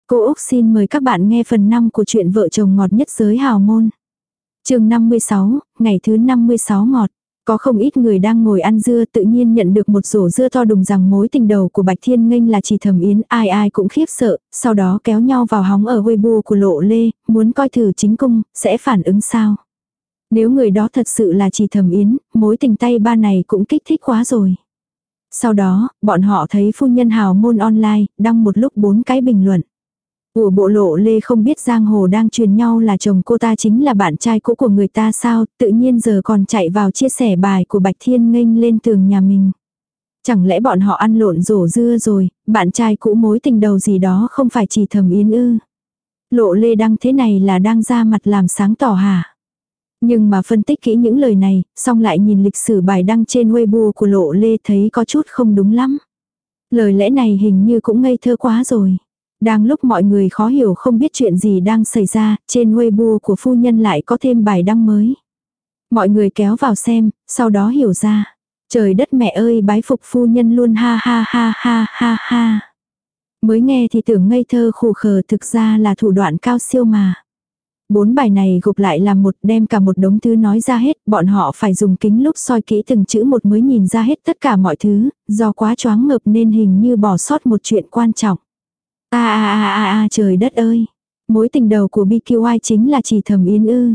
Cô Úc xin mời các bạn nghe phần 5 của truyện vợ chồng ngọt nhất giới hào môn. Chương 56, ngày thứ 56 ngọt. Có không ít người đang ngồi ăn dưa tự nhiên nhận được một rổ dưa to đùng rằng mối tình đầu của Bạch Thiên Nghênh là Trì Thẩm Yến, ai ai cũng khiếp sợ, sau đó kéo nhau vào hóng ở Weibo của Lộ Lê, muốn coi thử chính cung, sẽ phản ứng sao. Nếu người đó thật sự là Trì Thẩm Yến, mối tình tay ba này cũng kích thích quá rồi. Sau đó, bọn họ thấy phu nhân hào môn online, đăng một lúc 4 cái bình luận. Của bộ Lộ Lê không biết giang hồ đang truyền nhau là chồng cô ta chính là bạn trai cũ của người ta sao, tự nhiên giờ còn chạy vào chia sẻ bài của Bạch Thiên Nghênh lên tường nhà mình. Chẳng lẽ bọn họ ăn lộn rổ dưa rồi, bạn trai cũ mối tình đầu gì đó không phải Trì Thẩm Yến ư. Lộ Lê đăng thế này là đang ra mặt làm sáng tỏ hả? Nhưng mà phân tích kỹ những lời này, xong lại nhìn lịch sử bài đăng trên Weibo của Lộ Lê thấy có chút không đúng lắm. Lời lẽ này hình như cũng ngây thơ quá rồi. Đang lúc mọi người khó hiểu không biết chuyện gì đang xảy ra, trên Weibo của phu nhân lại có thêm bài đăng mới. Mọi người kéo vào xem, sau đó hiểu ra. Trời đất mẹ ơi, bái phục phu nhân luôn, ha ha ha ha ha ha. Mới nghe thì tưởng ngây thơ khù khờ, thực ra là thủ đoạn cao siêu mà. 4 bài này gộp lại làm một, đem cả một đống thứ nói ra hết, bọn họ phải dùng kính lúp soi kỹ từng chữ một mới nhìn ra hết tất cả mọi thứ, do quá choáng ngợp nên hình như bỏ sót một chuyện quan trọng. Trời đất ơi, mối tình đầu của BQI chính là Trì Thẩm Yến ư.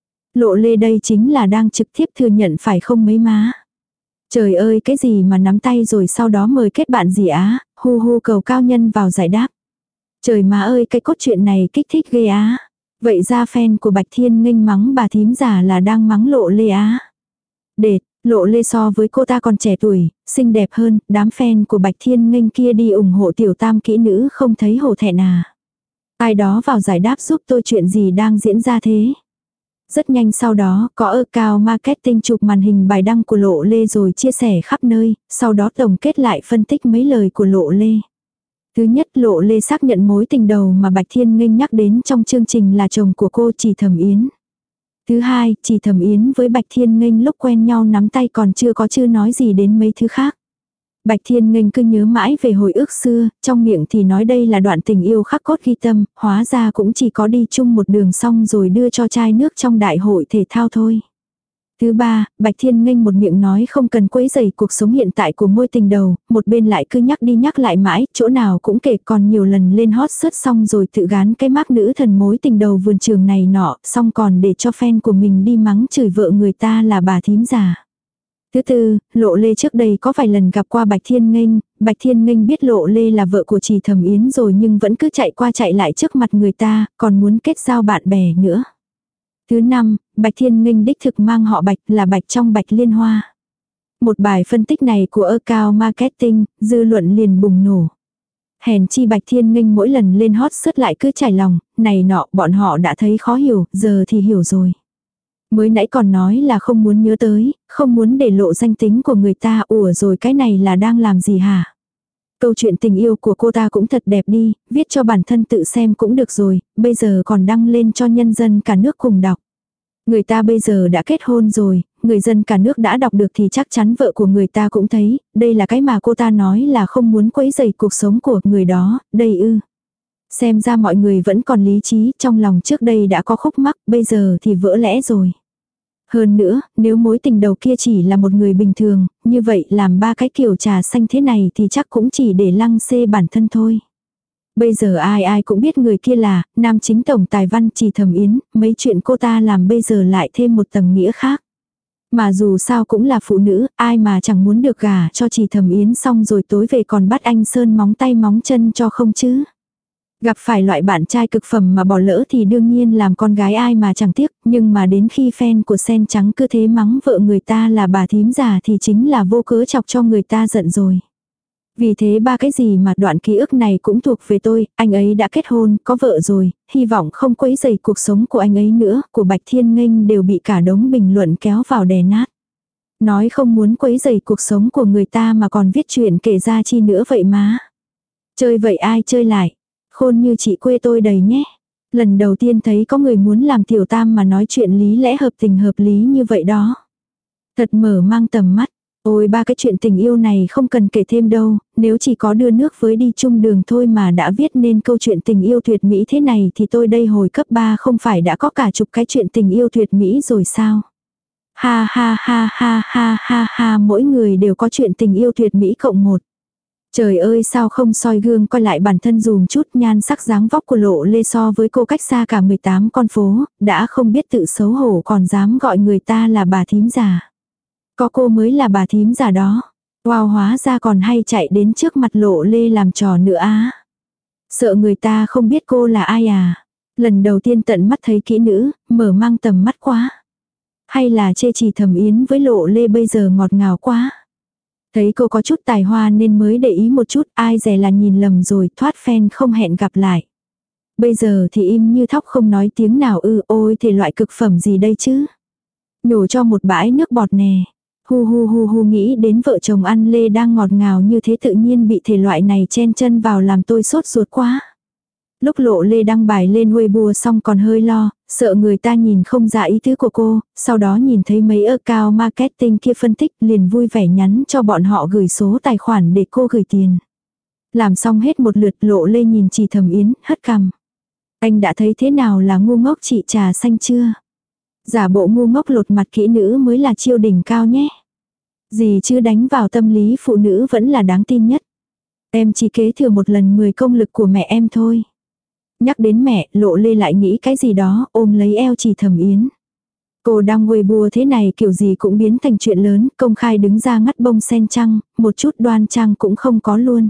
Lộ Lê đây chính là đang trực tiếp thừa nhận phải không mấy má. Trời ơi, cái gì mà nắm tay rồi sau đó mời kết bạn gì á, hu hu cầu cao nhân vào giải đáp. Trời má ơi, cái cốt truyện này kích thích ghê á. Vậy ra fan của Bạch Thiên Nghênh mắng bà thím già là đang mắng Lộ Lê á. Đệt, Lộ Lê so với cô ta còn trẻ tuổi, xinh đẹp hơn, đám fan của Bạch Thiên Nghênh kia đi ủng hộ tiểu tam kỹ nữ không thấy hổ thẹn à. Ai đó vào giải đáp giúp tôi chuyện gì đang diễn ra thế. Rất nhanh sau đó, có account marketing chụp màn hình bài đăng của Lộ Lê rồi chia sẻ khắp nơi, sau đó tổng kết lại phân tích mấy lời của Lộ Lê. Thứ nhất, Lộ Lê xác nhận mối tình đầu mà Bạch Thiên Nghênh nhắc đến trong chương trình là chồng của cô Trì Thẩm Yến. Thứ hai, Trì Thẩm Yến với Bạch Thiên Nghênh lúc quen nhau nắm tay còn chưa nói gì đến mấy thứ khác. Bạch Thiên Nghênh cứ nhớ mãi về hồi ức xưa, trong miệng thì nói đây là đoạn tình yêu khắc cốt ghi tâm, hóa ra cũng chỉ có đi chung một đường xong rồi đưa cho chai nước trong đại hội thể thao thôi. Thứ ba, Bạch Thiên Nghênh một miệng nói không cần quấy rầy cuộc sống hiện tại của môi tình đầu, một bên lại cứ nhắc đi nhắc lại mãi, chỗ nào cũng kể còn nhiều lần lên hot search xong rồi tự gán cái mác nữ thần mối tình đầu vườn trường này nọ, xong còn để cho fan của mình đi mắng chửi vợ người ta là bà thím già. Thứ tư, Lộ Lê trước đây có vài lần gặp qua Bạch Thiên Nghênh, Bạch Thiên Nghênh biết Lộ Lê là vợ của Trì Thẩm Yến rồi nhưng vẫn cứ chạy qua chạy lại trước mặt người ta, còn muốn kết giao bạn bè nữa. Thứ năm, Bạch Thiên Nghênh đích thực mang họ Bạch là Bạch trong Bạch Liên Hoa. Một bài phân tích này của account marketing, dư luận liền bùng nổ. Hèn chi Bạch Thiên Nghênh mỗi lần lên hot search lại cứ trải lòng, này nọ bọn họ đã thấy khó hiểu, giờ thì hiểu rồi. Mới nãy còn nói là không muốn nhớ tới, không muốn để lộ danh tính của người ta, ủa rồi cái này là đang làm gì hả? Câu chuyện tình yêu của cô ta cũng thật đẹp đi, viết cho bản thân tự xem cũng được rồi, bây giờ còn đăng lên cho nhân dân cả nước cùng đọc. Người ta bây giờ đã kết hôn rồi, người dân cả nước đã đọc được thì chắc chắn vợ của người ta cũng thấy, đây là cái mà cô ta nói là không muốn quấy rầy cuộc sống của người đó, đây ư. Xem ra mọi người vẫn còn lý trí, trong lòng trước đây đã có khúc mắc, bây giờ thì vỡ lẽ rồi. Hơn nữa, nếu mối tình đầu kia chỉ là một người bình thường, như vậy làm 3 cái kiểu trà xanh thế này thì chắc cũng chỉ để lăng xê bản thân thôi. Bây giờ ai ai cũng biết người kia là nam chính tổng tài văn Trì Thẩm Yến, mấy chuyện cô ta làm bây giờ lại thêm một tầng nghĩa khác. Mà dù sao cũng là phụ nữ, ai mà chẳng muốn được gả cho Trì Thẩm Yến xong rồi tối về còn bắt anh Sơn móng tay móng chân cho không chứ. Gặp phải loại bạn trai cực phẩm mà bỏ lỡ thì đương nhiên làm con gái ai mà chẳng tiếc, nhưng mà đến khi fan của sen trắng cứ thế mắng vợ người ta là bà thím già thì chính là vô cớ chọc cho người ta giận rồi. Vì thế 3 cái gì mà đoạn ký ức này cũng thuộc về tôi, anh ấy đã kết hôn, có vợ rồi, hy vọng không quấy rầy cuộc sống của anh ấy nữa, của Bạch Thiên Nghênh đều bị cả đống bình luận kéo vào đè nát. Nói không muốn quấy rầy cuộc sống của người ta mà còn viết chuyện kể ra chi nữa vậy má. Chơi vậy ai chơi lại. Khôn như chị quê tôi đầy nhé. Lần đầu tiên thấy có người muốn làm tiểu tam mà nói chuyện lý lẽ hợp tình hợp lý như vậy đó. Thật mở mang tầm mắt. Ôi ba cái chuyện tình yêu này không cần kể thêm đâu, nếu chỉ có đưa nước với đi chung đường thôi mà đã viết nên câu chuyện tình yêu tuyệt mỹ thế này thì tôi đây hồi cấp 3 không phải đã có cả chục cái chuyện tình yêu tuyệt mỹ rồi sao? Ha ha ha ha ha ha ha, mỗi người đều có chuyện tình yêu tuyệt mỹ cộng một. Trời ơi sao không soi gương coi lại bản thân dùm chút, nhan sắc dáng vóc của Lộ Lê so với cô cách xa cả 18 con phố, đã không biết tự xấu hổ còn dám gọi người ta là bà thím già. Có cô mới là bà thím già đó. Wow, hóa ra còn hay chạy đến trước mặt Lộ Lê làm trò nữa á. Sợ người ta không biết cô là ai à. Lần đầu tiên tận mắt thấy kỹ nữ, mở mang tầm mắt quá. Hay là chê chỉ Thẩm Yến với Lộ Lê bây giờ ngọt ngào quá. Thấy cô có chút tài hoa nên mới để ý một chút, ai dè là nhìn lầm rồi, thoát fan không hẹn gặp lại. Bây giờ thì im như thóc không nói tiếng nào, ôi thể loại cực phẩm gì đây chứ. Nhổ cho một bãi nước bọt nè. Hu hu hu hu, nghĩ đến vợ chồng ăn lê đang ngọt ngào như thế tự nhiên bị thể loại này chen chân vào làm tôi sốt ruột quá. Lúc Lộ Lê đăng bài lên Weibo xong còn hơi lo, sợ người ta nhìn không ra ý tứ của cô, sau đó nhìn thấy mấy account marketing kia phân tích liền vui vẻ nhắn cho bọn họ gửi số tài khoản để cô gửi tiền. Làm xong hết một lượt, Lộ Lê nhìn chị Thẩm Yến, hất cằm. Anh đã thấy thế nào là ngu ngốc chị trà xanh chưa? Giả bộ ngu ngốc lột mặt kỹ nữ mới là chiêu đỉnh cao nhé. Gì chứ đánh vào tâm lý phụ nữ vẫn là đáng tin nhất. Em chỉ kế thừa một lần 10 công lực của mẹ em thôi. Nhắc đến mẹ, Lộ Lê lại nghĩ cái gì đó, ôm lấy eo chị Thẩm Yến. Cô đang Weibo thế này kiểu gì cũng biến thành chuyện lớn, công khai đứng ra ngắt bông sen trăng, một chút đoan trang cũng không có luôn.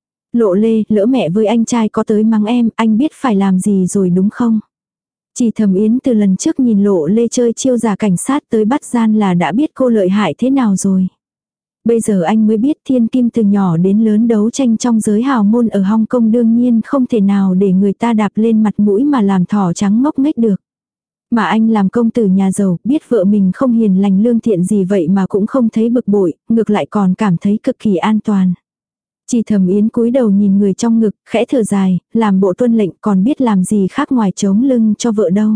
Lộ Lê, lỡ mẹ với anh trai có tới mắng em, anh biết phải làm gì rồi đúng không? Chị Thẩm Yến từ lần trước nhìn Lộ Lê chơi chiêu giả cảnh sát tới bắt gian là đã biết cô lợi hại thế nào rồi. Bây giờ anh mới biết Thiên Kim từ nhỏ đến lớn đấu tranh trong giới hào môn ở Hong Kong đương nhiên không thể nào để người ta đạp lên mặt mũi mà làm thỏ trắng ngốc nghếch được. Mà anh làm công tử nhà giàu, biết vợ mình không hiền lành lương thiện gì vậy mà cũng không thấy bực bội, ngược lại còn cảm thấy cực kỳ an toàn. Chị Thẩm Yến cúi đầu nhìn người trong ngực, khẽ thở dài, làm bộ tuân lệnh còn biết làm gì khác ngoài chống lưng cho vợ đâu.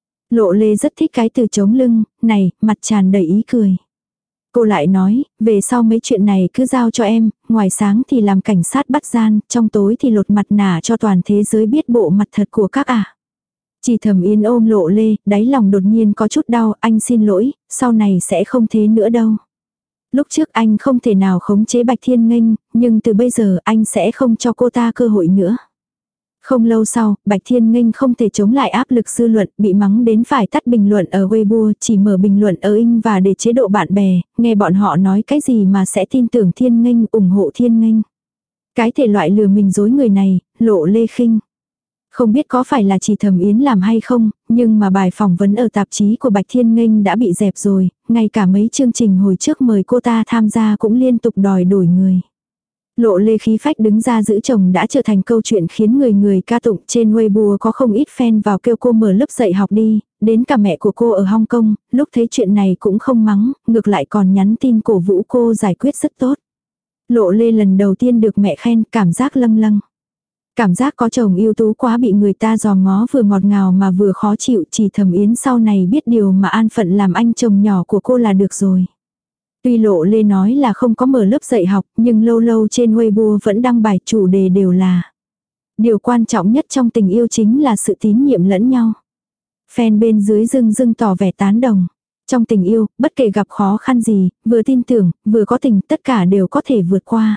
Lộ Lê rất thích cái từ chống lưng, này, mặt tràn đầy ý cười. Cô lại nói, về sau mấy chuyện này cứ giao cho em, ngoài sáng thì làm cảnh sát bắt gian, trong tối thì lột mặt nạ cho toàn thế giới biết bộ mặt thật của các à. Chị Thẩm Yến ôm Lộ Lê, đáy lòng đột nhiên có chút đau, anh xin lỗi, sau này sẽ không thế nữa đâu. Lúc trước anh không thể nào khống chế Bạch Thiên Nghênh, nhưng từ bây giờ anh sẽ không cho cô ta cơ hội nữa. Không lâu sau, Bạch Thiên Nghênh không thể chống lại áp lực dư luận, bị mắng đến phải tắt bình luận ở Weibo, chỉ mở bình luận ở Inh và để chế độ bạn bè, nghe bọn họ nói cái gì mà sẽ tin tưởng Thiên Nghênh, ủng hộ Thiên Nghênh. Cái thể loại lừa mình dối người này, Lộ Lê khinh. Không biết có phải là chị Thẩm Yến làm hay không, nhưng mà bài phỏng vấn ở tạp chí của Bạch Thiên Nghênh đã bị dẹp rồi, ngay cả mấy chương trình hồi trước mời cô ta tham gia cũng liên tục đòi đổi người. Lộ Lê khí phách đứng ra giữ chồng đã trở thành câu chuyện khiến người người ca tụng. Trên Weibo có không ít fan vào kêu cô mở lớp dạy học đi, đến cả mẹ của cô ở Hong Kong, lúc thấy chuyện này cũng không mắng, ngược lại còn nhắn tin cổ vũ cô giải quyết rất tốt. Lộ Lê lần đầu tiên được mẹ khen, cảm giác lâng lâng. Cảm giác có chồng ưu tú quá bị người ta dòm ngó, vừa ngọt ngào mà vừa khó chịu. Chỉ Thẩm Yến sau này biết điều mà an phận làm anh chồng nhỏ của cô là được rồi. Tuy Lộ Lê nói là không có mở lớp dạy học, nhưng lâu lâu trên Weibo vẫn đăng bài chủ đề đều là điều quan trọng nhất trong tình yêu chính là sự tín nhiệm lẫn nhau. Fan bên dưới dưng dưng tỏ vẻ tán đồng. Trong tình yêu, bất kể gặp khó khăn gì, vừa tin tưởng, vừa có tình, tất cả đều có thể vượt qua.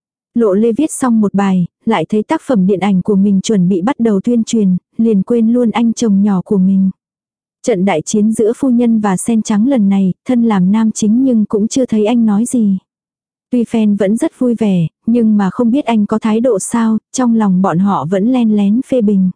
Lộ Lê viết xong một bài, lại thấy tác phẩm điện ảnh của mình chuẩn bị bắt đầu tuyên truyền, liền quên luôn anh chồng nhỏ của mình. Trận đại chiến giữa phu nhân và sen trắng lần này, thân làm nam chính nhưng cũng chưa thấy anh nói gì. Tuy fan vẫn rất vui vẻ, nhưng mà không biết anh có thái độ sao, trong lòng bọn họ vẫn len lén phê bình.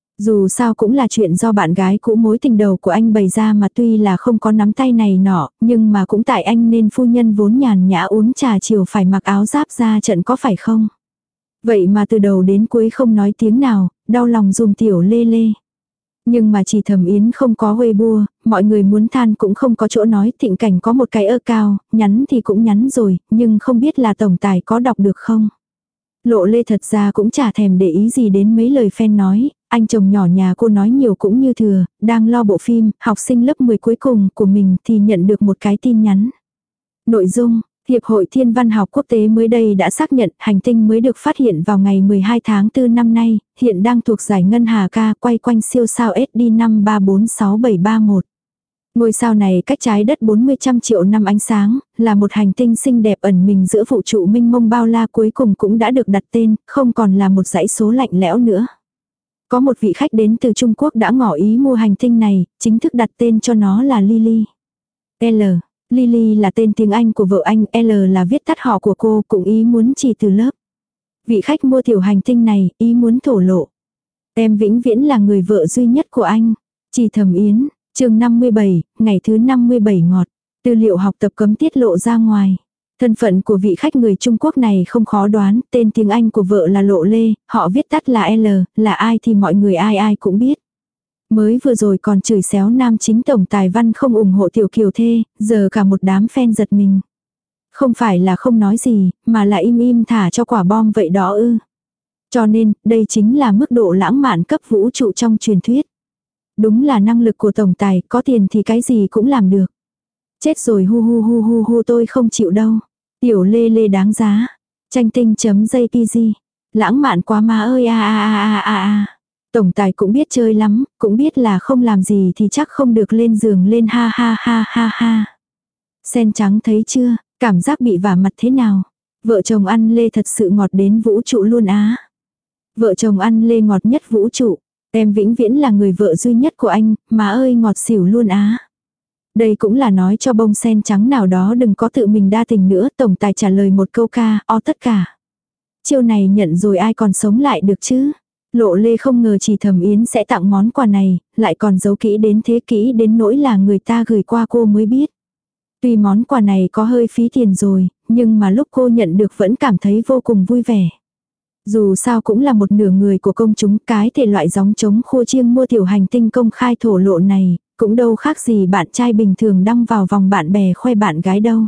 Dù sao cũng là chuyện do bạn gái cũ mối tình đầu của anh bày ra mà tuy là không có nắm tay này nọ, nhưng mà cũng tại anh nên phu nhân vốn nhàn nhã uống trà chiều phải mặc áo giáp ra trận có phải không? Vậy mà từ đầu đến cuối không nói tiếng nào, đau lòng dùm tiểu Lê Lê. Nhưng mà chỉ Thẩm Yến không có Weibo, mọi người muốn than cũng không có chỗ nói. Thịnh Cảnh có một cái account, nhắn thì cũng nhắn rồi, nhưng không biết là tổng tài có đọc được không. Lộ Lê thật ra cũng chả thèm để ý gì đến mấy lời fan nói, anh chồng nhỏ nhà cô nói nhiều cũng như thừa, đang lo bộ phim, học sinh lớp 10 cuối cùng của mình thì nhận được một cái tin nhắn. Nội dung, Hiệp hội Thiên văn học quốc tế mới đây đã xác nhận hành tinh mới được phát hiện vào ngày 12 tháng 4 năm nay, hiện đang thuộc giải ngân hà K quay quanh siêu sao SD 5346731. Ngôi sao này cách trái đất 40 trăm triệu năm ánh sáng, là một hành tinh xinh đẹp ẩn mình giữa vũ trụ mênh mông bao la, cuối cùng cũng đã được đặt tên, không còn là một dãy số lạnh lẽo nữa. Có một vị khách đến từ Trung Quốc đã ngỏ ý mua hành tinh này, chính thức đặt tên cho nó là Lily. Lily là tên tiếng Anh của vợ anh, L là viết tắt họ của cô, cũng ý muốn chỉ từ lớp. Vị khách mua tiểu hành tinh này, ý muốn thổ lộ. Em vĩnh viễn là người vợ duy nhất của anh. Chỉ Thẩm Yến, chương 57, ngày thứ 57 ngọt. Tư liệu học tập cấm tiết lộ ra ngoài. Thân phận của vị khách người Trung Quốc này không khó đoán, tên tiếng Anh của vợ là Lộ Lê, họ viết tắt là L, là ai thì mọi người ai ai cũng biết. Mới vừa rồi còn chửi xéo nam chính tổng tài văn không ủng hộ tiểu kiều thê, giờ cả một đám fan giật mình. Không phải là không nói gì, mà là im im thả cho quả bom vậy đó ư. Cho nên, đây chính là mức độ lãng mạn cấp vũ trụ trong truyền thuyết. Đúng là năng lực của tổng tài, có tiền thì cái gì cũng làm được. Chết rồi hu hu hu hu hu, tôi không chịu đâu. Tiểu Lê Lê đáng giá. Tranh tinh.jpg. Lãng mạn quá má ơi a a a a a. Tổng tài cũng biết chơi lắm, cũng biết là không làm gì thì chắc không được lên giường lên ha ha ha ha ha. Sen trắng thấy chưa, cảm giác bị vả mặt thế nào. Vợ chồng ăn lê thật sự ngọt đến vũ trụ luôn á. Vợ chồng ăn lê ngọt nhất vũ trụ. Em vĩnh viễn là người vợ duy nhất của anh, má ơi ngọt xỉu luôn á. Đây cũng là nói cho bông sen trắng nào đó đừng có tự mình đa tình nữa. Tổng tài trả lời một câu ca, o tất cả. Chiêu này nhận rồi ai còn sống lại được chứ. Lộ Lê không ngờ Chỉ Thẩm Yến sẽ tặng món quà này, lại còn giấu kỹ đến thế, kỹ đến nỗi là người ta gửi qua cô mới biết. Tuy món quà này có hơi phí tiền rồi, nhưng mà lúc cô nhận được vẫn cảm thấy vô cùng vui vẻ. Dù sao cũng là một nửa người của công chúng, cái thể loại gióng trống khua chiêng mua tiểu hành tinh công khai thổ lộ này, cũng đâu khác gì bạn trai bình thường đăng vào vòng bạn bè khoe bạn gái đâu.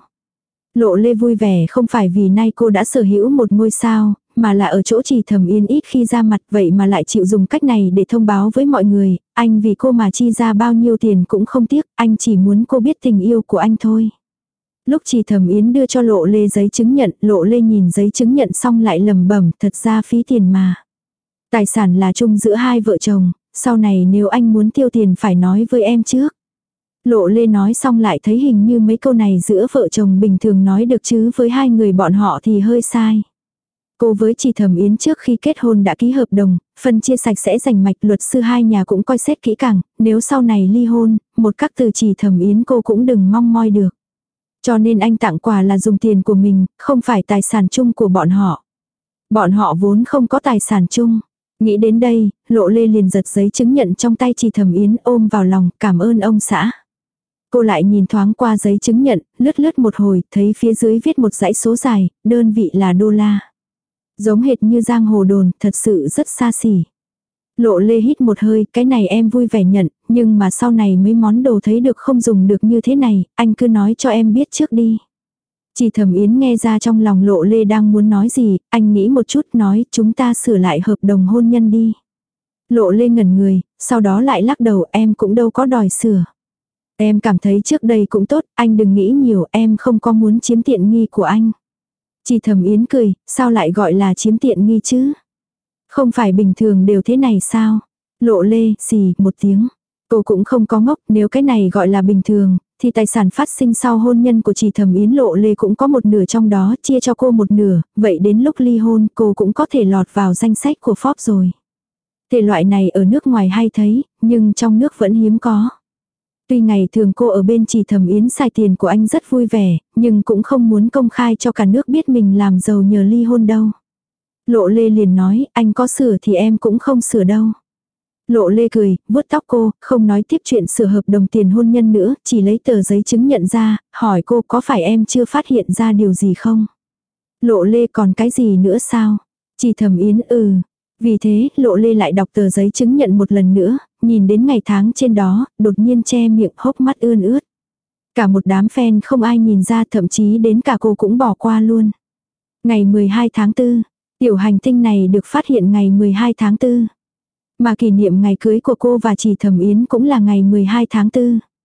Lộ Lê vui vẻ không phải vì nay cô đã sở hữu một ngôi sao, mà là ở chỗ Chỉ Thẩm Yến ít khi ra mặt, vậy mà lại chịu dùng cách này để thông báo với mọi người, anh vì cô mà chi ra bao nhiêu tiền cũng không tiếc, anh chỉ muốn cô biết tình yêu của anh thôi. Lúc Chỉ Thẩm Yến đưa cho Lộ Lê giấy chứng nhận, Lộ Lê nhìn giấy chứng nhận xong lại lẩm bẩm, thật ra phí tiền mà. Tài sản là chung giữa hai vợ chồng, sau này nếu anh muốn tiêu tiền phải nói với em trước. Lộ Lê nói xong lại thấy hình như mấy câu này giữa vợ chồng bình thường nói được chứ với hai người bọn họ thì hơi sai. Cô với Chỉ Thẩm Yến trước khi kết hôn đã ký hợp đồng, phân chia sạch sẽ rành mạch, luật sư hai nhà cũng coi xét kỹ càng, nếu sau này ly hôn, một các từ Chỉ Thẩm Yến cô cũng đừng mong moi được. Cho nên anh tặng quà là dùng tiền của mình, không phải tài sản chung của bọn họ. Bọn họ vốn không có tài sản chung. Nghĩ đến đây, Lộ Lê liền giật giấy chứng nhận trong tay Chỉ Thẩm Yến ôm vào lòng, cảm ơn ông xã. Cô lại nhìn thoáng qua giấy chứng nhận, lướt lướt một hồi, thấy phía dưới viết một dãy số dài, đơn vị là đô la. Giống hệt như giang hồ đồn, thật sự rất xa xỉ. Lộ Lê hít một hơi, cái này em vui vẻ nhận, nhưng mà sau này mấy món đồ thấy được không dùng được như thế này, anh cứ nói cho em biết trước đi. Chỉ Thẩm Yến nghe ra trong lòng Lộ Lê đang muốn nói gì, anh nghĩ một chút nói chúng ta sửa lại hợp đồng hôn nhân đi. Lộ Lê ngẩn người, sau đó lại lắc đầu, em cũng đâu có đòi sửa. Em cảm thấy trước đây cũng tốt, anh đừng nghĩ nhiều, em không có muốn chiếm tiện nghi của anh. Chỉ Thẩm Yến cười, sao lại gọi là chiếm tiện nghi chứ? Không phải bình thường đều thế này sao? Lộ Lê, xì, một tiếng. Cô cũng không có ngốc, nếu cái này gọi là bình thường, thì tài sản phát sinh sau hôn nhân của Chỉ Thẩm Yến Lộ Lê cũng có một nửa trong đó, chia cho cô một nửa, vậy đến lúc ly hôn cô cũng có thể lọt vào danh sách của Forbes rồi. Thể loại này ở nước ngoài hay thấy, nhưng trong nước vẫn hiếm có. Tuy ngày thường cô ở bên Chỉ Thẩm Yến xài tiền của anh rất vui vẻ, nhưng cũng không muốn công khai cho cả nước biết mình làm giàu nhờ ly hôn đâu. Lộ Lê liền nói, anh có sửa thì em cũng không sửa đâu. Lộ Lê cười, vuốt tóc cô, không nói tiếp chuyện sửa hợp đồng tiền hôn nhân nữa, chỉ lấy tờ giấy chứng nhận ra, hỏi cô có phải em chưa phát hiện ra điều gì không? Lộ Lê còn cái gì nữa sao? Chỉ Thẩm Yến Vì thế, Lộ Lê lại đọc tờ giấy chứng nhận một lần nữa, nhìn đến ngày tháng trên đó, đột nhiên che miệng hốc mắt ươn ướt. Cả một đám fan không ai nhìn ra, thậm chí đến cả cô cũng bỏ qua luôn. Ngày 12 tháng 4, tiểu hành tinh này được phát hiện ngày 12 tháng 4. Mà kỷ niệm ngày cưới của cô và Chỉ Thẩm Yến cũng là ngày 12 tháng 4.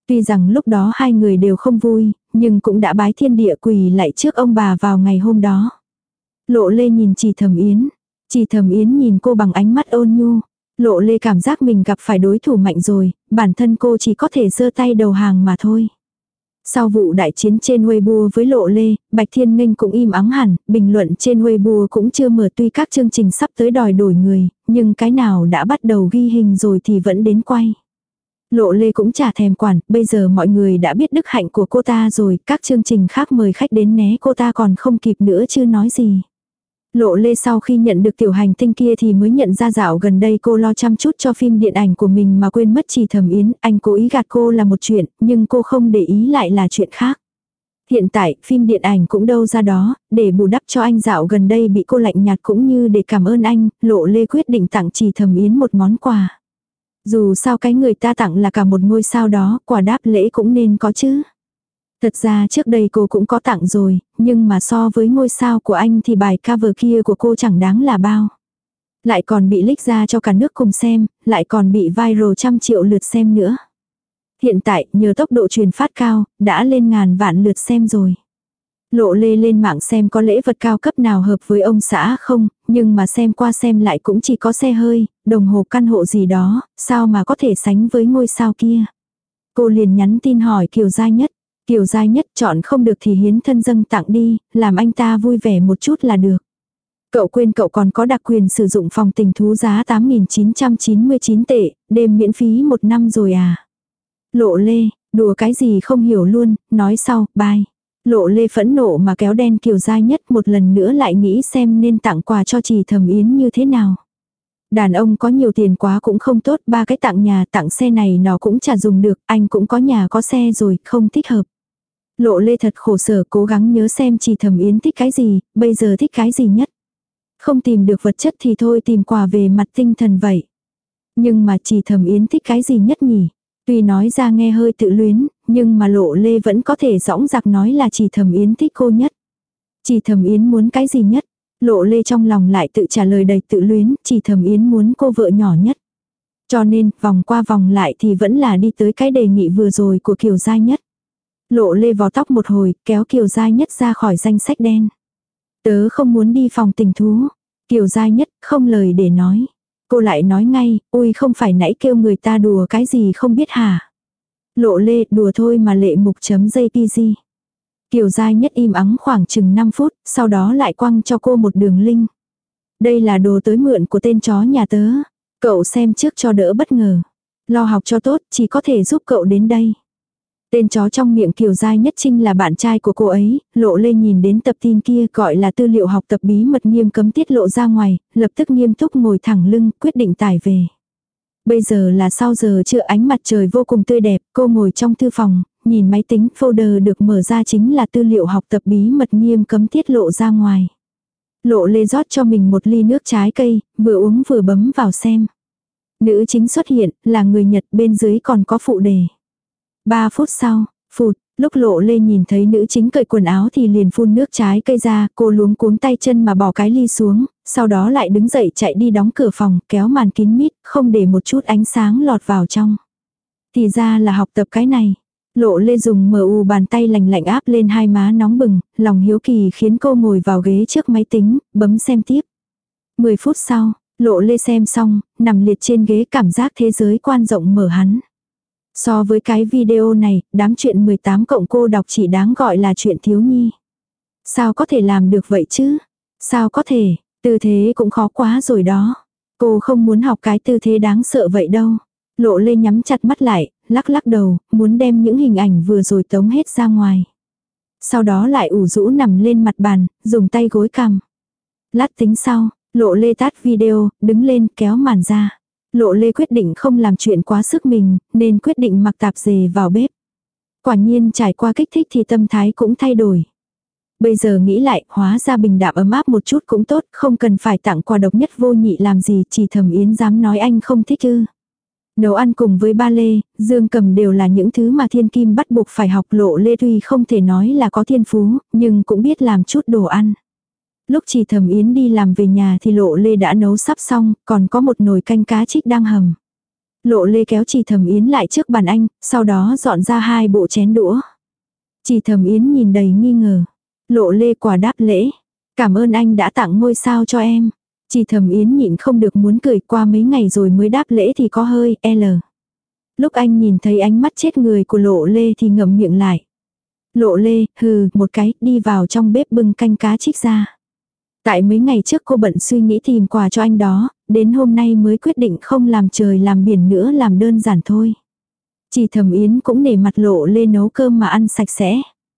Tuy rằng lúc đó hai người đều không vui, nhưng cũng đã bái thiên địa quỳ lạy trước ông bà vào ngày hôm đó. Lộ Lê nhìn Trì Thẩm Yến. Trì Thẩm Yến nhìn cô bằng ánh mắt ôn nhu. Lộ Lê cảm giác mình gặp phải đối thủ mạnh rồi, bản thân cô chỉ có thể giơ tay đầu hàng mà thôi. Sau vụ đại chiến trên Weibo với Lộ Lê, Bạch Thiên Nghênh cũng im ắng hẳn, bình luận trên Weibo cũng chưa mở, tuy các chương trình sắp tới đòi đổi người, nhưng cái nào đã bắt đầu ghi hình rồi thì vẫn đến quay. Lộ Lê cũng chả thèm quản, bây giờ mọi người đã biết đức hạnh của cô ta rồi, các chương trình khác mời khách đến né cô ta còn không kịp nữa chứ nói gì. Lộ Lê sau khi nhận được tiểu hành tinh kia thì mới nhận ra dạo gần đây cô lo chăm chút cho phim điện ảnh của mình mà quên mất Trì Thẩm Yến, anh cố ý gạt cô là một chuyện, nhưng cô không để ý lại là chuyện khác. Hiện tại, phim điện ảnh cũng đâu ra đó, để bù đắp cho anh dạo gần đây bị cô lạnh nhạt cũng như để cảm ơn anh, Lộ Lê quyết định tặng Trì Thẩm Yến một món quà. Dù sao cái người ta tặng là cả một ngôi sao đó, quà đáp lễ cũng nên có chứ. Thật ra trước đây cô cũng có tặng rồi, nhưng mà so với ngôi sao của anh thì bài cover kia của cô chẳng đáng là bao. Lại còn bị leak ra cho cả nước cùng xem, lại còn bị viral trăm triệu lượt xem nữa. Hiện tại, nhờ tốc độ truyền phát cao, đã lên ngàn vạn lượt xem rồi. Lộ Lê lên mạng xem có lễ vật cao cấp nào hợp với ông xã không, nhưng mà xem qua xem lại cũng chỉ có xe hơi, đồng hồ căn hộ gì đó, sao mà có thể sánh với ngôi sao kia. Cô liền nhắn tin hỏi Kiều Giai Nhất. Kiều Giai Nhất chọn không được thì hiến thân dâng tặng đi, làm anh ta vui vẻ một chút là được. Cậu quên cậu còn có đặc quyền sử dụng phòng tình thú giá 8.999 tệ, đêm miễn phí 1 năm rồi à. Lộ Lê, đùa cái gì không hiểu luôn, nói sau, bye. Lộ Lê phẫn nộ mà kéo đen Kiều Giai Nhất một lần nữa lại nghĩ xem nên tặng quà cho Trì Thẩm Yến như thế nào. Đàn ông có nhiều tiền quá cũng không tốt, 3 cái tặng nhà tặng xe này nó cũng chả dùng được, anh cũng có nhà có xe rồi, không thích hợp. Lộ Lê thật khổ sở cố gắng nhớ xem Trì Thẩm Yến thích cái gì, bây giờ thích cái gì nhất. Không tìm được vật chất thì thôi tìm quà về mặt tinh thần vậy. Nhưng mà Trì Thẩm Yến thích cái gì nhất nhỉ? Tuy nói ra nghe hơi tự luyến, nhưng mà Lộ Lê vẫn có thể dõng dạc nói là Trì Thẩm Yến thích cô nhất. Trì Thẩm Yến muốn cái gì nhất? Lộ Lê trong lòng lại tự trả lời đầy tự luyến, Trì Thẩm Yến muốn cô vợ nhỏ nhất. Cho nên, vòng qua vòng lại thì vẫn là đi tới cái đề nghị vừa rồi của Kiều Giai Nhất. Lộ Lê vò tóc một hồi, kéo Kiều Giai Nhất ra khỏi danh sách đen. Tớ không muốn đi phòng tình thú. Kiều Giai Nhất không lời để nói. Cô lại nói ngay, ui không phải nãy kêu người ta đùa cái gì không biết hả. Lộ Lê đùa thôi mà lệ mục.jpg. Kiều Giai Nhất im ắng khoảng chừng 5 phút, sau đó lại quăng cho cô một đường link. Đây là đồ tới mượn của tên chó nhà tớ. Cậu xem trước cho đỡ bất ngờ. Lo học cho tốt, chỉ có thể giúp cậu đến đây. Tên chó trong miệng Kiều Giai Nhất Trinh là bạn trai của cô ấy, Lộ Lê nhìn đến tập tin kia gọi là tư liệu học tập bí mật nghiêm cấm tiết lộ ra ngoài, lập tức nghiêm túc ngồi thẳng lưng, quyết định tải về. Bây giờ là sau giờ trưa ánh mặt trời vô cùng tươi đẹp, cô ngồi trong thư phòng, nhìn máy tính folder được mở ra chính là tư liệu học tập bí mật nghiêm cấm tiết lộ ra ngoài. Lộ Lê rót cho mình một ly nước trái cây, vừa uống vừa bấm vào xem. Nữ chính xuất hiện, là người Nhật, bên dưới còn có phụ đề. 3 phút sau, lúc Lộ Lê nhìn thấy nữ chính cởi quần áo thì liền phun nước trái cây ra, cô luống cuống tay chân mà bỏ cái ly xuống, sau đó lại đứng dậy chạy đi đóng cửa phòng, kéo màn kín mít, không để một chút ánh sáng lọt vào trong. Thì ra là học tập cái này. Lộ Lê dùng MU bàn tay lạnh lạnh áp lên hai má nóng bừng, lòng hiếu kỳ khiến cô ngồi vào ghế trước máy tính, bấm xem tiếp. 10 phút sau, Lộ Lê xem xong, nằm liệt trên ghế cảm giác thế giới quan rộng mở hắn. So với cái video này, đám chuyện 18 cộng cô đọc chỉ đáng gọi là chuyện thiếu nhi. Sao có thể làm được vậy chứ? Sao có thể, tư thế cũng khó quá rồi đó. Cô không muốn học cái tư thế đáng sợ vậy đâu. Lộ Lê nhắm chặt mắt lại, lắc lắc đầu, muốn đem những hình ảnh vừa rồi tống hết ra ngoài. Sau đó lại ủ rũ nằm lên mặt bàn, dùng tay gối cằm. Lát tính sau, Lộ Lê tắt video, đứng lên kéo màn ra. Lộ Lê quyết định không làm chuyện quá sức mình, nên quyết định mặc tạp dề vào bếp. Quả nhiên trải qua kích thích thì tâm thái cũng thay đổi. Bây giờ nghĩ lại, hóa ra bình đạm ấm áp một chút cũng tốt, không cần phải tặng quà độc nhất vô nhị làm gì, chỉ Thẩm Yến dám nói anh không thích ư. Nấu ăn cùng với ba lê, dương cầm đều là những thứ mà thiên kim bắt buộc phải học. Lộ Lê tuy không thể nói là có thiên phú, nhưng cũng biết làm chút đồ ăn. Lúc chỉ Thẩm Yến đi làm về nhà thì Lộ Lê đã nấu sắp xong, còn có một nồi canh cá trích đang hầm. Lộ Lê kéo Trì Thẩm Yến lại trước bàn anh, sau đó dọn ra 2 bộ chén đũa. Trì Thẩm Yến nhìn đầy nghi ngờ. Lộ Lê quả đáp lễ. Cảm ơn anh đã tặng ngôi sao cho em. Trì Thẩm Yến nhịn không được muốn cười, qua mấy ngày rồi mới đáp lễ thì có hơi L. Lúc anh nhìn thấy ánh mắt chết người của Lộ Lê thì ngậm miệng lại. Lộ Lê, hừ, một cái, đi vào trong bếp bưng canh cá trích ra. Tại mấy ngày trước cô bận suy nghĩ tìm quà cho anh đó, đến hôm nay mới quyết định không làm trời làm biển nữa, làm đơn giản thôi. Trì Thẩm Yến cũng nể mặt Lộ Lê nấu cơm mà ăn sạch sẽ.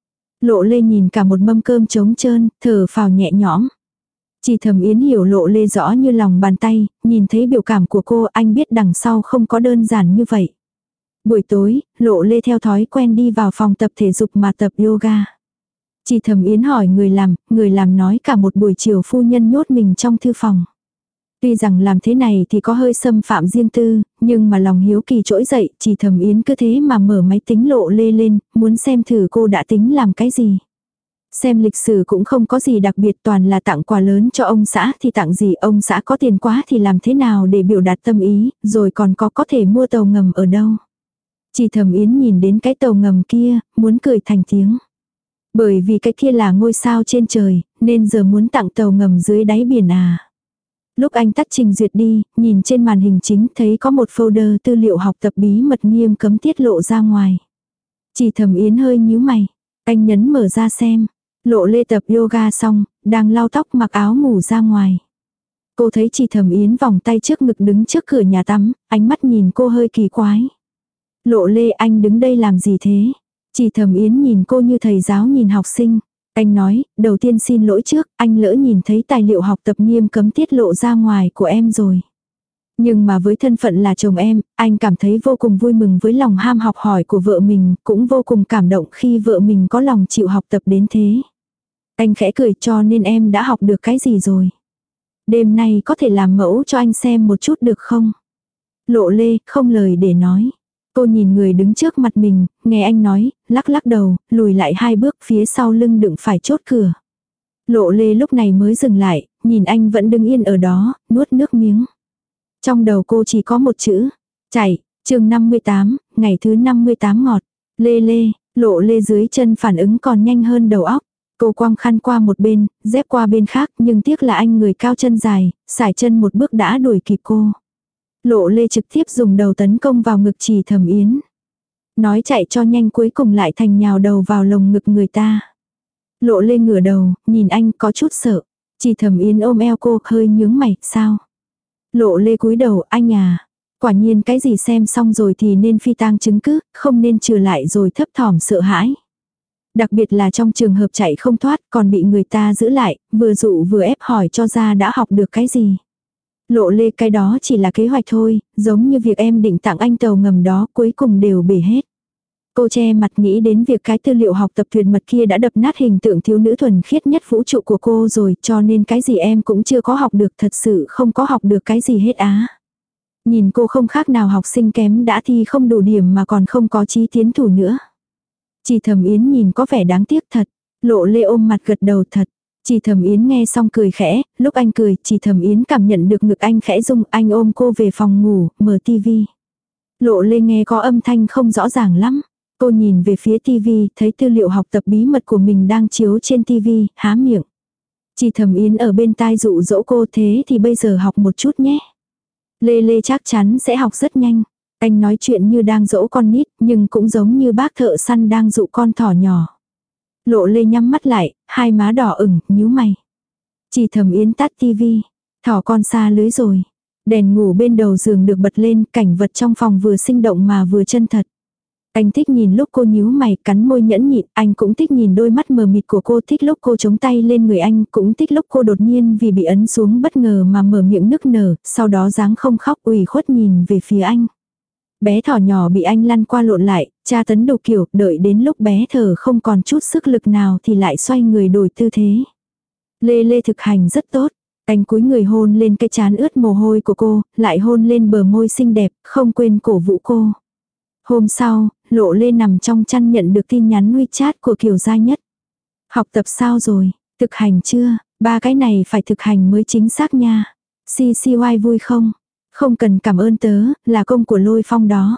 Lộ Lê nhìn cả một mâm cơm trống trơn, thở phào nhẹ nhõm. Trì Thẩm Yến hiểu Lộ Lê rõ như lòng bàn tay, nhìn thấy biểu cảm của cô anh biết đằng sau không có đơn giản như vậy. Buổi tối, Lộ Lê theo thói quen đi vào phòng tập thể dục mà tập yoga. Trì Thẩm Yến hỏi người làm nói cả một buổi chiều phu nhân nhốt mình trong thư phòng. Tuy rằng làm thế này thì có hơi xâm phạm riêng tư, nhưng mà lòng hiếu kỳ trỗi dậy, Trì Thẩm Yến cứ thế mà mở máy tính Lộ Lê lên, muốn xem thử cô đã tính làm cái gì. Xem lịch sử cũng không có gì đặc biệt, toàn là tặng quà lớn cho ông xã thì tặng gì, ông xã có tiền quá thì làm thế nào để biểu đạt tâm ý, rồi còn có thể mua tàu ngầm ở đâu. Trì Thẩm Yến nhìn đến cái tàu ngầm kia, muốn cười thành tiếng. Bởi vì cái kia là ngôi sao trên trời, nên giờ muốn tặng tàu ngầm dưới đáy biển à. Lúc anh tắt trình duyệt đi, nhìn trên màn hình chính thấy có một folder tư liệu học tập bí mật nghiêm cấm tiết lộ ra ngoài. Trì Thẩm Yến hơi nhíu mày. Anh nhấn mở ra xem. Lộ Lê tập yoga xong, đang lau tóc mặc áo ngủ ra ngoài. Cô thấy Trì Thẩm Yến vòng tay trước ngực đứng trước cửa nhà tắm, ánh mắt nhìn cô hơi kỳ quái. Lộ Lê, anh đứng đây làm gì thế? Trì Thẩm Yến nhìn cô như thầy giáo nhìn học sinh. Anh nói, đầu tiên xin lỗi trước, anh lỡ nhìn thấy tài liệu học tập nghiêm cấm tiết lộ ra ngoài của em rồi. Nhưng mà với thân phận là chồng em, anh cảm thấy vô cùng vui mừng với lòng ham học hỏi của vợ mình, cũng vô cùng cảm động khi vợ mình có lòng chịu học tập đến thế. Anh khẽ cười, cho nên em đã học được cái gì rồi? Đêm nay có thể làm mẫu cho anh xem một chút được không? Lộ Lê không lời để nói. Cô nhìn người đứng trước mặt mình, nghe anh nói, lắc lắc đầu, lùi lại 2 bước, phía sau lưng đựng phải chốt cửa. Lộ Lê lúc này mới dừng lại, nhìn anh vẫn đứng yên ở đó, nuốt nước miếng. Trong đầu cô chỉ có một chữ, chạy. Chương 58, ngày thứ 58 ngọt. Lê, Lộ Lê dưới chân phản ứng còn nhanh hơn đầu óc. Cô quăng khăn qua một bên, dép qua bên khác, nhưng tiếc là anh người cao chân dài, sải chân một bước đã đuổi kịp cô. Lộ Lê trực tiếp dùng đầu tấn công vào ngực Trì Thẩm Yến. Nói chạy cho nhanh cuối cùng lại thành nhào đầu vào lồng ngực người ta. Lộ Lê ngửa đầu, nhìn anh có chút sợ. Trì Thẩm Yến ôm eo cô, hơi nhướng mày, sao? Lộ Lê cúi đầu, anh à. Quả nhiên cái gì xem xong rồi thì nên phi tang chứng cứ, không nên trừ lại rồi thấp thỏm sợ hãi. Đặc biệt là trong trường hợp chạy không thoát còn bị người ta giữ lại, vừa dụ vừa ép hỏi cho ra đã học được cái gì. Lộ Lê, cái đó chỉ là kế hoạch thôi, giống như việc em định tặng anh tàu ngầm đó cuối cùng đều bể hết. Cô che mặt nghĩ đến việc cái tư liệu học tập tuyệt mật kia đã đập nát hình tượng thiếu nữ thuần khiết nhất vũ trụ của cô rồi, cho nên cái gì em cũng chưa có học được, thật sự không có học được cái gì hết á. Nhìn cô không khác nào học sinh kém đã thi không đủ điểm mà còn không có chí tiến thủ nữa. Trì Thẩm Yến nhìn có vẻ đáng tiếc thật. Lộ Lê ôm mặt gật đầu thật. Trì Thẩm Yến nghe xong cười khẽ, lúc anh cười, Trì Thẩm Yến cảm nhận được ngực anh khẽ rung, anh ôm cô về phòng ngủ, mở tivi. Lộ Lê nghe có âm thanh không rõ ràng lắm. Cô nhìn về phía tivi, thấy tư liệu học tập bí mật của mình đang chiếu trên tivi, há miệng. Trì Thẩm Yến ở bên tai dụ dỗ cô, thế thì bây giờ học một chút nhé. Lê chắc chắn sẽ học rất nhanh. Anh nói chuyện như đang dỗ con nít, nhưng cũng giống như bác thợ săn đang dụ con thỏ nhỏ. Lộ Lê nhắm mắt lại, hai má đỏ ửng, nhíu mày. Trì Thẩm Yến tắt tivi. Thỏ con xa lưới rồi. Đèn ngủ bên đầu giường được bật lên, cảnh vật trong phòng vừa sinh động mà vừa chân thật. Anh thích nhìn lúc cô nhíu mày, cắn môi nhẫn nhịn, anh cũng thích nhìn đôi mắt mờ mịt của cô, thích lúc cô chống tay lên người anh, cũng thích lúc cô đột nhiên vì bị ấn xuống bất ngờ mà mở miệng nức nở, sau đó dáng không khóc ủy khuất nhìn về phía anh. Bé thỏ nhỏ bị anh lăn qua lộn lại, tra tấn đủ kiểu, đợi đến lúc bé thở không còn chút sức lực nào thì lại xoay người đổi tư thế. Lê thực hành rất tốt. Anh cúi người hôn lên cái trán ướt mồ hôi của cô, lại hôn lên bờ môi xinh đẹp, không quên cổ vũ cô. Hôm sau, Lộ Lê nằm trong chăn nhận được tin nhắn WeChat của Kiều Gia Nhất. Học tập sao rồi? Thực hành chưa? 3 cái này phải thực hành mới chính xác nha. CCY vui không? Không cần cảm ơn tớ, là công của Lôi Phong đó.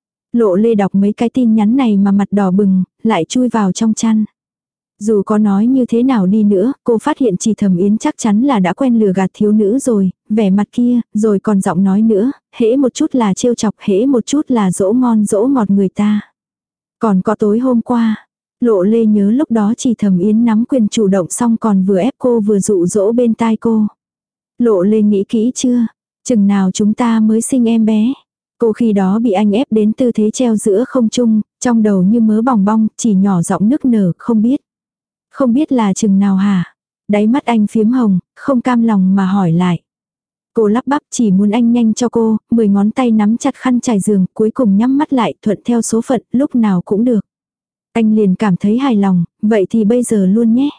Lộ Lê đọc mấy cái tin nhắn này mà mặt đỏ bừng, lại chui vào trong chăn. Dù có nói như thế nào đi nữa, cô phát hiện Trì Thẩm Yến chắc chắn là đã quen lừa gạt thiếu nữ rồi, vẻ mặt kia, rồi còn giọng nói nữa, hễ một chút là trêu chọc, hễ một chút là dỗ ngon dỗ ngọt người ta. Còn có tối hôm qua, Lộ Lê nhớ lúc đó Trì Thẩm Yến nắm quyền chủ động xong còn vừa ép cô vừa dụ dỗ bên tai cô. Lộ Lê nghĩ kỹ chưa? Chừng nào chúng ta mới sinh em bé? Cô khi đó bị anh ép đến tư thế treo giữa không trung, trong đầu như mớ bòng bong, chỉ nhỏ giọng nức nở, không biết. Không biết là chừng nào hả? Đáy mắt anh phiếm hồng, không cam lòng mà hỏi lại. Cô lắp bắp chỉ muốn anh nhanh cho cô, 10 ngón tay nắm chặt khăn trải giường, cuối cùng nhắm mắt lại thuận theo số phận, lúc nào cũng được. Anh liền cảm thấy hài lòng, vậy thì bây giờ luôn nhé.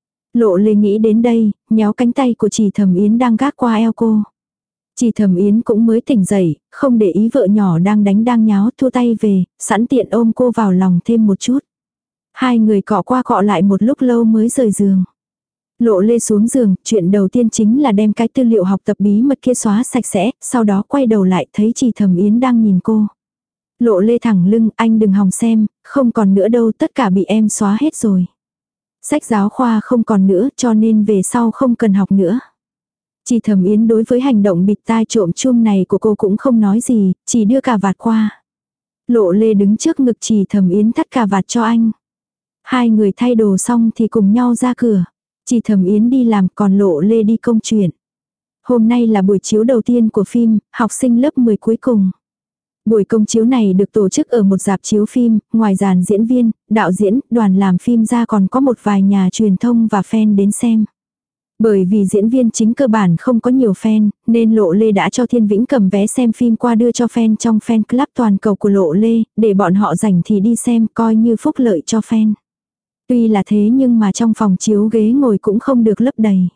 Lộ Lê nghĩ đến đây, nhéo cánh tay của Trì Thẩm Yến đang gác qua eo cô. Trì Thẩm Yến cũng mới tỉnh dậy, không để ý vợ nhỏ đang đánh đang nháo, thua tay về, sẵn tiện ôm cô vào lòng thêm một chút. Hai người cọ qua cọ lại một lúc lâu mới rời giường. Lộ Lê xuống giường, chuyện đầu tiên chính là đem cái tư liệu học tập bí mật kia xóa sạch sẽ, sau đó quay đầu lại thấy Trì Thẩm Yến đang nhìn cô. Lộ Lê thẳng lưng, anh đừng hòng xem, không còn nữa đâu, tất cả bị em xóa hết rồi. Sách giáo khoa không còn nữa cho nên về sau không cần học nữa. Trì Thẩm Yến đối với hành động bịt tai trộm chum này của cô cũng không nói gì, chỉ đưa cà vạt qua. Lộ Lê đứng trước ngực Trì Thẩm Yến thắt cà vạt cho anh. Hai người thay đồ xong thì cùng nhau ra cửa. Trì Thẩm Yến đi làm còn Lộ Lê đi công chuyện. Hôm nay là buổi chiếu đầu tiên của phim, học sinh lớp 10 cuối cùng. Buổi công chiếu này được tổ chức ở một rạp chiếu phim, ngoài dàn diễn viên, đạo diễn, đoàn làm phim ra còn có một vài nhà truyền thông và fan đến xem. Bởi vì diễn viên chính cơ bản không có nhiều fan, nên Lộ Lê đã cho Thiên Vĩnh cầm vé xem phim qua đưa cho fan trong fan club toàn cầu của Lộ Lê, để bọn họ rảnh thì đi xem coi như phúc lợi cho fan. Tuy là thế nhưng mà trong phòng chiếu ghế ngồi cũng không được lấp đầy.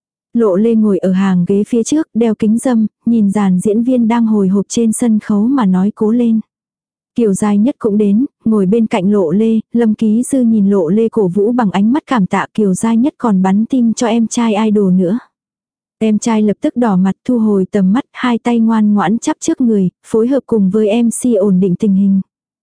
Lộ Lê ngồi ở hàng ghế phía trước, đeo kính râm, nhìn dàn diễn viên đang hồi hộp trên sân khấu mà nói cố lên. Kiều Giai Nhất cũng đến, ngồi bên cạnh Lộ Lê, Lâm Ký Dư nhìn Lộ Lê cổ vũ bằng ánh mắt cảm tạ, Kiều Giai Nhất còn bắn tim cho em trai idol nữa. Em trai lập tức đỏ mặt thu hồi tầm mắt, hai tay ngoan ngoãn chắp trước người, phối hợp cùng với MC ổn định tình hình.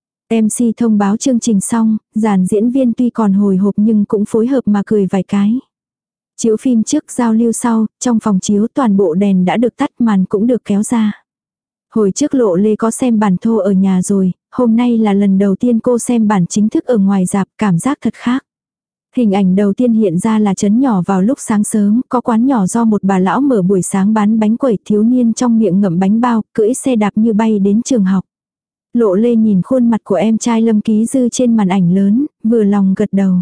MC thông báo chương trình xong, dàn diễn viên tuy còn hồi hộp nhưng cũng phối hợp mà cười vài cái. Chiếu phim trước giao lưu sau, trong phòng chiếu toàn bộ đèn đã được tắt, màn cũng được kéo ra. Hồi trước Lộ Lê có xem bản thô ở nhà rồi, hôm nay là lần đầu tiên cô xem bản chính thức ở ngoài rạp, cảm giác thật khác. Hình ảnh đầu tiên hiện ra là trấn nhỏ vào lúc sáng sớm, có quán nhỏ do một bà lão mở buổi sáng bán bánh quẩy, thiếu niên trong miệng ngậm bánh bao, cưỡi xe đạp như bay đến trường học. Lộ Lê nhìn khuôn mặt của em trai Lâm Ký Dư trên màn ảnh lớn, vừa lòng gật đầu.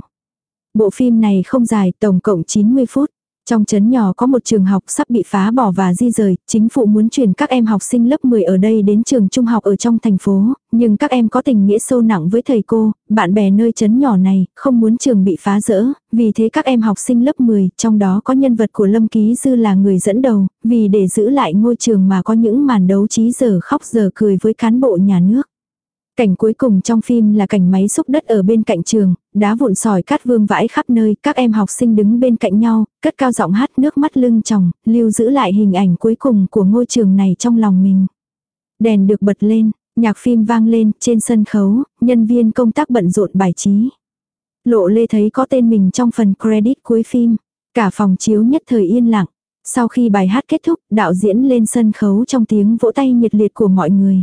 Bộ phim này không dài, tổng cộng 90 phút. Trong trấn nhỏ có một trường học sắp bị phá bỏ và di rời, chính phủ muốn chuyển các em học sinh lớp 10 ở đây đến trường trung học ở trong thành phố, nhưng các em có tình nghĩa sâu nặng với thầy cô, bạn bè nơi trấn nhỏ này, không muốn trường bị phá rỡ, vì thế các em học sinh lớp 10, trong đó có nhân vật của Lâm Ký Dư là người dẫn đầu, vì để giữ lại ngôi trường mà có những màn đấu trí giờ khóc giờ cười với cán bộ nhà nước. Cảnh cuối cùng trong phim là cảnh máy xúc đất ở bên cạnh trường, đá vụn sỏi cát vương vãi khắp nơi, các em học sinh đứng bên cạnh nhau, cất cao giọng hát nước mắt lưng tròng, lưu giữ lại hình ảnh cuối cùng của ngôi trường này trong lòng mình. Đèn được bật lên, nhạc phim vang lên, trên sân khấu, nhân viên công tác bận rộn bài trí. Lộ Lê thấy có tên mình trong phần credit cuối phim, cả phòng chiếu nhất thời yên lặng. Sau khi bài hát kết thúc, đạo diễn lên sân khấu trong tiếng vỗ tay nhiệt liệt của mọi người.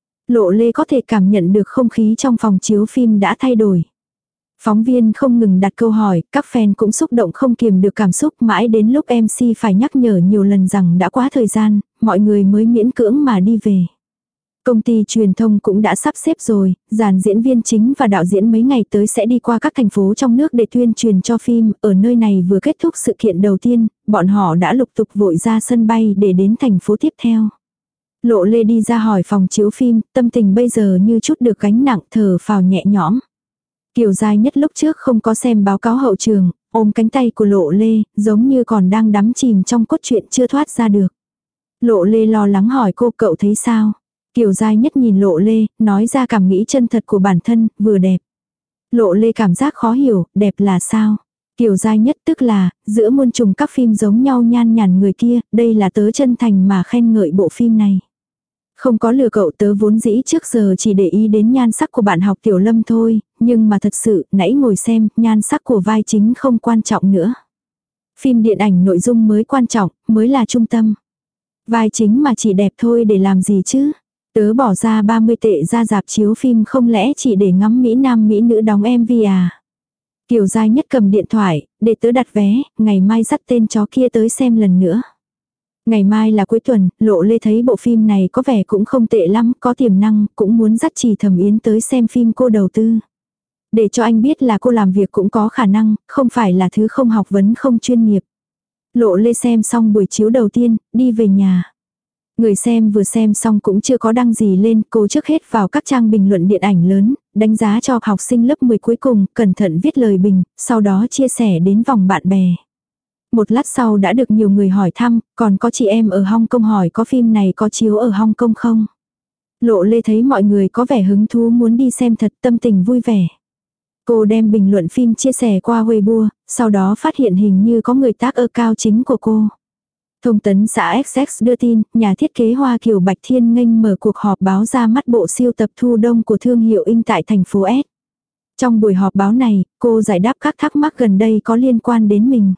Lộ Lê có thể cảm nhận được không khí trong phòng chiếu phim đã thay đổi. Phóng viên không ngừng đặt câu hỏi, các fan cũng xúc động không kiềm được cảm xúc, mãi đến lúc MC phải nhắc nhở nhiều lần rằng đã quá thời gian, mọi người mới miễn cưỡng mà đi về. Công ty truyền thông cũng đã sắp xếp rồi, dàn diễn viên chính và đạo diễn mấy ngày tới sẽ đi qua các thành phố trong nước để tuyên truyền cho phim, ở nơi này vừa kết thúc sự kiện đầu tiên, bọn họ đã lục tục vội ra sân bay để đến thành phố tiếp theo. Lộ Lê đi ra hỏi phòng chiếu phim, tâm tình bây giờ như chút được gánh nặng, thở phào nhẹ nhõm. Kiều Giai Nhất lúc trước không có xem báo cáo hậu trường, ôm cánh tay của Lộ Lê, giống như còn đang đắm chìm trong cốt truyện chưa thoát ra được. Lộ Lê lo lắng hỏi cô, cậu thấy sao? Kiều Giai Nhất nhìn Lộ Lê, nói ra cảm nghĩ chân thật của bản thân, vừa đẹp. Lộ Lê cảm giác khó hiểu, đẹp là sao? Kiều Giai Nhất tức là, giữa muôn trùng các phim giống nhau nhan nhản người kia, đây là tớ chân thành mà khen ngợi bộ phim này. Không có lừa cậu, tớ vốn dĩ trước giờ chỉ để ý đến nhan sắc của bạn học Tiểu Lâm thôi, nhưng mà thật sự, nãy ngồi xem, nhan sắc của vai chính không quan trọng nữa. Phim điện ảnh nội dung mới quan trọng, mới là trung tâm. Vai chính mà chỉ đẹp thôi để làm gì chứ? Tớ bỏ ra 30 tệ ra rạp chiếu phim không lẽ chỉ để ngắm Mỹ Nam Mỹ nữ đóng MV à? Kiều Giai Nhất cầm điện thoại, để tớ đặt vé, ngày mai dắt tên chó kia tới xem lần nữa. Ngày mai là cuối tuần, Lộ Lê thấy bộ phim này có vẻ cũng không tệ lắm, có tiềm năng, cũng muốn dắt Trì Thẩm Yến tới xem phim cô đầu tư. Để cho anh biết là cô làm việc cũng có khả năng, không phải là thứ không học vấn không chuyên nghiệp. Lộ Lê xem xong buổi chiếu đầu tiên, đi về nhà. Người xem vừa xem xong cũng chưa có đăng gì lên, cô trước hết vào các trang bình luận điện ảnh lớn, đánh giá cho học sinh lớp 10 cuối cùng, cẩn thận viết lời bình, sau đó chia sẻ đến vòng bạn bè. Một lát sau đã được nhiều người hỏi thăm, còn có chị em ở Hong Kong hỏi có phim này có chiếu ở Hong Kong không? Lộ Lê thấy mọi người có vẻ hứng thú muốn đi xem thật, tâm tình vui vẻ. Cô đem bình luận phim chia sẻ qua Weibo, sau đó phát hiện hình như có người tác account chính của cô. Thông tấn xã XX đưa tin, nhà thiết kế Hoa Kiều Bạch Thiên Nghênh mở cuộc họp báo ra mắt bộ siêu tập thu đông của thương hiệu In tại thành phố S. Trong buổi họp báo này, cô giải đáp các thắc mắc gần đây có liên quan đến mình.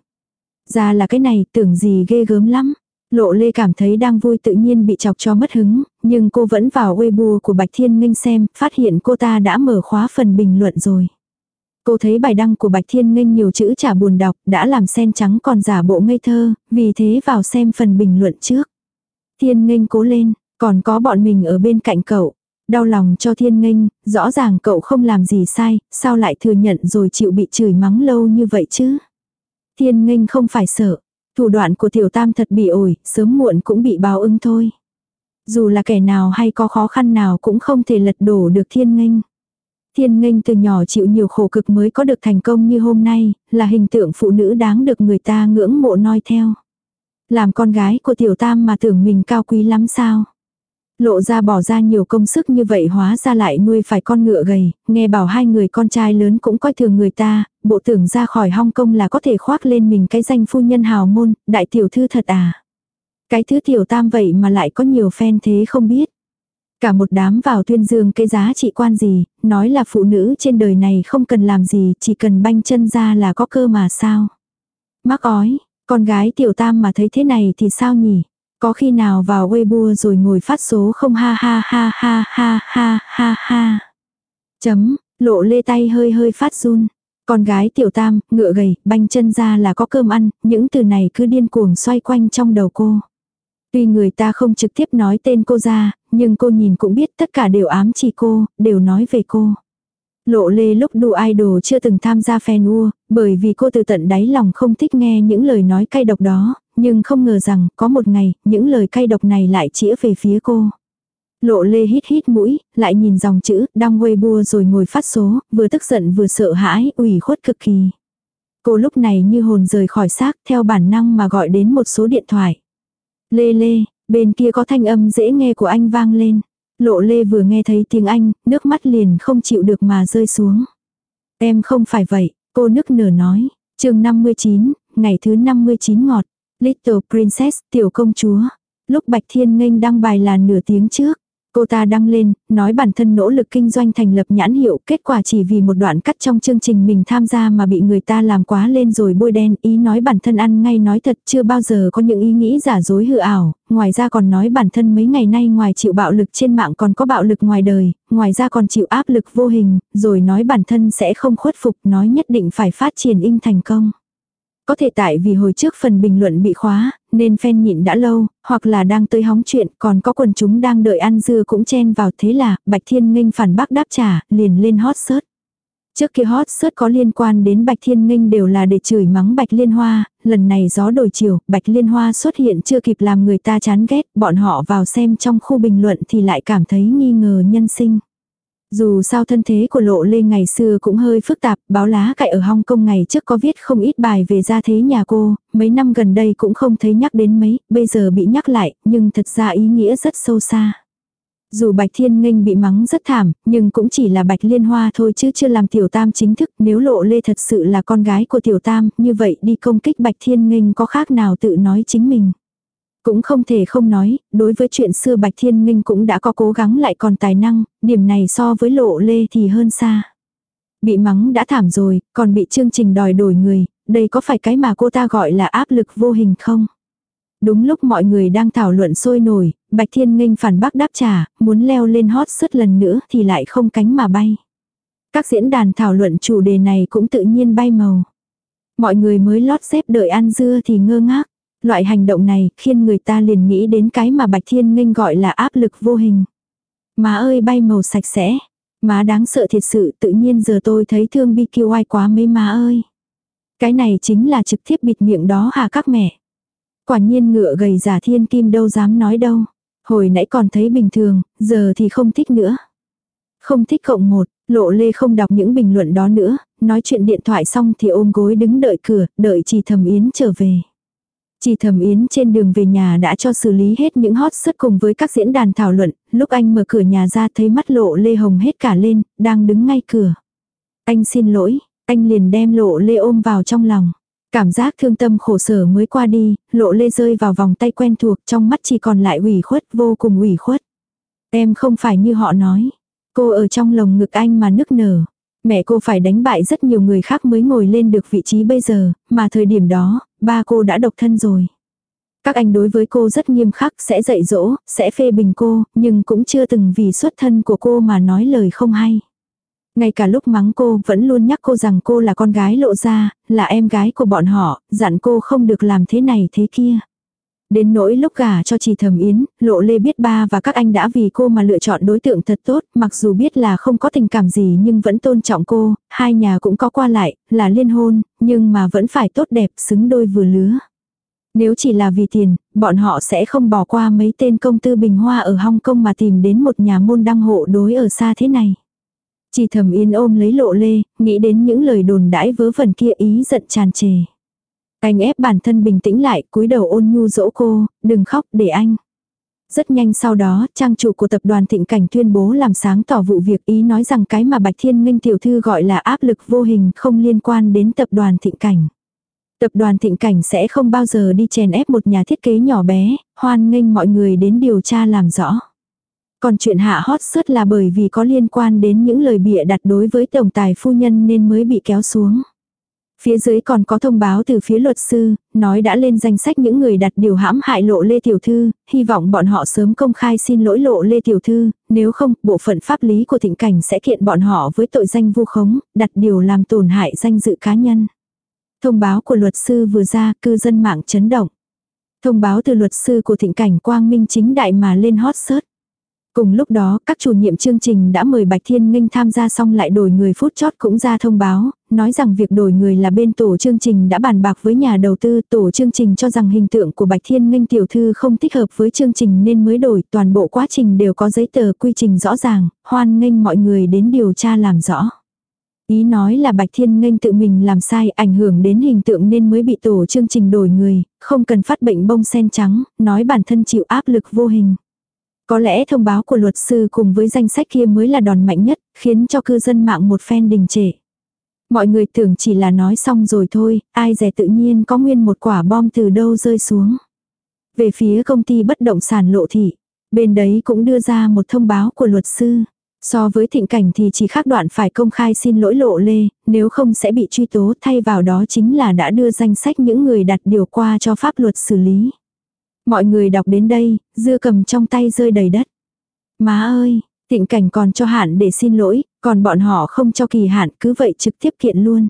Ra là cái này, tưởng gì ghê gớm lắm. Lộ Lê cảm thấy đang vui tự nhiên bị chọc cho mất hứng, nhưng cô vẫn vào Weibo của Bạch Thiên Nghênh xem, phát hiện cô ta đã mở khóa phần bình luận rồi. Cô thấy bài đăng của Bạch Thiên Nghênh nhiều chữ chả buồn đọc, đã làm sen trắng còn giả bộ ngây thơ, vì thế vào xem phần bình luận trước. Thiên Nghênh cố lên, còn có bọn mình ở bên cạnh cậu. Đau lòng cho Thiên Nghênh, rõ ràng cậu không làm gì sai, sao lại thừa nhận rồi chịu bị chửi mắng lâu như vậy chứ? Thiên Nghênh không phải sợ, thủ đoạn của Tiểu Tam thật bỉ ổi, sớm muộn cũng bị báo ứng thôi. Dù là kẻ nào hay có khó khăn nào cũng không thể lật đổ được Thiên Nghênh. Thiên Nghênh từ nhỏ chịu nhiều khổ cực mới có được thành công như hôm nay, là hình tượng phụ nữ đáng được người ta ngưỡng mộ noi theo. Làm con gái của Tiểu Tam mà tưởng mình cao quý lắm sao? Lộ ra bỏ ra nhiều công sức như vậy hóa ra lại nuôi phải con ngựa gầy, nghe bảo hai người con trai lớn cũng coi thường người ta, bộ tưởng ra khỏi Hong Kong là có thể khoác lên mình cái danh phu nhân hào môn, đại tiểu thư thật à? Cái thứ Tiểu Tam vậy mà lại có nhiều fan thế không biết. Cả một đám vào tuyên dương cái giá trị quan gì, nói là phụ nữ trên đời này không cần làm gì, chỉ cần banh chân ra là có cơ mà sao. Mắc ói, con gái Tiểu Tam mà thấy thế này thì sao nhỉ? Có khi nào vào Weibo rồi ngồi phát số không ha ha ha ha ha ha ha ha. Chấm, Lộ Lê tay hơi hơi phát run. Con gái Tiểu Tam, ngựa gầy, banh chân ra là có cơm ăn, những từ này cứ điên cuồng xoay quanh trong đầu cô. Tuy người ta không trực tiếp nói tên cô ra, nhưng cô nhìn cũng biết tất cả đều ám chỉ cô, đều nói về cô. Lộ Lê lúc đu idol chưa từng tham gia fan war, bởi vì cô từ tận đáy lòng không thích nghe những lời nói cay độc đó, nhưng không ngờ rằng có một ngày, những lời cay độc này lại chĩa về phía cô. Lộ Lê hít hít mũi, lại nhìn dòng chữ, đăng Weibo rồi ngồi phát số, vừa tức giận vừa sợ hãi, ủy khuất cực kỳ. Cô lúc này như hồn rời khỏi xác, theo bản năng mà gọi đến một số điện thoại. Lê Lê, bên kia có thanh âm dễ nghe của anh vang lên. Lộ Lê vừa nghe thấy tiếng Anh, nước mắt liền không chịu được mà rơi xuống. Em không phải vậy, cô nức nở nói. Chương 59, ngày thứ 59 ngọt. Little Princess, tiểu công chúa. Lúc Bạch Thiên Nghênh đăng bài là nửa tiếng trước. Cô ta đăng lên, nói bản thân nỗ lực kinh doanh thành lập nhãn hiệu, kết quả chỉ vì một đoạn cắt trong chương trình mình tham gia mà bị người ta làm quá lên rồi bôi đen, ý nói bản thân ăn ngay nói thật chưa bao giờ có những ý nghĩ giả dối hư ảo, ngoài ra còn nói bản thân mấy ngày nay ngoài chịu bạo lực trên mạng còn có bạo lực ngoài đời, ngoài ra còn chịu áp lực vô hình, rồi nói bản thân sẽ không khuất phục, nói nhất định phải phát triển in thành công. Có thể tại vì hồi trước phần bình luận bị khóa, nên fan nhịn đã lâu, hoặc là đang tới hóng chuyện, còn có quần chúng đang đợi ăn dưa cũng chen vào, thế là, Bạch Thiên Nghênh phản bác đáp trả, liền lên hot search. Trước kia hot search có liên quan đến Bạch Thiên Nghênh đều là để chửi mắng Bạch Liên Hoa, lần này gió đổi chiều, Bạch Liên Hoa xuất hiện chưa kịp làm người ta chán ghét, bọn họ vào xem trong khu bình luận thì lại cảm thấy nghi ngờ nhân sinh. Dù sao thân thế của Lộ Lê ngày xưa cũng hơi phức tạp, báo lá cải ở Hong Kong ngày trước có viết không ít bài về gia thế nhà cô, mấy năm gần đây cũng không thấy nhắc đến mấy, bây giờ bị nhắc lại, nhưng thật ra ý nghĩa rất sâu xa. Dù Bạch Thiên Nghênh bị mắng rất thảm, nhưng cũng chỉ là Bạch Liên Hoa thôi chứ chưa làm Tiểu Tam chính thức. Nếu Lộ Lê thật sự là con gái của Tiểu Tam, như vậy đi công kích Bạch Thiên Nghênh có khác nào tự nói chính mình. Cũng không thể không nói, đối với chuyện xưa Bạch Thiên Nghênh cũng đã có cố gắng lại còn tài năng, điểm này so với Lộ Lê thì hơn xa. Bị mắng đã thảm rồi, còn bị chương trình đòi đổi người, đây có phải cái mà cô ta gọi là áp lực vô hình không? Đúng lúc mọi người đang thảo luận sôi nổi, Bạch Thiên Nghênh phản bác đáp trả, muốn leo lên hot search lần nữa thì lại không cánh mà bay. Các diễn đàn thảo luận chủ đề này cũng tự nhiên bay màu. Mọi người mới lót xếp đợi ăn dưa thì ngơ ngác. Loại hành động này khiến người ta liền nghĩ đến cái mà Bạch Thiên Nghênh gọi là áp lực vô hình. Má ơi bay màu sạch sẽ. Má đáng sợ thiệt sự, tự nhiên giờ tôi thấy thương BQI quá mấy má ơi. Cái này chính là trực tiếp bịt miệng đó hả các mẹ. Quả nhiên ngựa gầy giả thiên kim đâu dám nói đâu. Hồi nãy còn thấy bình thường, giờ thì không thích nữa. Không thích cộng một, Lộ Lê không đọc những bình luận đó nữa, nói chuyện điện thoại xong thì ôm gối đứng đợi cửa, đợi Trì Thẩm Yến trở về. Trì Thẩm Yến trên đường về nhà đã cho xử lý hết những hot search cùng với các diễn đàn thảo luận, lúc anh mở cửa nhà ra thấy mắt Lộ Lê hồng hết cả lên, đang đứng ngay cửa. Anh xin lỗi, anh liền đem Lộ Lê ôm vào trong lòng. Cảm giác thương tâm khổ sở mới qua đi, Lộ Lê rơi vào vòng tay quen thuộc, trong mắt chỉ còn lại ủy khuất, vô cùng ủy khuất. Em không phải như họ nói. Cô ở trong lồng ngực anh mà nức nở. Mẹ cô phải đánh bại rất nhiều người khác mới ngồi lên được vị trí bây giờ, mà thời điểm đó, ba cô đã độc thân rồi. Các anh đối với cô rất nghiêm khắc, sẽ dạy dỗ, sẽ phê bình cô, nhưng cũng chưa từng vì xuất thân của cô mà nói lời không hay. Ngay cả lúc mắng cô vẫn luôn nhắc cô rằng cô là con gái Lộ gia, là em gái của bọn họ, dặn cô không được làm thế này thế kia. Đến nỗi lúc gả cho Trì Thẩm Yến, Lộ Lê biết ba và các anh đã vì cô mà lựa chọn đối tượng thật tốt, mặc dù biết là không có tình cảm gì nhưng vẫn tôn trọng cô, hai nhà cũng có qua lại, là liên hôn, nhưng mà vẫn phải tốt đẹp xứng đôi vừa lứa. Nếu chỉ là vì tiền, bọn họ sẽ không bỏ qua mấy tên công tư bình hoa ở Hong Kong mà tìm đến một nhà môn đăng hộ đối ở xa thế này. Trì Thẩm Yến ôm lấy Lộ Lê, nghĩ đến những lời đồn đãi vớ vẩn kia ý giận tràn trề. Anh ép bản thân bình tĩnh lại, cúi đầu ôn nhu dỗ cô, đừng khóc để anh. Rất nhanh sau đó, trang chủ của tập đoàn Thịnh Cảnh tuyên bố làm sáng tỏ vụ việc, ý nói rằng cái mà Bạch Thiên Nghênh tiểu thư gọi là áp lực vô hình không liên quan đến tập đoàn Thịnh Cảnh. Tập đoàn Thịnh Cảnh sẽ không bao giờ đi chèn ép một nhà thiết kế nhỏ bé, hoan nghênh mọi người đến điều tra làm rõ. Còn chuyện hạ hot search là bởi vì có liên quan đến những lời bịa đặt đối với tổng tài phu nhân nên mới bị kéo xuống. Phía dưới còn có thông báo từ phía luật sư, nói đã lên danh sách những người đặt điều hãm hại Lộ Lê tiểu thư, hy vọng bọn họ sớm công khai xin lỗi Lộ Lê tiểu thư, nếu không, bộ phận pháp lý của Thịnh Cảnh sẽ kiện bọn họ với tội danh vu khống, đặt điều làm tổn hại danh dự cá nhân. Thông báo của luật sư vừa ra, cư dân mạng chấn động. Thông báo từ luật sư của Thịnh Cảnh quang minh chính đại mà lên hot search. Cùng lúc đó, các chủ nhiệm chương trình đã mời Bạch Thiên Nghênh tham gia xong lại đổi người phút chót cũng ra thông báo, nói rằng việc đổi người là bên tổ chương trình đã bàn bạc với nhà đầu tư, tổ chương trình cho rằng hình tượng của Bạch Thiên Nghênh tiểu thư không thích hợp với chương trình nên mới đổi, toàn bộ quá trình đều có giấy tờ quy trình rõ ràng, hoan nghênh mọi người đến điều tra làm rõ. Ý nói là Bạch Thiên Nghênh tự mình làm sai ảnh hưởng đến hình tượng nên mới bị tổ chương trình đổi người, không cần phát bệnh bông sen trắng, nói bản thân chịu áp lực vô hình. Có lẽ thông báo của luật sư cùng với danh sách kia mới là đòn mạnh nhất, khiến cho cư dân mạng một phen đình trệ. Mọi người tưởng chỉ là nói xong rồi thôi, ai dè tự nhiên có nguyên một quả bom từ đâu rơi xuống. Về phía công ty bất động sản Lộ thị, bên đấy cũng đưa ra một thông báo của luật sư. So với Thịnh Cảnh thì chỉ khác đoạn phải công khai xin lỗi Lộ Lê, nếu không sẽ bị truy tố, thay vào đó chính là đã đưa danh sách những người đặt điều qua cho pháp luật xử lý. Mọi người đọc đến đây, dưa cầm trong tay rơi đầy đất. Má ơi, Thịnh Cảnh còn cho hạn để xin lỗi, còn bọn họ không cho kỳ hạn, cứ vậy trực tiếp kiện luôn.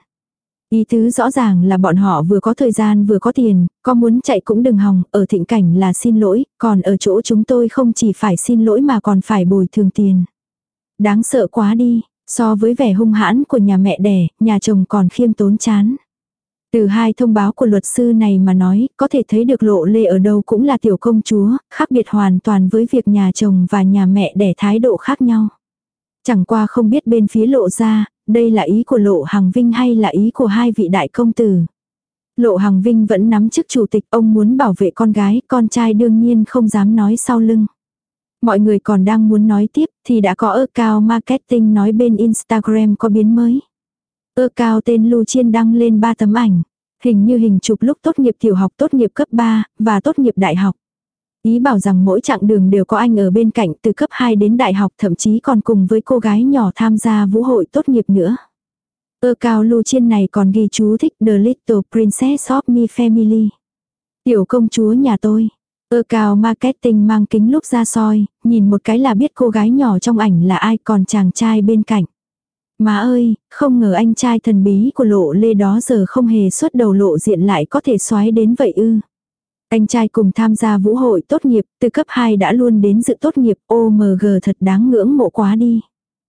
Ý tứ rõ ràng là bọn họ vừa có thời gian vừa có tiền, có muốn chạy cũng đừng hòng, ở Thịnh Cảnh là xin lỗi, còn ở chỗ chúng tôi không chỉ phải xin lỗi mà còn phải bồi thường tiền. Đáng sợ quá đi, so với vẻ hung hãn của nhà mẹ đẻ, nhà chồng còn khiêm tốn chán. Từ hai thông báo của luật sư này mà nói, có thể thấy được Lộ Lê ở đâu cũng là tiểu công chúa, khác biệt hoàn toàn với việc nhà chồng và nhà mẹ đẻ thái độ khác nhau. Chẳng qua không biết bên phía Lộ gia, đây là ý của Lộ Hằng Vinh hay là ý của hai vị đại công tử. Lộ Hằng Vinh vẫn nắm chức chủ tịch, ông muốn bảo vệ con gái, con trai đương nhiên không dám nói sau lưng. Mọi người còn đang muốn nói tiếp thì đã có account marketing nói bên Instagram có biến mới. Account tên Lưu Chiên đăng lên 3 tấm ảnh. Hình như hình chụp lúc tốt nghiệp tiểu học, tốt nghiệp cấp 3 và tốt nghiệp đại học. Ý bảo rằng mỗi chặng đường đều có anh ở bên cạnh từ cấp 2 đến đại học, thậm chí còn cùng với cô gái nhỏ tham gia vũ hội tốt nghiệp nữa. Account Lưu Chiên này còn ghi chú thích The Little Princess of My Family. Tiểu công chúa nhà tôi. Account marketing mang kính lúc ra soi, nhìn một cái là biết cô gái nhỏ trong ảnh là ai, còn chàng trai bên cạnh. Má ơi, không ngờ anh trai thần bí của Lộ Lê đó giờ không hề xuất đầu lộ diện lại có thể xoái đến vậy ư. Anh trai cùng tham gia vũ hội tốt nghiệp, từ cấp 2 đã luôn đến dự tốt nghiệp, OMG thật đáng ngưỡng mộ quá đi.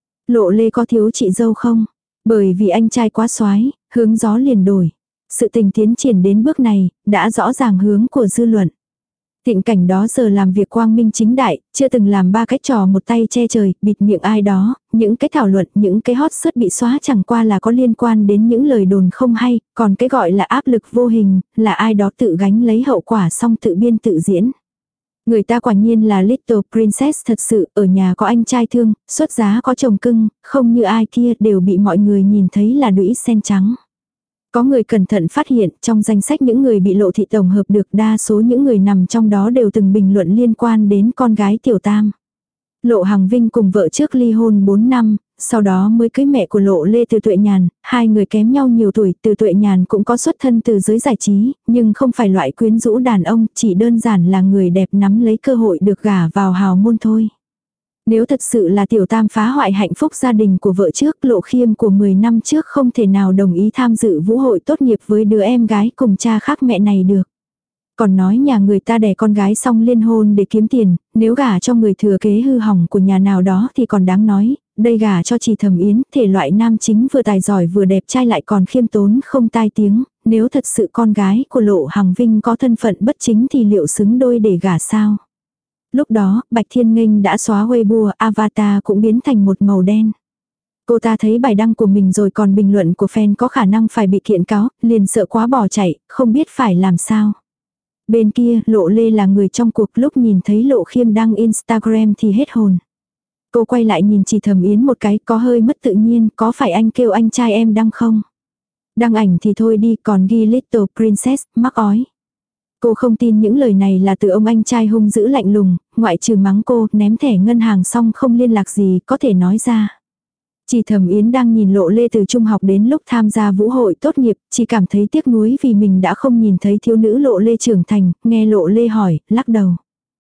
Lộ Lê có thiếu chị dâu không? Bởi vì anh trai quá xoái, hướng gió liền đổi. Sự tình tiến triển đến bước này, đã rõ ràng hướng của dư luận. Thịnh Cảnh đó giờ làm việc quang minh chính đại, chưa từng làm 3 cái trò một tay che trời, bịt miệng ai đó, những cái thảo luận, những cái hot search bị xóa chẳng qua là có liên quan đến những lời đồn không hay, còn cái gọi là áp lực vô hình, là ai đó tự gánh lấy hậu quả xong tự biên tự diễn. Người ta quả nhiên là Little Princess thật sự, ở nhà có anh trai thương, xuất giá có chồng cưng, không như ai kia đều bị mọi người nhìn thấy là đũy sen trắng. Có người cẩn thận phát hiện trong danh sách những người bị lộ thị tổng hợp được đa số những người nằm trong đó đều từng bình luận liên quan đến con gái Tiểu Tam. Lộ Hằng Vinh cùng vợ trước ly hôn 4 năm, sau đó mới cưới mẹ của Lộ Lê Từ Tuệ Nhàn, hai người kém nhau nhiều tuổi. Từ Tuệ Nhàn cũng có xuất thân từ giới giải trí, nhưng không phải loại quyến rũ đàn ông, chỉ đơn giản là người đẹp nắm lấy cơ hội được gả vào hào môn thôi. Nếu thật sự là Tiểu Tam phá hoại hạnh phúc gia đình của vợ trước, Lộ Khiêm của 10 năm trước không thể nào đồng ý tham dự vũ hội tốt nghiệp với đứa em gái cùng cha khác mẹ này được. Còn nói nhà người ta đẻ con gái xong liên hôn để kiếm tiền, nếu gả cho người thừa kế hư hỏng của nhà nào đó thì còn đáng nói, đây gả cho chị Thẩm Yến, thể loại nam chính vừa tài giỏi vừa đẹp trai lại còn khiêm tốn không tai tiếng, nếu thật sự con gái của Lộ Hằng Vinh có thân phận bất chính thì liệu xứng đôi để gả sao? Lúc đó, Bạch Thiên Nghênh đã xóa Weibo, avatar cũng biến thành một màu đen. Cô ta thấy bài đăng của mình rồi còn bình luận của fan có khả năng phải bị kiện cáo, liền sợ quá bỏ chạy, không biết phải làm sao. Bên kia, Lộ Lê là người trong cuộc, lúc nhìn thấy Lộ Khiêm đăng Instagram thì hết hồn. Cô quay lại nhìn chị Thẩm Yến một cái, có hơi mất tự nhiên, có phải anh kêu anh trai em đăng không? Đăng ảnh thì thôi đi, còn ghi Little Princess, mắc ói. Cô không tin những lời này là từ ông anh trai hung dữ lạnh lùng, ngoại trừ mắng cô, ném thẻ ngân hàng xong không liên lạc gì, có thể nói ra. Chị Thẩm Yến đang nhìn Lộ Lê từ trung học đến lúc tham gia vũ hội tốt nghiệp, chỉ cảm thấy tiếc nuối vì mình đã không nhìn thấy thiếu nữ Lộ Lê trưởng thành, nghe Lộ Lê hỏi, lắc đầu.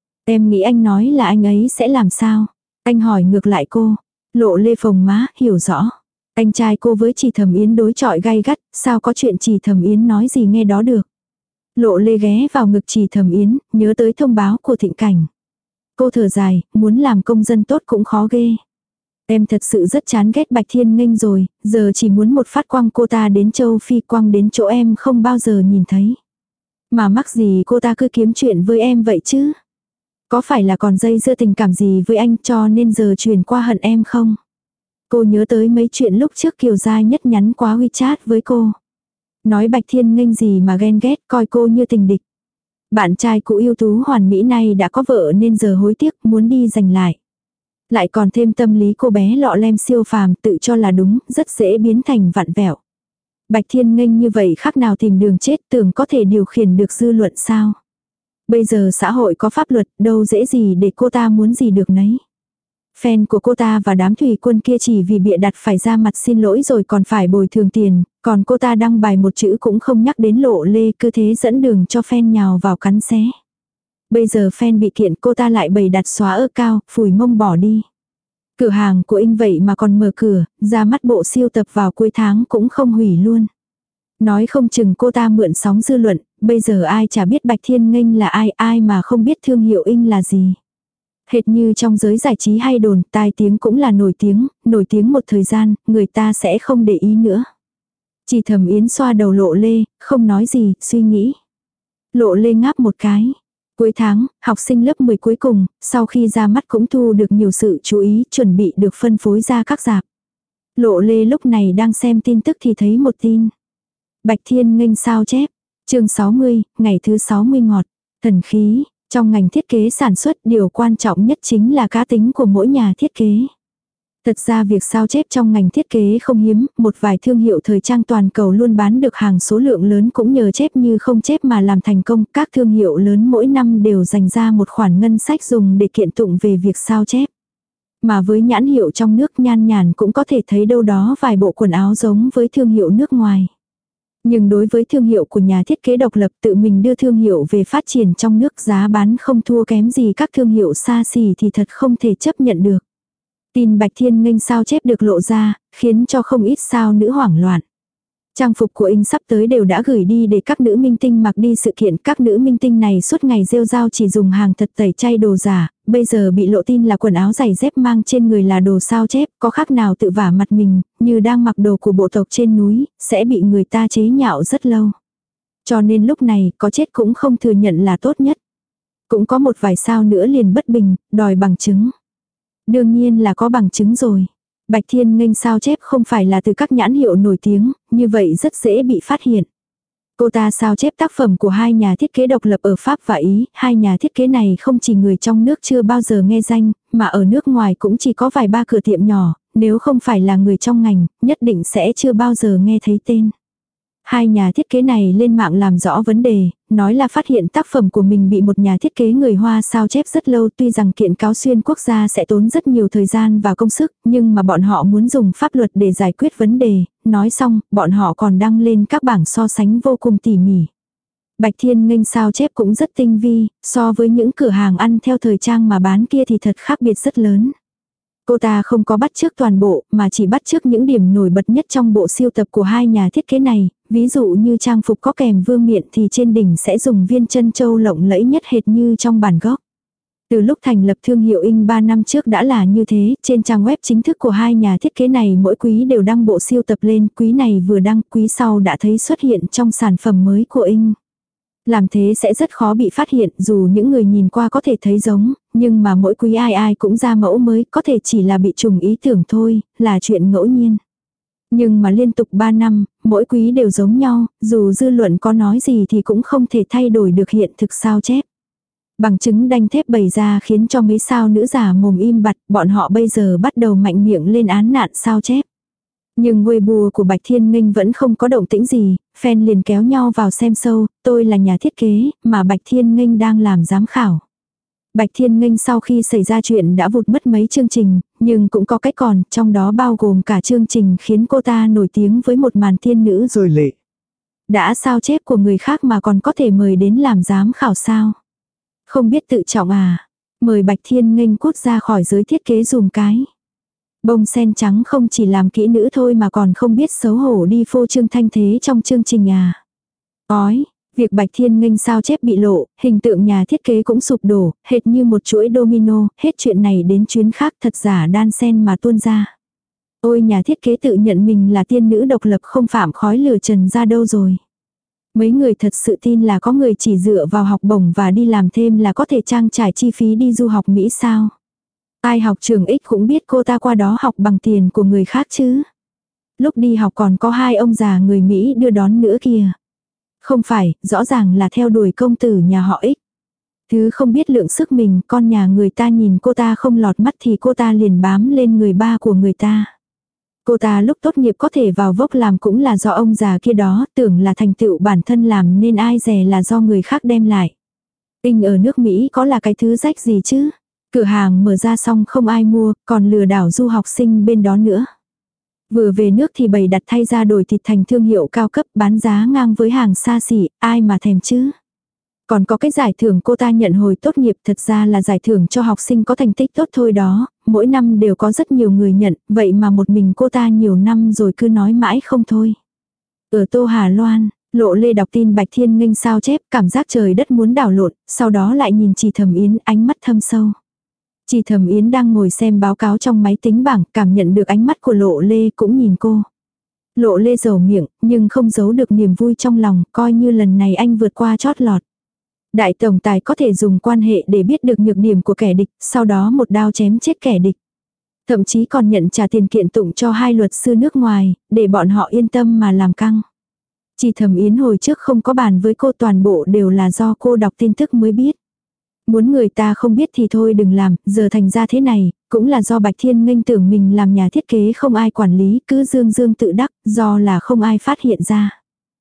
Em nghĩ anh nói là anh ấy sẽ làm sao? Anh hỏi ngược lại cô. Lộ Lê phồng má, hiểu rõ. Anh trai cô với chị Thẩm Yến đối chọi gay gắt, sao có chuyện chị Thẩm Yến nói gì nghe đó được. Lộ Lê ghé vào ngực chị Thẩm Yến, nhớ tới thông báo của Thịnh Cảnh. Cô thở dài, muốn làm công dân tốt cũng khó ghê. Em thật sự rất chán ghét Bạch Thiên Nghênh rồi, giờ chỉ muốn một phát quăng cô ta đến châu Phi, quăng đến chỗ em không bao giờ nhìn thấy. Mà mắc gì cô ta cứ kiếm chuyện với em vậy chứ? Có phải là còn dây dưa tình cảm gì với anh cho nên giờ truyền qua hận em không? Cô nhớ tới mấy chuyện lúc trước Kiều Gia Nhất nhắn qua WeChat với cô. Nói Bạch Thiên Nghênh gì mà ghen ghét, coi cô như tình địch. Bạn trai cũ ưu tú hoàn mỹ này đã có vợ nên giờ hối tiếc, muốn đi giành lại. Lại còn thêm tâm lý cô bé lọ lem siêu phàm, tự cho là đúng, rất dễ biến thành vặn vẹo. Bạch Thiên Nghênh như vậy khác nào tìm đường chết, tưởng có thể điều khiển được dư luận sao? Bây giờ xã hội có pháp luật, đâu dễ gì để cô ta muốn gì được nấy. Fan của cô ta và đám thủy quân kia chỉ vì bịa đặt phải ra mặt xin lỗi rồi còn phải bồi thường tiền, còn cô ta đăng bài một chữ cũng không nhắc đến Lộ Lê, cứ thế dẫn đường cho fan nhào vào cắn xé. Bây giờ fan bị kiện, cô ta lại bày đặt xóa account, phủi mông bỏ đi. Cửa hàng của Inh vậy mà còn mở cửa, ra mắt bộ siêu tập vào cuối tháng cũng không hủy luôn. Nói không chừng cô ta mượn sóng dư luận, bây giờ ai chả biết Bạch Thiên Nghênh là ai, ai mà không biết thương hiệu Inh là gì. Hệt như trong giới giải trí hay đồn, tai tiếng cũng là nổi tiếng một thời gian, người ta sẽ không để ý nữa. Chị Thẩm Yến xoa đầu Lộ Lê, không nói gì, suy nghĩ. Lộ Lê ngáp một cái. Cuối tháng, học sinh lớp 10 cuối cùng, sau khi ra mắt cũng thu được nhiều sự chú ý, chuẩn bị được phân phối ra các rạp. Lộ Lê lúc này đang xem tin tức thì thấy một tin. Bạch Thiên Nghênh sao chép. Chương 60, ngày thứ 60 ngọt. Thần khí. Trong ngành thiết kế sản xuất, điều quan trọng nhất chính là cá tính của mỗi nhà thiết kế. Thật ra việc sao chép trong ngành thiết kế không hiếm, một vài thương hiệu thời trang toàn cầu luôn bán được hàng số lượng lớn cũng nhờ chép như không chép mà làm thành công. Các thương hiệu lớn mỗi năm đều dành ra một khoản ngân sách dùng để kiện tụng về việc sao chép. Mà với nhãn hiệu trong nước nhan nhản cũng có thể thấy đâu đó vài bộ quần áo giống với thương hiệu nước ngoài. Nhưng đối với thương hiệu của nhà thiết kế độc lập tự mình đưa thương hiệu về phát triển trong nước, giá bán không thua kém gì các thương hiệu xa xỉ thì thật không thể chấp nhận được. Tin Bạch Thiên Nghênh sao chép được lộ ra, khiến cho không ít sao nữ hoảng loạn. Trang phục của Inh sắp tới đều đã gửi đi để các nữ minh tinh mặc đi sự kiện. Các nữ minh tinh này suốt ngày rêu rao chỉ dùng hàng thật tẩy chay đồ giả, bây giờ bị lộ tin là quần áo giày dép mang trên người là đồ sao chép, có khác nào tự vả mặt mình, như đang mặc đồ của bộ tộc trên núi, sẽ bị người ta chế nhạo rất lâu. Cho nên lúc này có chết cũng không thừa nhận là tốt nhất. Cũng có một vài sao nữa liền bất bình, đòi bằng chứng. Đương nhiên là có bằng chứng rồi. Bạch Thiên Nghênh sao chép không phải là từ các nhãn hiệu nổi tiếng, như vậy rất dễ bị phát hiện. Cô ta sao chép tác phẩm của hai nhà thiết kế độc lập ở Pháp và Ý, hai nhà thiết kế này không chỉ người trong nước chưa bao giờ nghe danh, mà ở nước ngoài cũng chỉ có vài ba cửa tiệm nhỏ, nếu không phải là người trong ngành, nhất định sẽ chưa bao giờ nghe thấy tên. Hai nhà thiết kế này lên mạng làm rõ vấn đề, nói là phát hiện tác phẩm của mình bị một nhà thiết kế người Hoa sao chép rất lâu, tuy rằng kiện cáo xuyên quốc gia sẽ tốn rất nhiều thời gian và công sức, nhưng mà bọn họ muốn dùng pháp luật để giải quyết vấn đề, nói xong, bọn họ còn đăng lên các bảng so sánh vô cùng tỉ mỉ. Bạch Thiên Nghênh sao chép cũng rất tinh vi, so với những cửa hàng ăn theo thời trang mà bán kia thì thật khác biệt rất lớn. Cô ta không có bắt chước toàn bộ, mà chỉ bắt chước những điểm nổi bật nhất trong bộ siêu tập của hai nhà thiết kế này, ví dụ như trang phục có kèm vương miện thì trên đỉnh sẽ dùng viên chân châu lộng lẫy nhất hệt như trong bản gốc. Từ lúc thành lập thương hiệu Inh 3 năm trước đã là như thế, trên trang web chính thức của hai nhà thiết kế này mỗi quý đều đăng bộ siêu tập lên, quý này vừa đăng, quý sau đã thấy xuất hiện trong sản phẩm mới của Inh. Làm thế sẽ rất khó bị phát hiện, dù những người nhìn qua có thể thấy giống, nhưng mà mỗi quý ai ai cũng ra mẫu mới, có thể chỉ là bị trùng ý tưởng thôi, là chuyện ngẫu nhiên. Nhưng mà liên tục 3 năm, mỗi quý đều giống nhau, dù dư luận có nói gì thì cũng không thể thay đổi được hiện thực sao chép. Bằng chứng đanh thép bày ra khiến cho mấy sao nữ giả mồm im bặt, bọn họ bây giờ bắt đầu mạnh miệng lên án nạn sao chép. Nhưng Weibo của Bạch Thiên Nghênh vẫn không có động tĩnh gì, fan liền kéo nhau vào xem show, tôi là nhà thiết kế, mà Bạch Thiên Nghênh đang làm giám khảo. Bạch Thiên Nghênh sau khi xảy ra chuyện đã vụt mất mấy chương trình, nhưng cũng có cái còn, trong đó bao gồm cả chương trình khiến cô ta nổi tiếng với một màn tiên nữ rồi lệ. Đã sao chép của người khác mà còn có thể mời đến làm giám khảo sao? Không biết tự trọng à? Mời Bạch Thiên Nghênh cút ra khỏi giới thiết kế dùm cái. Bông sen trắng không chỉ làm kỹ nữ thôi mà còn không biết xấu hổ đi phô trương thanh thế trong chương trình à. Ói, việc Bạch Thiên Nghênh sao chép bị lộ, hình tượng nhà thiết kế cũng sụp đổ, hệt như một chuỗi domino, hết chuyện này đến chuyến khác thật giả đan sen mà tuôn ra. Ôi nhà thiết kế tự nhận mình là tiên nữ độc lập không phạm khói lửa trần ra đâu rồi. Mấy người thật sự tin là có người chỉ dựa vào học bổng và đi làm thêm là có thể trang trải chi phí đi du học Mỹ sao? Ai học trường X cũng biết cô ta qua đó học bằng tiền của người khác chứ. Lúc đi học còn có hai ông già người Mỹ đưa đón nữa kìa. Không phải, rõ ràng là theo đuổi công tử nhà họ X. Thứ không biết lượng sức mình, con nhà người ta nhìn cô ta không lọt mắt thì cô ta liền bám lên người ba của người ta. Cô ta lúc tốt nghiệp có thể vào Vogue làm cũng là do ông già kia đó, tưởng là thành tựu bản thân làm nên ai dè là do người khác đem lại. Inh ở nước Mỹ có là cái thứ rách gì chứ? Cửa hàng mở ra xong không ai mua, còn lừa đảo du học sinh bên đó nữa. Vừa về nước thì bày đặt thay ra đổi thịt thành thương hiệu cao cấp bán giá ngang với hàng xa xỉ, ai mà thèm chứ. Còn có cái giải thưởng cô ta nhận hồi tốt nghiệp thật ra là giải thưởng cho học sinh có thành tích tốt thôi đó, mỗi năm đều có rất nhiều người nhận, vậy mà một mình cô ta nhiều năm rồi cứ nói mãi không thôi. Ở Tô Hà Loan, Lộ Lê đọc tin Bạch Thiên Nghênh sao chép, cảm giác trời đất muốn đảo lộn, sau đó lại nhìn Trì Thẩm Yến ánh mắt thâm sâu. Trì Thẩm Yến đang ngồi xem báo cáo trong máy tính bảng, cảm nhận được ánh mắt của Lộ Lê cũng nhìn cô. Lộ Lê dầu miệng, nhưng không giấu được niềm vui trong lòng, coi như lần này anh vượt qua chót lọt. Đại tổng tài có thể dùng quan hệ để biết được nhược điểm của kẻ địch, sau đó một đao chém chết kẻ địch. Thậm chí còn nhận trả tiền kiện tụng cho hai luật sư nước ngoài, để bọn họ yên tâm mà làm căng. Trì Thẩm Yến hồi trước không có bàn với cô, toàn bộ đều là do cô đọc tin tức mới biết. Muốn người ta không biết thì thôi đừng làm, giờ thành ra thế này, cũng là do Bạch Thiên Nghênh tưởng mình làm nhà thiết kế không ai quản lý, cứ dương dương tự đắc, do là không ai phát hiện ra.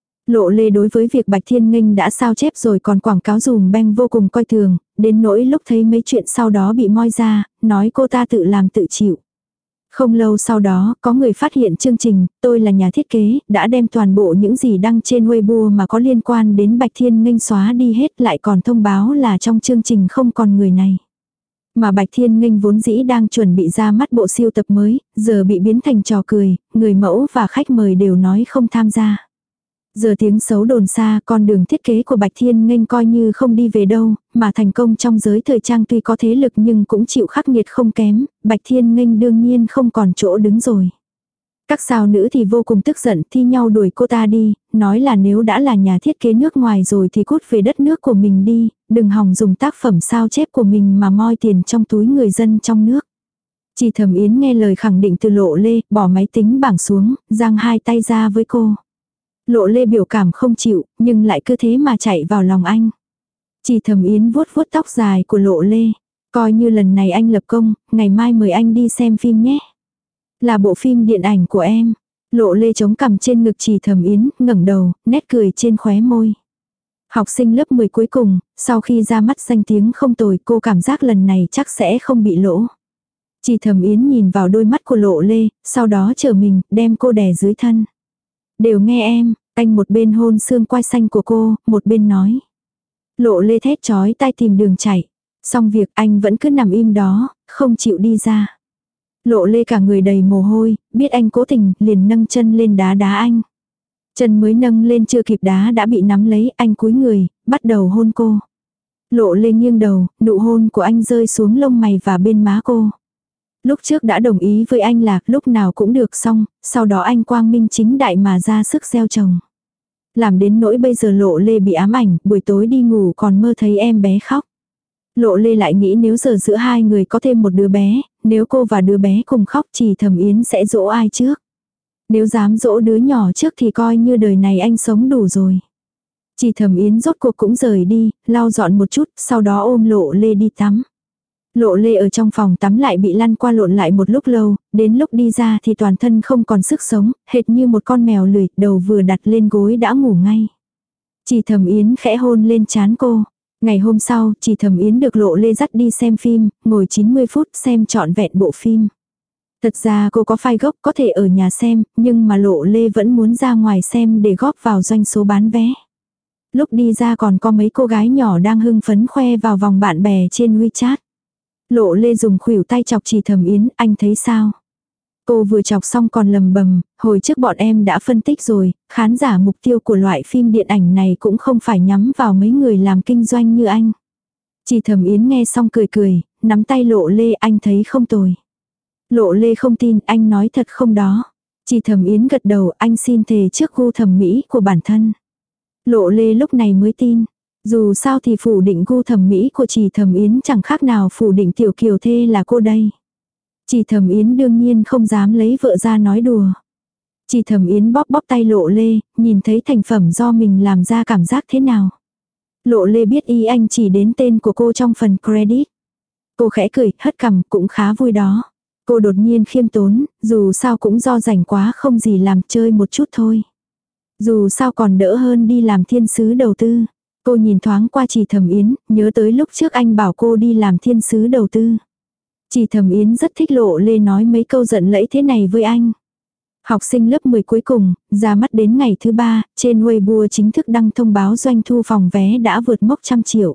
Lộ Lê đối với việc Bạch Thiên Nghênh đã sao chép rồi còn quảng cáo dùm beng vô cùng coi thường, đến nỗi lúc thấy mấy chuyện sau đó bị moi ra, nói cô ta tự làm tự chịu. Không lâu sau đó, có người phát hiện chương trình, tôi là nhà thiết kế, đã đem toàn bộ những gì đăng trên Weibo mà có liên quan đến Bạch Thiên Nghênh xóa đi hết, lại còn thông báo là trong chương trình không còn người này. Mà Bạch Thiên Nghênh vốn dĩ đang chuẩn bị ra mắt bộ siêu tập mới, giờ bị biến thành trò cười, người mẫu và khách mời đều nói không tham gia. Giờ tiếng xấu đồn xa, con đường thiết kế của Bạch Thiên Nghênh coi như không đi về đâu, mà thành công trong giới thời trang tuy có thế lực nhưng cũng chịu khắc nghiệt không kém, Bạch Thiên Nghênh đương nhiên không còn chỗ đứng rồi. Các sao nữ thì vô cùng tức giận thi nhau đuổi cô ta đi, nói là nếu đã là nhà thiết kế nước ngoài rồi thì cút về đất nước của mình đi, đừng hòng dùng tác phẩm sao chép của mình mà moi tiền trong túi người dân trong nước. Chỉ Thẩm Yến nghe lời khẳng định từ Lộ Lê, bỏ máy tính bảng xuống, giang hai tay ra với cô. Lộ Lê biểu cảm không chịu, nhưng lại cứ thế mà chạy vào lòng anh. Chỉ Thẩm Yến vuốt vuốt tóc dài của Lộ Lê. Coi như lần này anh lập công, ngày mai mời anh đi xem phim nhé. Là bộ phim điện ảnh của em. Lộ Lê chống cằm trên ngực Chỉ Thẩm Yến, ngẩng đầu, nét cười trên khóe môi. Học sinh lớp 10 cuối cùng, sau khi ra mắt danh tiếng không tồi, cô cảm giác lần này chắc sẽ không bị lỗ. Chỉ Thẩm Yến nhìn vào đôi mắt của Lộ Lê, sau đó trở mình, đem cô đè dưới thân. Đều nghe em, anh một bên hôn xương quai xanh của cô, một bên nói. Lộ Lê thét chói tai tìm đường chạy. Xong việc anh vẫn cứ nằm im đó, không chịu đi ra. Lộ Lê cả người đầy mồ hôi, biết anh cố tình, liền nâng chân lên đá đá anh. Chân mới nâng lên chưa kịp đá đã bị nắm lấy, anh cúi người, bắt đầu hôn cô. Lộ Lê nghiêng đầu, nụ hôn của anh rơi xuống lông mày và bên má cô. Lúc trước đã đồng ý với anh là lúc nào cũng được xong, sau đó anh quang minh chính đại mà ra sức gieo trồng. Làm đến nỗi bây giờ Lộ Lê bị ám ảnh, buổi tối đi ngủ còn mơ thấy em bé khóc. Lộ Lê lại nghĩ nếu giờ giữa hai người có thêm một đứa bé, nếu cô và đứa bé cùng khóc Chỉ Thẩm Yến sẽ dỗ ai trước. Nếu dám dỗ đứa nhỏ trước thì coi như đời này anh sống đủ rồi. Chỉ Thẩm Yến rốt cuộc cũng rời đi, lau dọn một chút, sau đó ôm Lộ Lê đi tắm. Lộ Lê ở trong phòng tắm lại bị lăn qua lộn lại một lúc lâu, đến lúc đi ra thì toàn thân không còn sức sống, hệt như một con mèo lười, đầu vừa đặt lên gối đã ngủ ngay. Chỉ Thẩm Yến khẽ hôn lên trán cô. Ngày hôm sau, Chỉ Thẩm Yến được Lộ Lê dắt đi xem phim, ngồi 90 phút xem trọn vẹn bộ phim. Thật ra cô có file gốc có thể ở nhà xem, nhưng mà Lộ Lê vẫn muốn ra ngoài xem để góp vào doanh số bán vé. Lúc đi ra còn có mấy cô gái nhỏ đang hưng phấn khoe vào vòng bạn bè trên WeChat. Lộ Lê dùng khuỷu tay chọc Chỉ Thẩm Yến, anh thấy sao? Cô vừa chọc xong còn lầm bầm, hồi trước bọn em đã phân tích rồi, khán giả mục tiêu của loại phim điện ảnh này cũng không phải nhắm vào mấy người làm kinh doanh như anh. Chỉ Thẩm Yến nghe xong cười cười, nắm tay Lộ Lê, anh thấy không tồi. Lộ Lê không tin, anh nói thật không đó. Chỉ Thẩm Yến gật đầu, anh xin thề trước gu thẩm mỹ của bản thân. Lộ Lê lúc này mới tin. Dù sao thì phủ định gu thẩm mỹ của Chỉ Thẩm Yến chẳng khác nào phủ định Tiểu Kiều Thê là cô đây. Chỉ Thẩm Yến đương nhiên không dám lấy vợ ra nói đùa. Chỉ Thẩm Yến bóp bóp tay Lộ Lê, nhìn thấy thành phẩm do mình làm ra cảm giác thế nào. Lộ Lê biết ý anh chỉ đến tên của cô trong phần credit. Cô khẽ cười, hất cằm, cũng khá vui đó. Cô đột nhiên khiêm tốn, dù sao cũng do rảnh quá không gì làm, chơi một chút thôi. Dù sao còn đỡ hơn đi làm thiên sứ đầu tư. Cô nhìn thoáng qua Chỉ Thẩm Yến, nhớ tới lúc trước anh bảo cô đi làm thiên sứ đầu tư. Chỉ Thẩm Yến rất thích Lộ Lê nói mấy câu giận lẫy thế này với anh. Học sinh lớp 10 cuối cùng, ra mắt đến ngày thứ 3, trên Weibo chính thức đăng thông báo doanh thu phòng vé đã vượt mốc 100 triệu.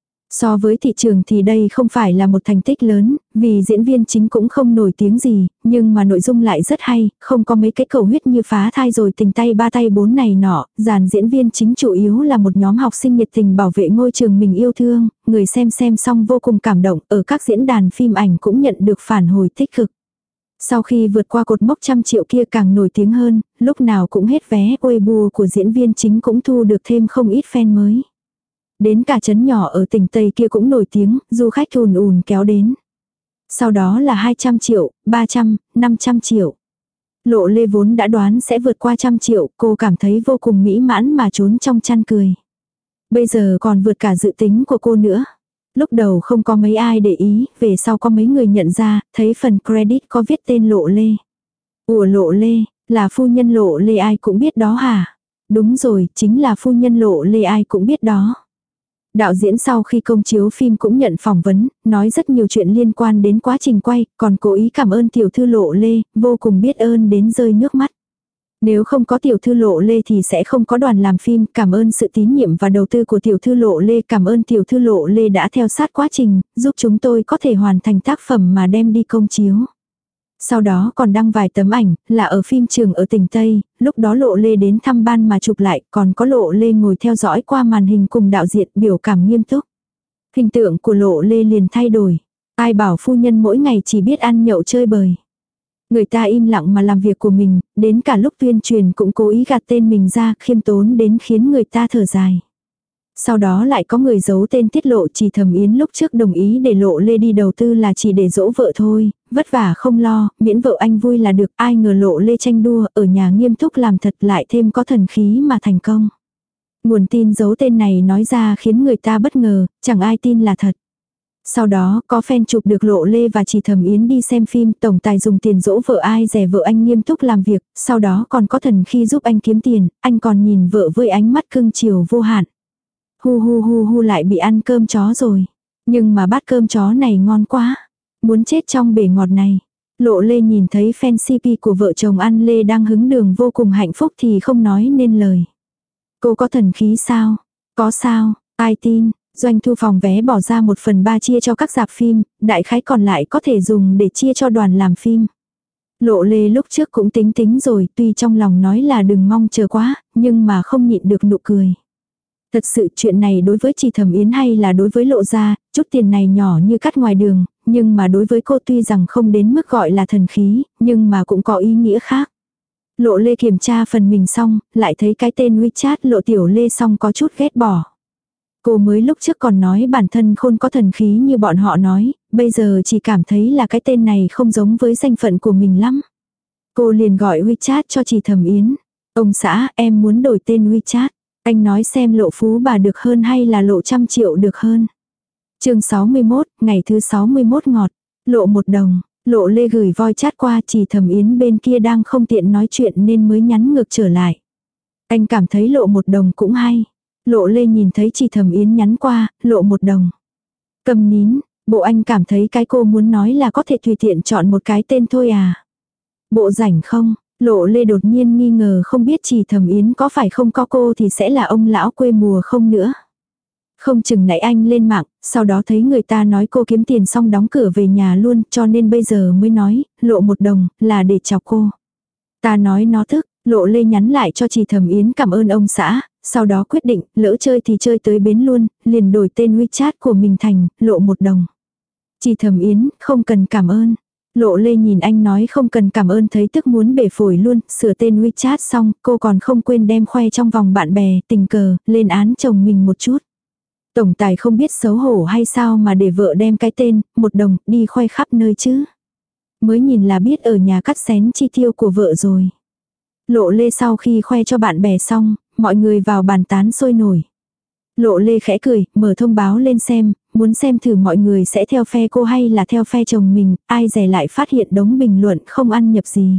So với thị trường thì đây không phải là một thành tích lớn, vì diễn viên chính cũng không nổi tiếng gì, nhưng mà nội dung lại rất hay, không có mấy cái cầu huyết như phá thai rồi tình tay ba tay bốn này nọ, dàn diễn viên chính chủ yếu là một nhóm học sinh nhiệt tình bảo vệ ngôi trường mình yêu thương, người xem xong vô cùng cảm động, ở các diễn đàn phim ảnh cũng nhận được phản hồi tích cực. Sau khi vượt qua cột mốc 100 triệu kia càng nổi tiếng hơn, lúc nào cũng hết vé, Weibo của diễn viên chính cũng thu được thêm không ít fan mới. Đến cả trấn nhỏ ở tỉnh Tây kia cũng nổi tiếng, du khách ùn ùn kéo đến. Sau đó là 200 triệu, 300, 500 triệu. Lộ Lê vốn đã đoán sẽ vượt qua 100 triệu, cô cảm thấy vô cùng mỹ mãn mà trốn trong chăn cười. Bây giờ còn vượt cả dự tính của cô nữa. Lúc đầu không có mấy ai để ý, về sau có mấy người nhận ra, thấy phần credit có viết tên Lộ Lê. Ủa Lộ Lê, là phu nhân Lộ Lê ai cũng biết đó hả? Đúng rồi, chính là phu nhân Lộ Lê ai cũng biết đó. Đạo diễn sau khi công chiếu phim cũng nhận phỏng vấn, nói rất nhiều chuyện liên quan đến quá trình quay, còn cố ý cảm ơn tiểu thư Lộ Lê, vô cùng biết ơn đến rơi nước mắt. Nếu không có tiểu thư Lộ Lê thì sẽ không có đoàn làm phim, cảm ơn sự tín nhiệm và đầu tư của tiểu thư Lộ Lê, cảm ơn tiểu thư Lộ Lê đã theo sát quá trình, giúp chúng tôi có thể hoàn thành tác phẩm mà đem đi công chiếu. Sau đó còn đăng vài tấm ảnh, là ở phim trường ở tỉnh Tây, lúc đó Lộ Lê đến thăm ban mà chụp lại, còn có Lộ Lê ngồi theo dõi qua màn hình cùng đạo diễn biểu cảm nghiêm túc. Hình tượng của Lộ Lê liền thay đổi. Ai bảo phu nhân mỗi ngày chỉ biết ăn nhậu chơi bời. Người ta im lặng mà làm việc của mình, đến cả lúc tuyên truyền cũng cố ý gạt tên mình ra, khiêm tốn đến khiến người ta thở dài. Sau đó lại có người giấu tên tiết lộ, chỉ Thẩm Yến lúc trước đồng ý để Lộ Lê đi đầu tư là chỉ để dỗ vợ thôi, vất vả không lo, miễn vợ anh vui là được, ai ngờ Lộ Lê tranh đua, ở nhà nghiêm túc làm thật lại thêm có thần khí mà thành công. Nguồn tin giấu tên này nói ra khiến người ta bất ngờ, chẳng ai tin là thật. Sau đó có fan chụp được Lộ Lê và chỉ Thẩm Yến đi xem phim, tổng tài dùng tiền dỗ vợ ai rẻ vợ anh nghiêm túc làm việc, sau đó còn có thần khi giúp anh kiếm tiền, anh còn nhìn vợ với ánh mắt cưng chiều vô hạn. Hu hu hu hu lại bị ăn cơm chó rồi. Nhưng mà bát cơm chó này ngon quá. Muốn chết trong bể ngọt này. Lộ Lê nhìn thấy fan CP của vợ chồng ăn Lê đang hứng đường vô cùng hạnh phúc thì không nói nên lời. Cô có thần khí sao? Có sao? Ai tin? Doanh thu phòng vé bỏ ra 1/3 chia cho các rạp phim, đại khái còn lại có thể dùng để chia cho đoàn làm phim. Lộ Lê lúc trước cũng tính rồi, tuy trong lòng nói là đừng mong chờ quá, nhưng mà không nhịn được nụ cười. Thật sự chuyện này đối với chị Thẩm Yến hay là đối với Lộ gia, chút tiền này nhỏ như cắt ngoài đường, nhưng mà đối với cô tuy rằng không đến mức gọi là thần khí, nhưng mà cũng có ý nghĩa khác. Lộ Lê kiểm tra phần mình xong, lại thấy cái tên WeChat Lộ Tiểu Lê xong có chút ghét bỏ. Cô mới lúc trước còn nói bản thân không có thần khí như bọn họ nói, bây giờ chỉ cảm thấy là cái tên này không giống với danh phận của mình lắm. Cô liền gọi WeChat cho chị Thẩm Yến. Ông xã, em muốn đổi tên WeChat. Anh nói xem Lộ Phú Bà được hơn hay là Lộ 100 triệu được hơn. Chương 61, ngày thứ 61 ngọt. Lộ 1 đồng. Lộ Lê gửi voi chat qua, chỉ Thẩm Yến bên kia đang không tiện nói chuyện nên mới nhắn ngược trở lại. Anh cảm thấy Lộ 1 đồng cũng hay. Lộ Lê nhìn thấy chỉ Thẩm Yến nhắn qua, Lộ 1 đồng. Cầm nín, bộ anh cảm thấy cái cô muốn nói là có thể tùy tiện chọn một cái tên thôi à. Bộ rảnh không? Lộ Lê đột nhiên nghi ngờ không biết chỉ Thẩm Yến có phải không có cô thì sẽ là ông lão quê mùa không nữa. Không chừng nãy anh lên mạng, sau đó thấy người ta nói cô kiếm tiền xong đóng cửa về nhà luôn, cho nên bây giờ mới nói, Lộ 1 đồng, là để chọc cô. Ta nói nó thức, Lộ Lê nhắn lại cho chị Thẩm Yến cảm ơn ông xã, sau đó quyết định, lỡ chơi thì chơi tới bến luôn, liền đổi tên WeChat của mình thành, Lộ 1 đồng. Chị Thẩm Yến, không cần cảm ơn. Lộ Lê nhìn anh nói không cần cảm ơn thấy tức muốn bể phổi luôn, sửa tên WeChat xong, cô còn không quên đem khoe trong vòng bạn bè, tình cờ, lên án chồng mình một chút. Tổng tài không biết xấu hổ hay sao mà để vợ đem cái tên, 1 đồng, đi khoe khắp nơi chứ. Mới nhìn là biết ở nhà cắt xén chi tiêu của vợ rồi. Lộ Lê sau khi khoe cho bạn bè xong, mọi người vào bàn tán sôi nổi. Lộ Lê khẽ cười, mở thông báo lên xem, muốn xem thử mọi người sẽ theo phe cô hay là theo phe chồng mình, ai dè lại phát hiện đống bình luận không ăn nhập gì.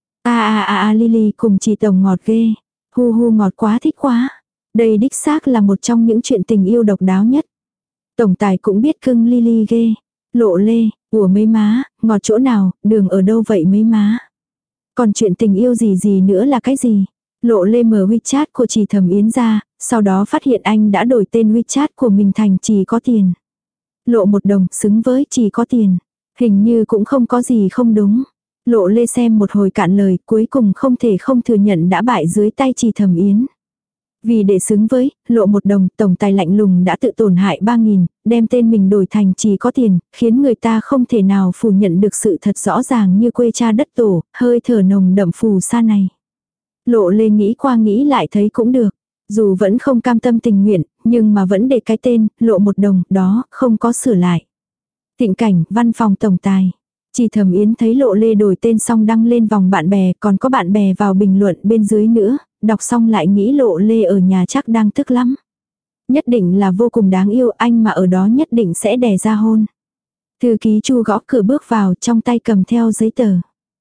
Lily cùng chị Tổng ngọt ghê. Hu hu ngọt quá thích quá. Đây đích xác là một trong những chuyện tình yêu độc đáo nhất. Tổng tài cũng biết cưng Lily ghê. Lộ Lê, ủa mấy má, ngọt chỗ nào, đường ở đâu vậy mấy má. Còn chuyện tình yêu gì nữa là cái gì? Lộ Lê mở WeChat của chị Thẩm Yến ra, sau đó phát hiện anh đã đổi tên WeChat của mình thành Chỉ Có Tiền. Lộ 1 đồng xứng với Chỉ Có Tiền. Hình như cũng không có gì không đúng. Lộ Lê xem một hồi cạn lời, cuối cùng không thể không thừa nhận đã bại dưới tay chị Thẩm Yến. Vì để xứng với, Lộ 1 đồng, tổng tài lạnh lùng đã tự tổn hại 3.000, đem tên mình đổi thành Chỉ Có Tiền, khiến người ta không thể nào phủ nhận được sự thật rõ ràng như quê cha đất tổ, hơi thở nồng đậm phù sa này. Lộ Lê nghĩ qua nghĩ lại thấy cũng được. Dù vẫn không cam tâm tình nguyện, nhưng mà vẫn để cái tên, Lộ 1 đồng, đó, không có sửa lại. Thịnh cảnh, văn phòng tổng tài. Chị Thẩm Yến thấy Lộ Lê đổi tên xong đăng lên vòng bạn bè, còn có bạn bè vào bình luận bên dưới nữa, đọc xong lại nghĩ Lộ Lê ở nhà chắc đang tức lắm. Nhất định là vô cùng đáng yêu, anh mà ở đó nhất định sẽ đẻ ra hôn. Thư ký Chu gõ cửa bước vào, trong tay cầm theo giấy tờ.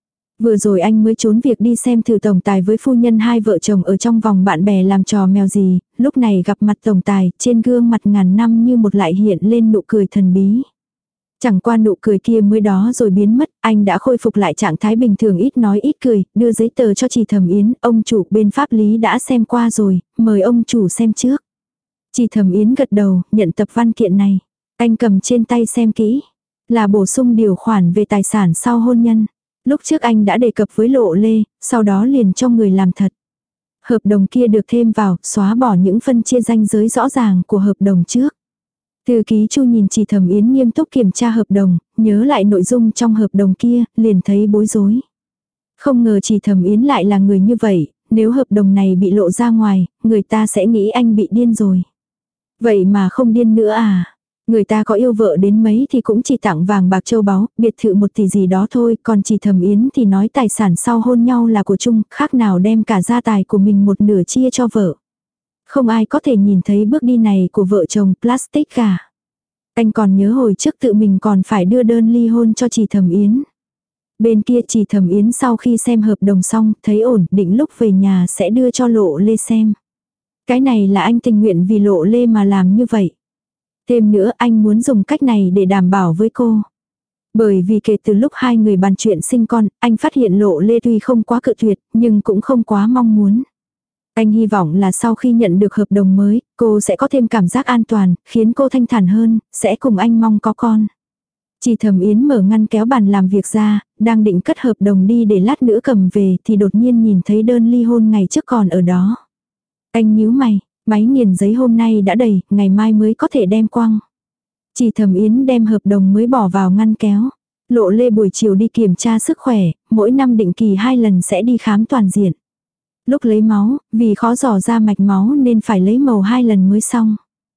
Vừa rồi anh mới trốn việc đi xem thử tổng tài với phu nhân hai vợ chồng ở trong vòng bạn bè làm trò mèo gì, lúc này gặp mặt tổng tài, trên gương mặt ngàn năm như một lại hiện lên nụ cười thần bí. Chẳng qua nụ cười kia mới đó rồi biến mất, anh đã khôi phục lại trạng thái bình thường ít nói ít cười, đưa giấy tờ cho chị Thẩm Yến, ông chủ bên pháp lý đã xem qua rồi, mời ông chủ xem trước. Chị Thẩm Yến gật đầu, nhận tập văn kiện này. Anh cầm trên tay xem kỹ, là bổ sung điều khoản về tài sản sau hôn nhân. Lúc trước anh đã đề cập với Lộ Lê, sau đó liền cho người làm thật. Hợp đồng kia được thêm vào, xóa bỏ những phân chia ranh giới rõ ràng của hợp đồng trước. Thư ký Chu nhìn chị Thẩm Yến nghiêm túc kiểm tra hợp đồng, nhớ lại nội dung trong hợp đồng kia, liền thấy bối rối. Không ngờ chị Thẩm Yến lại là người như vậy, nếu hợp đồng này bị lộ ra ngoài, người ta sẽ nghĩ anh bị điên rồi. Vậy mà không điên nữa à? Người ta có yêu vợ đến mấy thì cũng chỉ tặng vàng bạc châu báu, biệt thự 1 tỷ gì đó thôi, còn chị Thẩm Yến thì nói tài sản sau hôn nhau là của chung, khác nào đem cả gia tài của mình một nửa chia cho vợ. Không ai có thể nhìn thấy bước đi này của vợ chồng plastic cả. Anh còn nhớ hồi trước tự mình còn phải đưa đơn ly hôn cho chị Thẩm Yến. Bên kia chị Thẩm Yến sau khi xem hợp đồng xong, thấy ổn, định lúc về nhà sẽ đưa cho Lộ Lê xem. Cái này là anh tình nguyện vì Lộ Lê mà làm như vậy. Thêm nữa anh muốn dùng cách này để đảm bảo với cô. Bởi vì kể từ lúc hai người bàn chuyện sinh con, anh phát hiện Lộ Lê tuy không quá cự tuyệt, nhưng cũng không quá mong muốn. Anh hy vọng là sau khi nhận được hợp đồng mới, cô sẽ có thêm cảm giác an toàn, khiến cô thanh thản hơn, sẽ cùng anh mong có con. Chị Thẩm Yến mở ngăn kéo bàn làm việc ra, đang định cất hợp đồng đi để lát nữa cầm về thì đột nhiên nhìn thấy đơn ly hôn ngày trước còn ở đó. Anh nhíu mày, máy nghiền giấy hôm nay đã đầy, ngày mai mới có thể đem quăng. Chị Thẩm Yến đem hợp đồng mới bỏ vào ngăn kéo. Lộ Lê buổi chiều đi kiểm tra sức khỏe, mỗi năm định kỳ 2 lần sẽ đi khám toàn diện. Lúc lấy máu, vì khó dò ra mạch máu nên phải lấy màu 2 lần mới xong.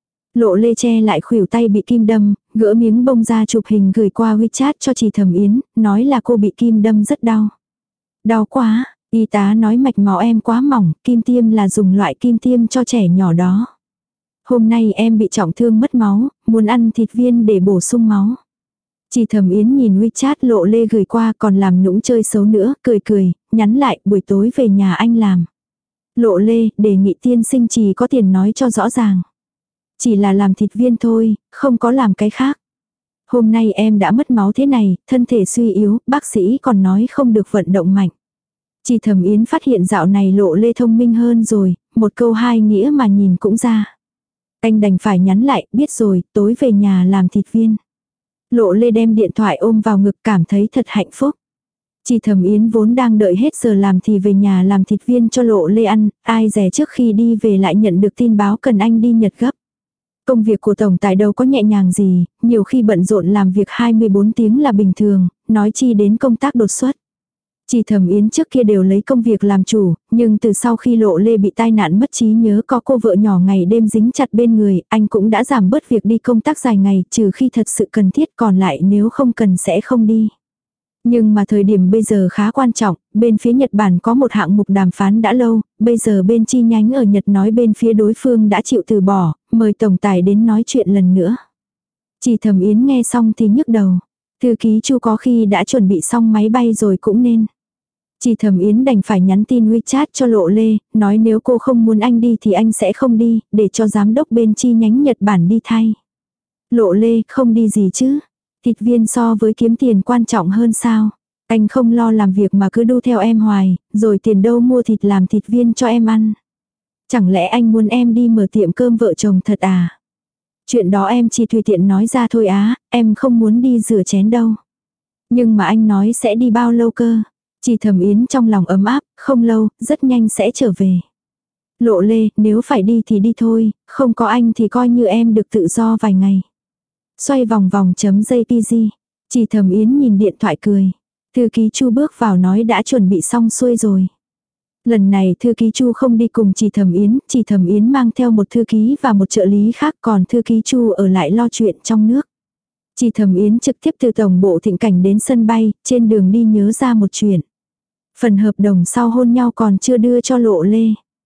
Lộ Lê che lại khuỷu tay bị kim đâm, gỡ miếng bông ra chụp hình gửi qua WeChat cho chị Thẩm Yến, nói là cô bị kim đâm rất đau. Đau quá, y tá nói mạch máu em quá mỏng, kim tiêm là dùng loại kim tiêm cho trẻ nhỏ đó. Hôm nay em bị trọng thương mất máu, muốn ăn thịt viên để bổ sung máu. Chị Thẩm Yến nhìn WeChat Lộ Lê gửi qua còn làm nũng chơi xấu nữa, cười, nhắn lại buổi tối về nhà anh làm. Lộ Lê, đề nghị tiên sinh chỉ có tiền nói cho rõ ràng. Chỉ là làm thịt viên thôi, không có làm cái khác. Hôm nay em đã mất máu thế này, thân thể suy yếu, bác sĩ còn nói không được vận động mạnh. Chị Thẩm Yến phát hiện dạo này Lộ Lê thông minh hơn rồi, một câu hai nghĩa mà nhìn cũng ra. Anh đành phải nhắn lại, biết rồi, tối về nhà làm thịt viên. Lộ Lê đem điện thoại ôm vào ngực cảm thấy thật hạnh phúc. Chị Thẩm Yến vốn đang đợi hết giờ làm thì về nhà làm thịt viên cho Lộ Lê ăn, ai dè trước khi đi về lại nhận được tin báo cần anh đi Nhật gấp. Công việc của tổng tài đâu có nhẹ nhàng gì, nhiều khi bận rộn làm việc 24 tiếng là bình thường, nói chi đến công tác đột xuất. Chị Thẩm Yến trước kia đều lấy công việc làm chủ, nhưng từ sau khi Lộ Lê bị tai nạn mất trí nhớ có cô vợ nhỏ ngày đêm dính chặt bên người, anh cũng đã giảm bớt việc đi công tác dài ngày, trừ khi thật sự cần thiết, còn lại nếu không cần sẽ không đi. Nhưng mà thời điểm bây giờ khá quan trọng, bên phía Nhật Bản có một hạng mục đàm phán đã lâu, bây giờ bên chi nhánh ở Nhật nói bên phía đối phương đã chịu từ bỏ, mời tổng tài đến nói chuyện lần nữa. Chị Thẩm Yến nghe xong thì nhức đầu. Thư ký Chu có khi đã chuẩn bị xong máy bay rồi cũng nên. Chị Thẩm Yến đành phải nhắn tin WeChat cho Lộ Lê, nói nếu cô không muốn anh đi thì anh sẽ không đi, để cho giám đốc bên chi nhánh Nhật Bản đi thay. Lộ Lê, không đi gì chứ? Thịt viên so với kiếm tiền quan trọng hơn sao? Anh không lo làm việc mà cứ đu theo em hoài, rồi tiền đâu mua thịt làm thịt viên cho em ăn. Chẳng lẽ anh muốn em đi mở tiệm cơm vợ chồng thật à? Chuyện đó em chỉ tùy tiện nói ra thôi á, em không muốn đi rửa chén đâu. Nhưng mà anh nói sẽ đi bao lâu cơ? Chị Thẩm Yến trong lòng ấm áp, không lâu, rất nhanh sẽ trở về. Lộ Lê, nếu phải đi thì đi thôi, không có anh thì coi như em được tự do vài ngày. Xoay vòng vòng .jpg. Chị Thẩm Yến nhìn điện thoại cười. Thư ký Chu bước vào nói đã chuẩn bị xong xuôi rồi. Lần này thư ký Chu không đi cùng chị Thẩm Yến mang theo một thư ký và một trợ lý khác, còn thư ký Chu ở lại lo chuyện trong nước. Chị Thẩm Yến trực tiếp từ tổng bộ Thịnh Cảnh đến sân bay, trên đường đi nhớ ra một chuyện. Phần hợp đồng sau hôn nhau còn chưa đưa cho Lộ Lê.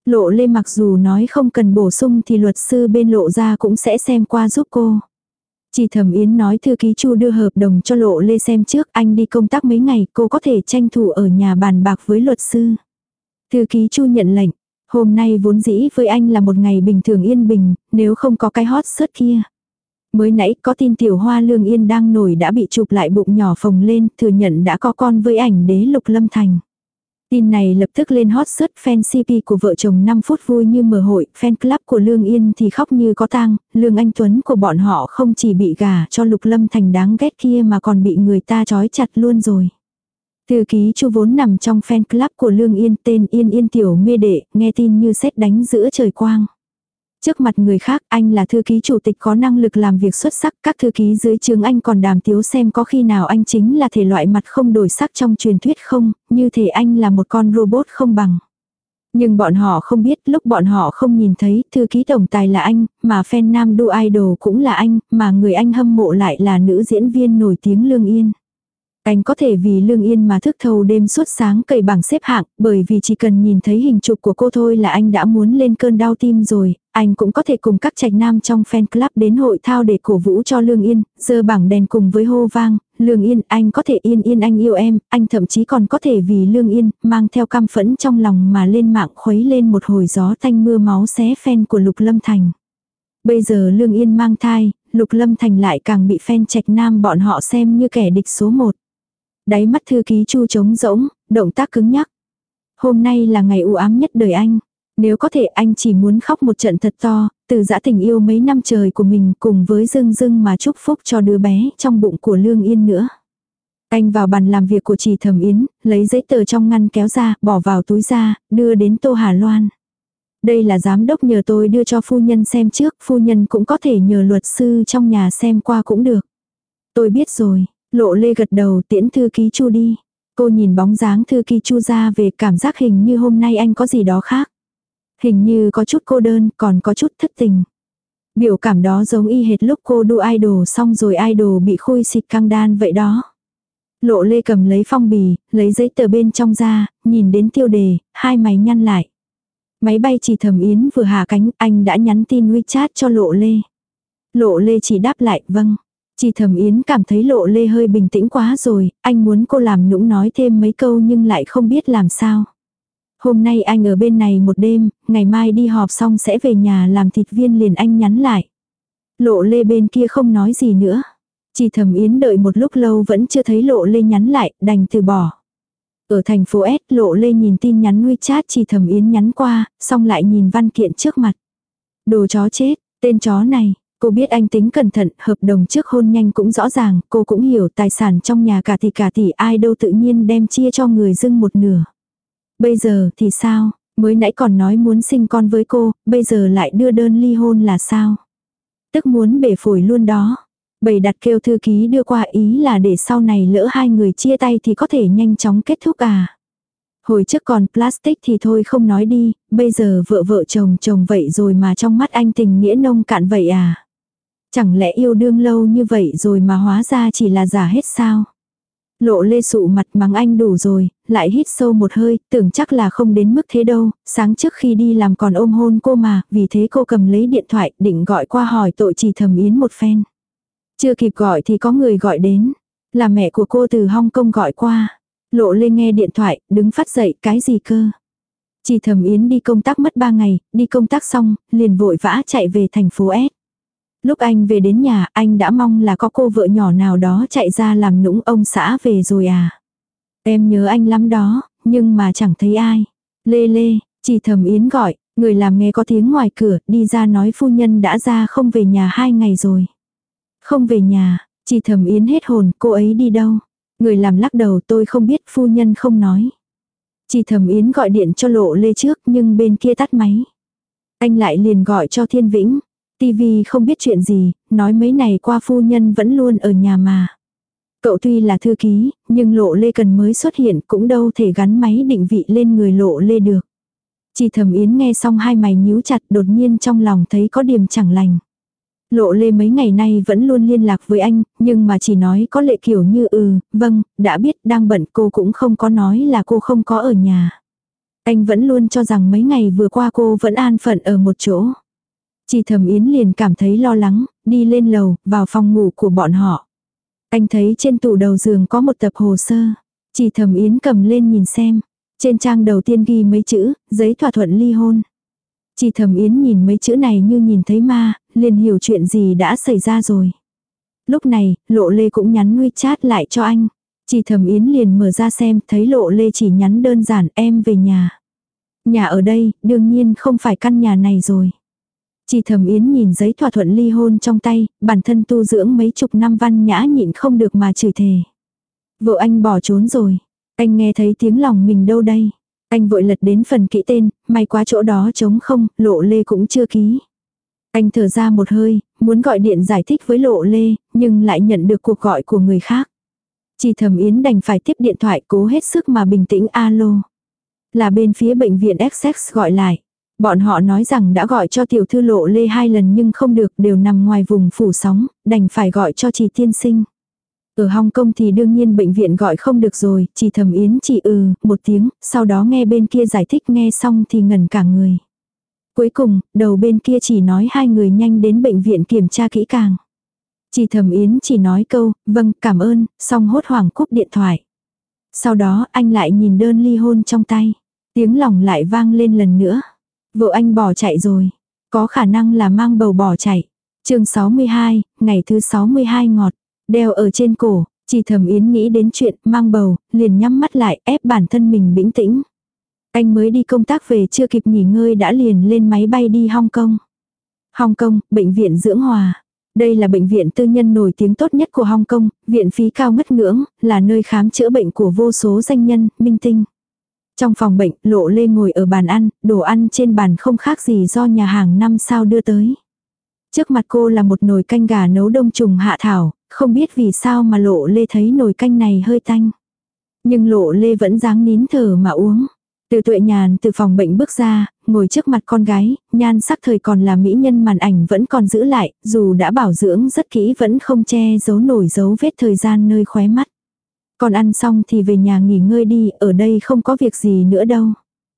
Lộ Lê mặc dù nói không cần bổ sung thì luật sư bên Lộ gia cũng sẽ xem qua giúp cô. Chỉ Thẩm Yến nói thư ký Chu đưa hợp đồng cho Lộ Lê xem trước, anh đi công tác mấy ngày, cô có thể tranh thủ ở nhà bàn bạc với luật sư. Thư ký Chu nhận lệnh, hôm nay vốn dĩ với anh là một ngày bình thường yên bình, nếu không có cái hot search kia. Mới nãy có tin tiểu hoa Lương Yên đang nổi đã bị chụp lại bụng nhỏ phồng lên, thừa nhận đã có con với ảnh đế Lục Lâm Thành. Tin này lập tức lên hot search, fan CP của vợ chồng 5 phút vui như mở hội, fan club của Lương Yên thì khóc như có tang, Lương Anh Tuấn của bọn họ không chỉ bị gả cho Lục Lâm Thành đáng ghét kia mà còn bị người ta trói chặt luôn rồi. Thư ký Chu vốn nằm trong fan club của Lương Yên, tên Yên Yên tiểu mê đệ, nghe tin như sét đánh giữa trời quang. Trước mặt người khác, anh là thư ký chủ tịch có năng lực làm việc xuất sắc, các thư ký dưới trướng anh còn đàm tiếu xem có khi nào anh chính là thể loại mặt không đổi sắc trong truyền thuyết không, như thể anh là một con robot không bằng. Nhưng bọn họ không biết, lúc bọn họ không nhìn thấy, thư ký tổng tài là anh, mà fan nam đu idol cũng là anh, mà người anh hâm mộ lại là nữ diễn viên nổi tiếng Lương Yên. Anh có thể vì Lương Yên mà thức thâu đêm suốt sáng cày bảng xếp hạng, bởi vì chỉ cần nhìn thấy hình chụp của cô thôi là anh đã muốn lên cơn đau tim rồi. Anh cũng có thể cùng các trạch nam trong fan club đến hội thao để cổ vũ cho Lương Yên, giơ bảng đèn cùng với hô vang, Lương Yên, anh có thể Yên Yên anh yêu em, anh thậm chí còn có thể vì Lương Yên, mang theo căm phẫn trong lòng mà lên mạng khuấy lên một hồi gió tanh mưa máu xé fan của Lục Lâm Thành. Bây giờ Lương Yên mang thai, Lục Lâm Thành lại càng bị fan trạch nam bọn họ xem như kẻ địch số 1. Đáy mắt thư ký Chu trống rỗng, động tác cứng nhắc. Hôm nay là ngày u ám nhất đời anh. Nếu có thể anh chỉ muốn khóc một trận thật to, từ giã tình yêu mấy năm trời của mình cùng với dưng dưng mà chúc phúc cho đứa bé trong bụng của Lương Yên nữa. Anh vào bàn làm việc của Chỉ Thẩm Yến, lấy giấy tờ trong ngăn kéo ra, bỏ vào túi ra, đưa đến Tô Hà Loan. Đây là giám đốc nhờ tôi đưa cho phu nhân xem trước, phu nhân cũng có thể nhờ luật sư trong nhà xem qua cũng được. Tôi biết rồi. Lộ Lê gật đầu tiễn thư ký Chu đi. Cô nhìn bóng dáng thư ký Chu ra về, cảm giác hình như hôm nay anh có gì đó khác. Hình như có chút cô đơn, còn có chút thất tình. Biểu cảm đó giống y hệt lúc cô đu idol xong rồi idol bị khui xịt căng đan vậy đó. Lộ Lê cầm lấy phong bì, lấy giấy tờ bên trong ra, nhìn đến tiêu đề, hai mày nhăn lại. Máy bay Chỉ Thẩm Yến vừa hạ cánh, anh đã nhắn tin WeChat cho Lộ Lê. Lộ Lê chỉ đáp lại, vâng. Chỉ Thẩm Yến cảm thấy Lộ Lê hơi bình tĩnh quá rồi, anh muốn cô làm nũng nói thêm mấy câu nhưng lại không biết làm sao. Hôm nay anh ở bên này một đêm, ngày mai đi họp xong sẽ về nhà làm thịt viên liền anh nhắn lại. Lộ Lê bên kia không nói gì nữa. Chỉ Thẩm Yến đợi một lúc lâu vẫn chưa thấy Lộ Lê nhắn lại, đành từ bỏ. Ở thành phố S, Lộ Lê nhìn tin nhắn WeChat Chỉ Thẩm Yến nhắn qua, xong lại nhìn văn kiện trước mặt. Đồ chó chết, tên chó này. Cô biết anh tính cẩn thận, hợp đồng trước hôn nhanh cũng rõ ràng, cô cũng hiểu tài sản trong nhà cả tỷ ai đâu tự nhiên đem chia cho người dưng một nửa. Bây giờ thì sao, mới nãy còn nói muốn sinh con với cô, bây giờ lại đưa đơn ly hôn là sao? Tức muốn bể phổi luôn đó. Bày đặt kêu thư ký đưa qua, ý là để sau này lỡ hai người chia tay thì có thể nhanh chóng kết thúc à. Hồi trước còn plastic thì thôi không nói đi, bây giờ vợ vợ chồng chồng vậy rồi mà trong mắt anh tình nghĩa nông cạn vậy à. Chẳng lẽ yêu đương lâu như vậy rồi mà hóa ra chỉ là giả hết sao? Lộ Lê sụ mặt mắng anh đủ rồi, lại hít sâu một hơi, tưởng chắc là không đến mức thế đâu, sáng trước khi đi làm còn ôm hôn cô mà, vì thế cô cầm lấy điện thoại định gọi qua hỏi tội Chỉ Thẩm Yến một phen. Chưa kịp gọi thì có người gọi đến, là mẹ của cô từ Hong Kong gọi qua. Lộ Lê nghe điện thoại, đứng phát dậy, cái gì cơ? Chỉ Thẩm Yến đi công tác mất 3 ngày, đi công tác xong, liền vội vã chạy về thành phố S. Lúc anh về đến nhà, anh đã mong là có cô vợ nhỏ nào đó chạy ra làm nũng ông xã về rồi à. Em nhớ anh lắm đó, nhưng mà chẳng thấy ai. Lê Lê, Chỉ Thẩm Yến gọi, người làm nghe có tiếng ngoài cửa, đi ra nói phu nhân đã ra không về nhà 2 ngày rồi. Không về nhà, Chỉ Thẩm Yến hết hồn, cô ấy đi đâu? Người làm lắc đầu, tôi không biết, phu nhân không nói. Chỉ Thẩm Yến gọi điện cho Lộ Lê trước nhưng bên kia tắt máy. Anh lại liền gọi cho Thiên Vĩnh. TV không biết chuyện gì, nói mấy ngày qua phu nhân vẫn luôn ở nhà mà. Cậu tuy là thư ký, nhưng Lộ Lê cần mới xuất hiện cũng đâu thể gắn máy định vị lên người Lộ Lê được. Chỉ Thẩm Yến nghe xong hai mày nhíu chặt, đột nhiên trong lòng thấy có điểm chẳng lành. Lộ Lê mấy ngày nay vẫn luôn liên lạc với anh, nhưng mà chỉ nói có lệ kiểu như vâng, đã biết đang bận, cô cũng không có nói là cô không có ở nhà. Anh vẫn luôn cho rằng mấy ngày vừa qua cô vẫn an phận ở một chỗ. Chỉ Thẩm Yến liền cảm thấy lo lắng, đi lên lầu, vào phòng ngủ của bọn họ. Anh thấy trên tủ đầu giường có một tập hồ sơ. Chỉ Thẩm Yến cầm lên nhìn xem. Trên trang đầu tiên ghi mấy chữ, giấy thỏa thuận ly hôn. Chỉ Thẩm Yến nhìn mấy chữ này như nhìn thấy ma, liền hiểu chuyện gì đã xảy ra rồi. Lúc này, Lộ Lê cũng nhắn WeChat lại cho anh. Chỉ Thẩm Yến liền mở ra xem, thấy Lộ Lê chỉ nhắn đơn giản em về nhà. Nhà ở đây, đương nhiên không phải căn nhà này rồi. Chỉ Thẩm Yến nhìn giấy thỏa thuận ly hôn trong tay, bản thân tu dưỡng mấy chục năm văn nhã nhịn không được mà chửi thề. Vợ anh bỏ trốn rồi. Anh nghe thấy tiếng lòng mình đâu đây. Anh vội lật đến phần kỹ tên, may quá chỗ đó trống không, Lộ Lê cũng chưa ký. Anh thở ra một hơi, muốn gọi điện giải thích với Lộ Lê, nhưng lại nhận được cuộc gọi của người khác. Chỉ Thẩm Yến đành phải tiếp điện thoại cố hết sức mà bình tĩnh alo. Là bên phía bệnh viện Essex gọi lại. Bọn họ nói rằng đã gọi cho tiểu thư Lộ Lê 2 lần nhưng không được, đều nằm ngoài vùng phủ sóng, đành phải gọi cho Chỉ tiên sinh. Ở Hong Kong thì đương nhiên bệnh viện gọi không được rồi, Chỉ Thẩm Yến chỉ một tiếng, sau đó nghe bên kia giải thích, nghe xong thì ngẩn cả người. Cuối cùng, đầu bên kia chỉ nói 2 người nhanh đến bệnh viện kiểm tra kỹ càng. Chỉ Thẩm Yến chỉ nói câu, vâng, cảm ơn, xong hốt hoảng cúp điện thoại. Sau đó anh lại nhìn đơn ly hôn trong tay. Tiếng lòng lại vang lên lần nữa. Vợ anh bỏ chạy rồi. Có khả năng là mang bầu bỏ chạy. Chương 62, ngày thứ 62 ngọt. Đeo ở trên cổ. Chỉ Thẩm Yến nghĩ đến chuyện mang bầu, liền nhắm mắt lại ép bản thân mình bình tĩnh. Anh mới đi công tác về chưa kịp nghỉ ngơi đã liền lên máy bay đi Hong Kong. Hong Kong, bệnh viện Dưỡng Hòa. Đây là bệnh viện tư nhân nổi tiếng tốt nhất của Hong Kong, viện phí cao ngất ngưỡng, là nơi khám chữa bệnh của vô số danh nhân, minh tinh. Trong phòng bệnh, Lộ Lê ngồi ở bàn ăn, đồ ăn trên bàn không khác gì do nhà hàng 5 sao đưa tới. Trước mặt cô là một nồi canh gà nấu đông trùng hạ thảo, không biết vì sao mà Lộ Lê thấy nồi canh này hơi tanh. Nhưng Lộ Lê vẫn dáng nín thở mà uống. Từ Tuệ Nhàn từ phòng bệnh bước ra, ngồi trước mặt con gái, nhan sắc thời còn là mỹ nhân màn ảnh vẫn còn giữ lại, dù đã bảo dưỡng rất kỹ vẫn không che giấu nổi dấu vết thời gian nơi khóe mắt. Còn ăn xong thì về nhà nghỉ ngơi đi, ở đây không có việc gì nữa đâu.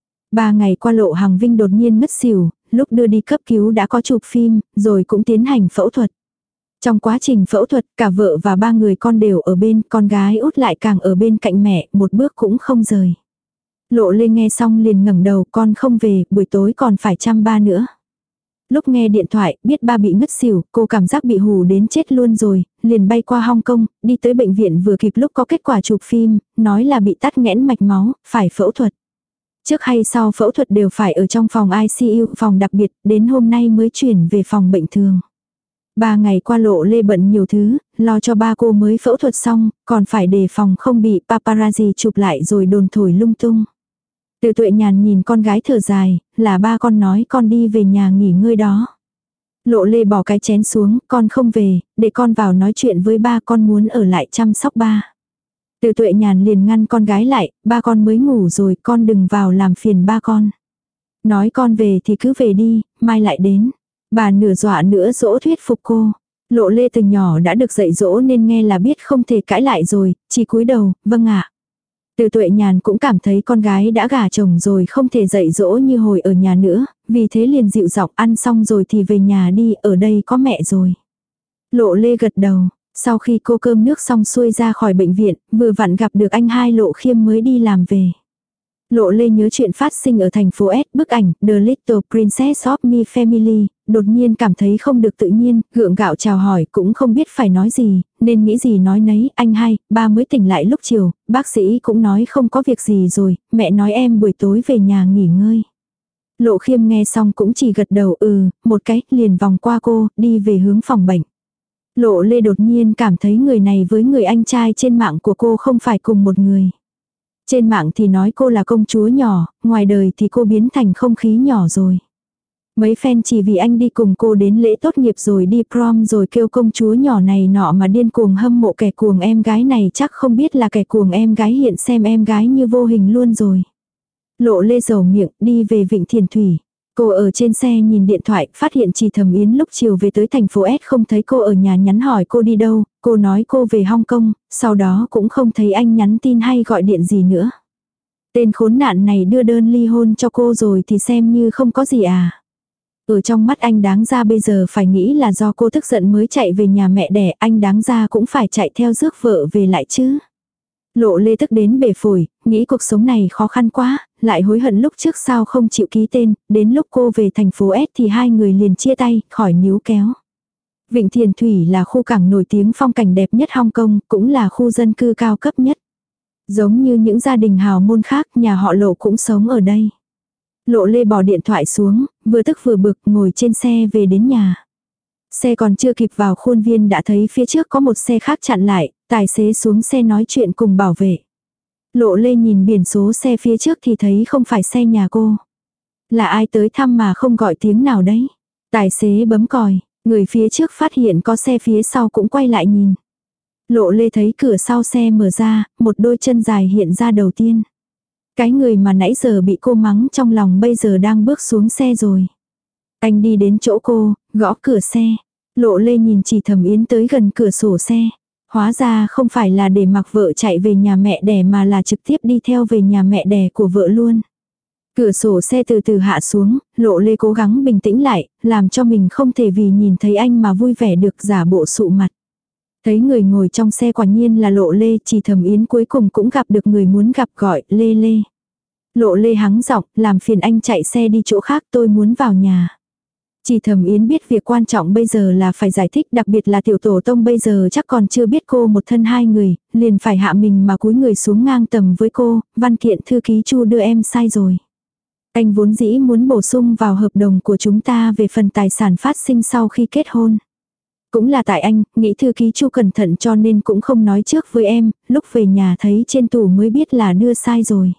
3 ngày qua Lộ Hằng Vinh đột nhiên ngất xỉu, lúc đưa đi cấp cứu đã có chụp phim, rồi cũng tiến hành phẫu thuật. Trong quá trình phẫu thuật, cả vợ và 3 người con đều ở bên, con gái út lại càng ở bên cạnh mẹ, một bước cũng không rời. Lộ Lê nghe xong liền ngẩng đầu, con không về, buổi tối còn phải chăm ba nữa. Lúc nghe điện thoại, biết ba bị ngất xỉu, cô cảm giác bị hù đến chết luôn rồi, liền bay qua Hong Kong, đi tới bệnh viện vừa kịp lúc có kết quả chụp phim, nói là bị tắc nghẽn mạch máu, phải phẫu thuật. Trước hay sau phẫu thuật đều phải ở trong phòng ICU, phòng đặc biệt, đến hôm nay mới chuyển về phòng bệnh thường. 3 ngày qua Lộ Lê bận nhiều thứ, lo cho ba cô mới phẫu thuật xong, còn phải đề phòng không bị paparazzi chụp lại rồi đồn thổi lung tung. Từ Tuệ Nhàn nhìn con gái thở dài, là ba con nói con đi về nhà nghỉ ngơi đó. Lộ Lê bỏ cái chén xuống, con không về, để con vào nói chuyện với ba, con muốn ở lại chăm sóc ba. Từ Tuệ Nhàn liền ngăn con gái lại, ba con mới ngủ rồi, con đừng vào làm phiền ba con. Nói con về thì cứ về đi, mai lại đến. Bà nửa dọa nửa dỗ thuyết phục cô. Lộ Lê từ nhỏ đã được dạy dỗ nên nghe là biết không thể cãi lại rồi, chỉ cúi đầu, vâng ạ. Từ Tuệ Nhàn cũng cảm thấy con gái đã gả chồng rồi không thể dạy dỗ như hồi ở nhà nữa, vì thế liền dịu giọng ăn xong rồi thì về nhà đi, ở đây có mẹ rồi. Lộ Lê gật đầu, sau khi cô cơm nước xong xuôi ra khỏi bệnh viện, vừa vặn gặp được anh hai Lộ Khiêm mới đi làm về. Lộ Lê nhớ chuyện phát sinh ở thành phố S, bức ảnh The Little Princess of My Family, đột nhiên cảm thấy không được tự nhiên, gượng gạo chào hỏi cũng không biết phải nói gì, nên nghĩ gì nói nấy, anh hai, ba mới tỉnh lại lúc chiều, bác sĩ cũng nói không có việc gì rồi, mẹ nói em buổi tối về nhà nghỉ ngơi. Lộ Khiêm nghe xong cũng chỉ gật đầu một cái, liền vòng qua cô, đi về hướng phòng bệnh. Lộ Lê đột nhiên cảm thấy người này với người anh trai trên mạng của cô không phải cùng một người. Trên mạng thì nói cô là công chúa nhỏ, ngoài đời thì cô biến thành không khí nhỏ rồi. Mấy fan chỉ vì anh đi cùng cô đến lễ tốt nghiệp rồi đi prom rồi kêu công chúa nhỏ này nọ mà điên cuồng hâm mộ kẻ cuồng em gái này, chắc không biết là kẻ cuồng em gái hiện xem em gái như vô hình luôn rồi. Lộ Lê dầu miệng đi về Vịnh Thiền Thủy. Cô ở trên xe nhìn điện thoại, phát hiện Trì Thẩm Yến lúc chiều về tới thành phố S không thấy cô ở nhà, nhắn hỏi cô đi đâu, cô nói cô về Hong Kong, sau đó cũng không thấy anh nhắn tin hay gọi điện gì nữa. Tên khốn nạn này đưa đơn ly hôn cho cô rồi thì xem như không có gì à. Ở trong mắt anh đáng ra bây giờ phải nghĩ là do cô tức giận mới chạy về nhà mẹ đẻ, anh đáng ra cũng phải chạy theo rước vợ về lại chứ. Lộ Lê tức đến bể phổi, nghĩ cuộc sống này khó khăn quá, lại hối hận lúc trước sao không chịu ký tên, đến lúc cô về thành phố S thì hai người liền chia tay, khỏi níu kéo. Vịnh Thiền Thủy là khu cảng nổi tiếng phong cảnh đẹp nhất Hong Kong, cũng là khu dân cư cao cấp nhất. Giống như những gia đình hào môn khác, nhà họ Lộ cũng sống ở đây. Lộ Lê bỏ điện thoại xuống, vừa tức vừa bực ngồi trên xe về đến nhà. Xe còn chưa kịp vào khuôn viên đã thấy phía trước có một xe khác chặn lại, tài xế xuống xe nói chuyện cùng bảo vệ. Lộ Lê nhìn biển số xe phía trước thì thấy không phải xe nhà cô. Là ai tới thăm mà không gọi tiếng nào đấy. Tài xế bấm còi, người phía trước phát hiện có xe phía sau cũng quay lại nhìn. Lộ Lê thấy cửa sau xe mở ra, một đôi chân dài hiện ra đầu tiên. Cái người mà nãy giờ bị cô mắng trong lòng bây giờ đang bước xuống xe rồi. Anh đi đến chỗ cô, gõ cửa xe. Lộ Lê nhìn chị Thẩm Yến tới gần cửa sổ xe. Hóa ra không phải là để mặc vợ chạy về nhà mẹ đẻ mà là trực tiếp đi theo về nhà mẹ đẻ của vợ luôn. Cửa sổ xe từ từ hạ xuống, Lộ Lê cố gắng bình tĩnh lại, làm cho mình không thể vì nhìn thấy anh mà vui vẻ được, giả bộ sụ mặt. Thấy người ngồi trong xe quả nhiên là Lộ Lê, chị Thẩm Yến cuối cùng cũng gặp được người muốn gặp, gọi Lê Lê. Lộ Lê hắng giọng, làm phiền anh chạy xe đi chỗ khác, tôi muốn vào nhà. Chị Thẩm Yến biết việc quan trọng bây giờ là phải giải thích, đặc biệt là tiểu tổ tông bây giờ chắc còn chưa biết cô một thân hai người, liền phải hạ mình mà cúi người xuống ngang tầm với cô, văn kiện thư ký Chu đưa em sai rồi. Anh vốn dĩ muốn bổ sung vào hợp đồng của chúng ta về phần tài sản phát sinh sau khi kết hôn. Cũng là tại anh, nghĩ thư ký Chu cẩn thận cho nên cũng không nói trước với em, lúc về nhà thấy trên tủ mới biết là đưa sai rồi.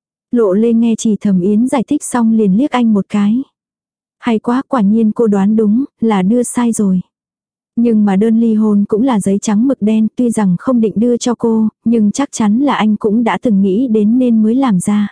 Lộ Lê nghe chị Thẩm Yến giải thích xong liền liếc anh một cái. Hay quá, quả nhiên cô đoán đúng, là đưa sai rồi. Nhưng mà đơn ly hôn cũng là giấy trắng mực đen, tuy rằng không định đưa cho cô, nhưng chắc chắn là anh cũng đã từng nghĩ đến nên mới làm ra.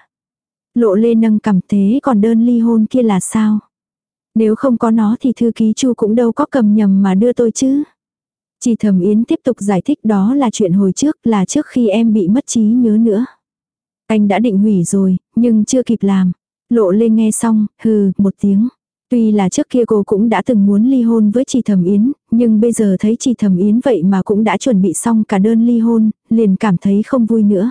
Lộ Lê nâng cằm, thế còn đơn ly hôn kia là sao? Nếu không có nó thì thư ký Chu cũng đâu có cầm nhầm mà đưa tôi chứ. Chị Thẩm Yến tiếp tục giải thích, đó là chuyện hồi trước, là trước khi em bị mất trí nhớ nữa. Anh đã định hủy rồi, nhưng chưa kịp làm. Lộ Lê nghe xong, hừ, một tiếng. Tuy là trước kia cô cũng đã từng muốn ly hôn với chị Thẩm Yến, nhưng bây giờ thấy chị Thẩm Yến vậy mà cũng đã chuẩn bị xong cả đơn ly hôn, liền cảm thấy không vui nữa.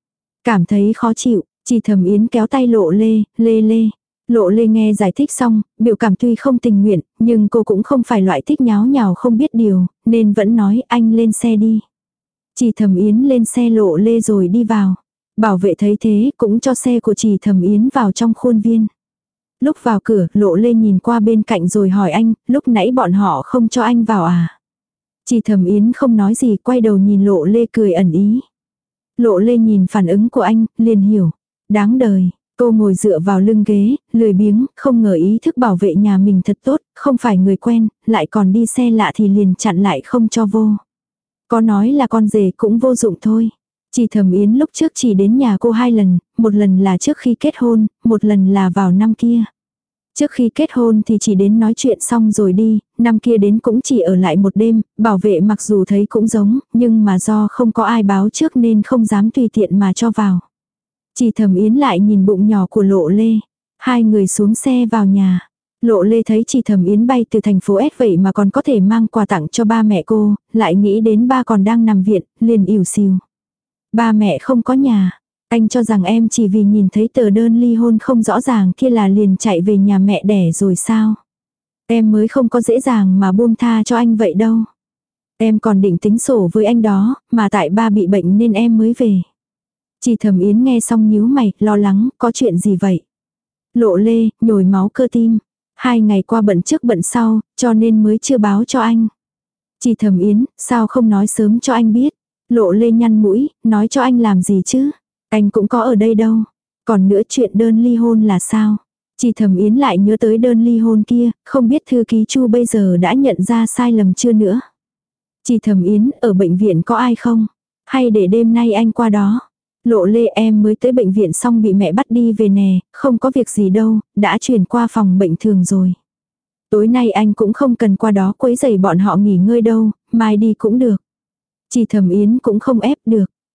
Cảm thấy khó chịu, chị Thẩm Yến kéo tay Lộ Lê, Lê Lê. Lộ Lê nghe giải thích xong, biểu cảm tuy không tình nguyện, nhưng cô cũng không phải loại thích nháo nhào không biết điều, nên vẫn nói anh lên xe đi. Chị Thẩm Yến lên xe Lộ Lê rồi đi vào. Bảo vệ thấy thế cũng cho xe của chị Thẩm Yến vào trong khuôn viên. Lúc vào cửa, Lộ Lê nhìn qua bên cạnh rồi hỏi anh, lúc nãy bọn họ không cho anh vào à? Chị Thẩm Yến không nói gì, quay đầu nhìn Lộ Lê cười ẩn ý. Lộ Lê nhìn phản ứng của anh, liền hiểu. Đáng đời, cô ngồi dựa vào lưng ghế, lười biếng, không ngờ ý thức bảo vệ nhà mình thật tốt, không phải người quen, lại còn đi xe lạ thì liền chặn lại không cho vô. Có nói là con rể cũng vô dụng thôi. Chị Thẩm Yến lúc trước chỉ đến nhà cô 2 lần, một lần là trước khi kết hôn, một lần là vào năm kia. Trước khi kết hôn thì chỉ đến nói chuyện xong rồi đi, năm kia đến cũng chỉ ở lại một đêm, bảo vệ mặc dù thấy cũng giống, nhưng mà do không có ai báo trước nên không dám tùy tiện mà cho vào. Chị Thẩm Yến lại nhìn bụng nhỏ của Lộ Lê. Hai người xuống xe vào nhà. Lộ Lê thấy chị Thẩm Yến bay từ thành phố S vậy mà còn có thể mang quà tặng cho ba mẹ cô, lại nghĩ đến ba còn đang nằm viện, liền ỉu xìu. Ba mẹ không có nhà. Anh cho rằng em chỉ vì nhìn thấy tờ đơn ly hôn không rõ ràng kia là liền chạy về nhà mẹ đẻ rồi sao? Em mới không có dễ dàng mà buông tha cho anh vậy đâu. Em còn định tính sổ với anh đó, mà tại ba bị bệnh nên em mới về. Chị Thẩm Yến nghe xong nhíu mày, lo lắng, có chuyện gì vậy? Lộ Lê, nhồi máu cơ tim. 2 ngày qua bận trước bận sau, cho nên mới chưa báo cho anh. Chị Thẩm Yến, sao không nói sớm cho anh biết? Lộ Lê nhăn mũi, nói cho anh làm gì chứ? Anh cũng có ở đây đâu. Còn nữa chuyện đơn ly hôn là sao? Chị Thẩm Yến lại nhớ tới đơn ly hôn kia, không biết thư ký Chu bây giờ đã nhận ra sai lầm chưa nữa. Chị Thẩm Yến, ở bệnh viện có ai không? Hay để đêm nay anh qua đó? Lộ Lê, em mới tới bệnh viện xong bị mẹ bắt đi về nè, không có việc gì đâu, đã chuyển qua phòng bệnh thường rồi. Tối nay anh cũng không cần qua đó quấy rầy bọn họ nghỉ ngơi đâu, mai đi cũng được. Chị Thẩm Yến cũng không ép được.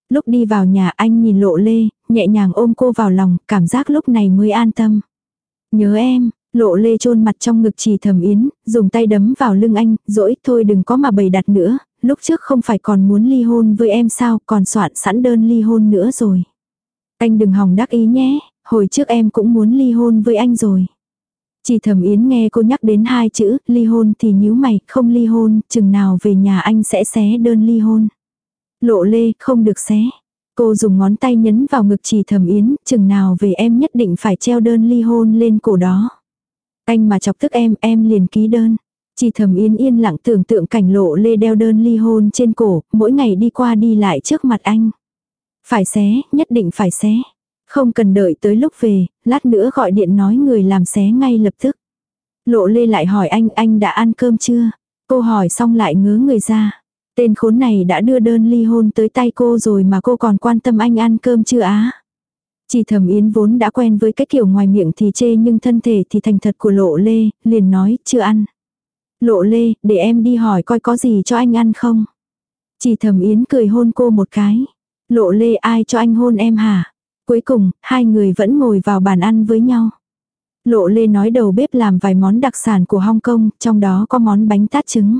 Lúc đi vào nhà anh nhìn Lộ Lê, nhẹ nhàng ôm cô vào lòng, cảm giác lúc này mới an tâm. Nhớ em, Lộ Lê chôn mặt trong ngực Trì Thẩm Yến, dùng tay đấm vào lưng anh, dỗi thôi đừng có mà bày đặt nữa, lúc trước không phải còn muốn ly hôn với em sao, còn soạn sẵn đơn ly hôn nữa rồi. Anh đừng hòng đắc ý nhé, hồi trước em cũng muốn ly hôn với anh rồi. Trì Thẩm Yến nghe cô nhắc đến 2 chữ, ly hôn thì nhíu mày, không ly hôn, chừng nào về nhà anh sẽ xé đơn ly hôn. Lộ Lê, không được xé. Cô dùng ngón tay nhấn vào ngực Trì Thẩm Yến, chừng nào về em nhất định phải treo đơn ly hôn lên cổ đó. Anh mà chọc tức em liền ký đơn. Trì Thẩm Yến yên lặng tưởng tượng cảnh Lộ Lê đeo đơn ly hôn trên cổ, mỗi ngày đi qua đi lại trước mặt anh. Phải xé, nhất định phải xé. Không cần đợi tới lúc về, lát nữa gọi điện nói người làm xé ngay lập tức. Lộ Lê lại hỏi anh đã ăn cơm chưa? Cô hỏi xong lại ngớ người ra. Tên khốn này đã đưa đơn ly hôn tới tay cô rồi mà cô còn quan tâm anh ăn cơm chưa á? Trì Thẩm Yến vốn đã quen với cái kiểu ngoài miệng thì chê nhưng thân thể thì thành thật của Lộ Lê, liền nói chưa ăn. Lộ Lê, để em đi hỏi coi có gì cho anh ăn không? Trì Thẩm Yến cười hôn cô một cái. Lộ Lê, ai cho anh hôn em hả? Cuối cùng, hai người vẫn ngồi vào bàn ăn với nhau. Lộ Lê nói đầu bếp làm vài món đặc sản của Hong Kong, trong đó có món bánh tát trứng.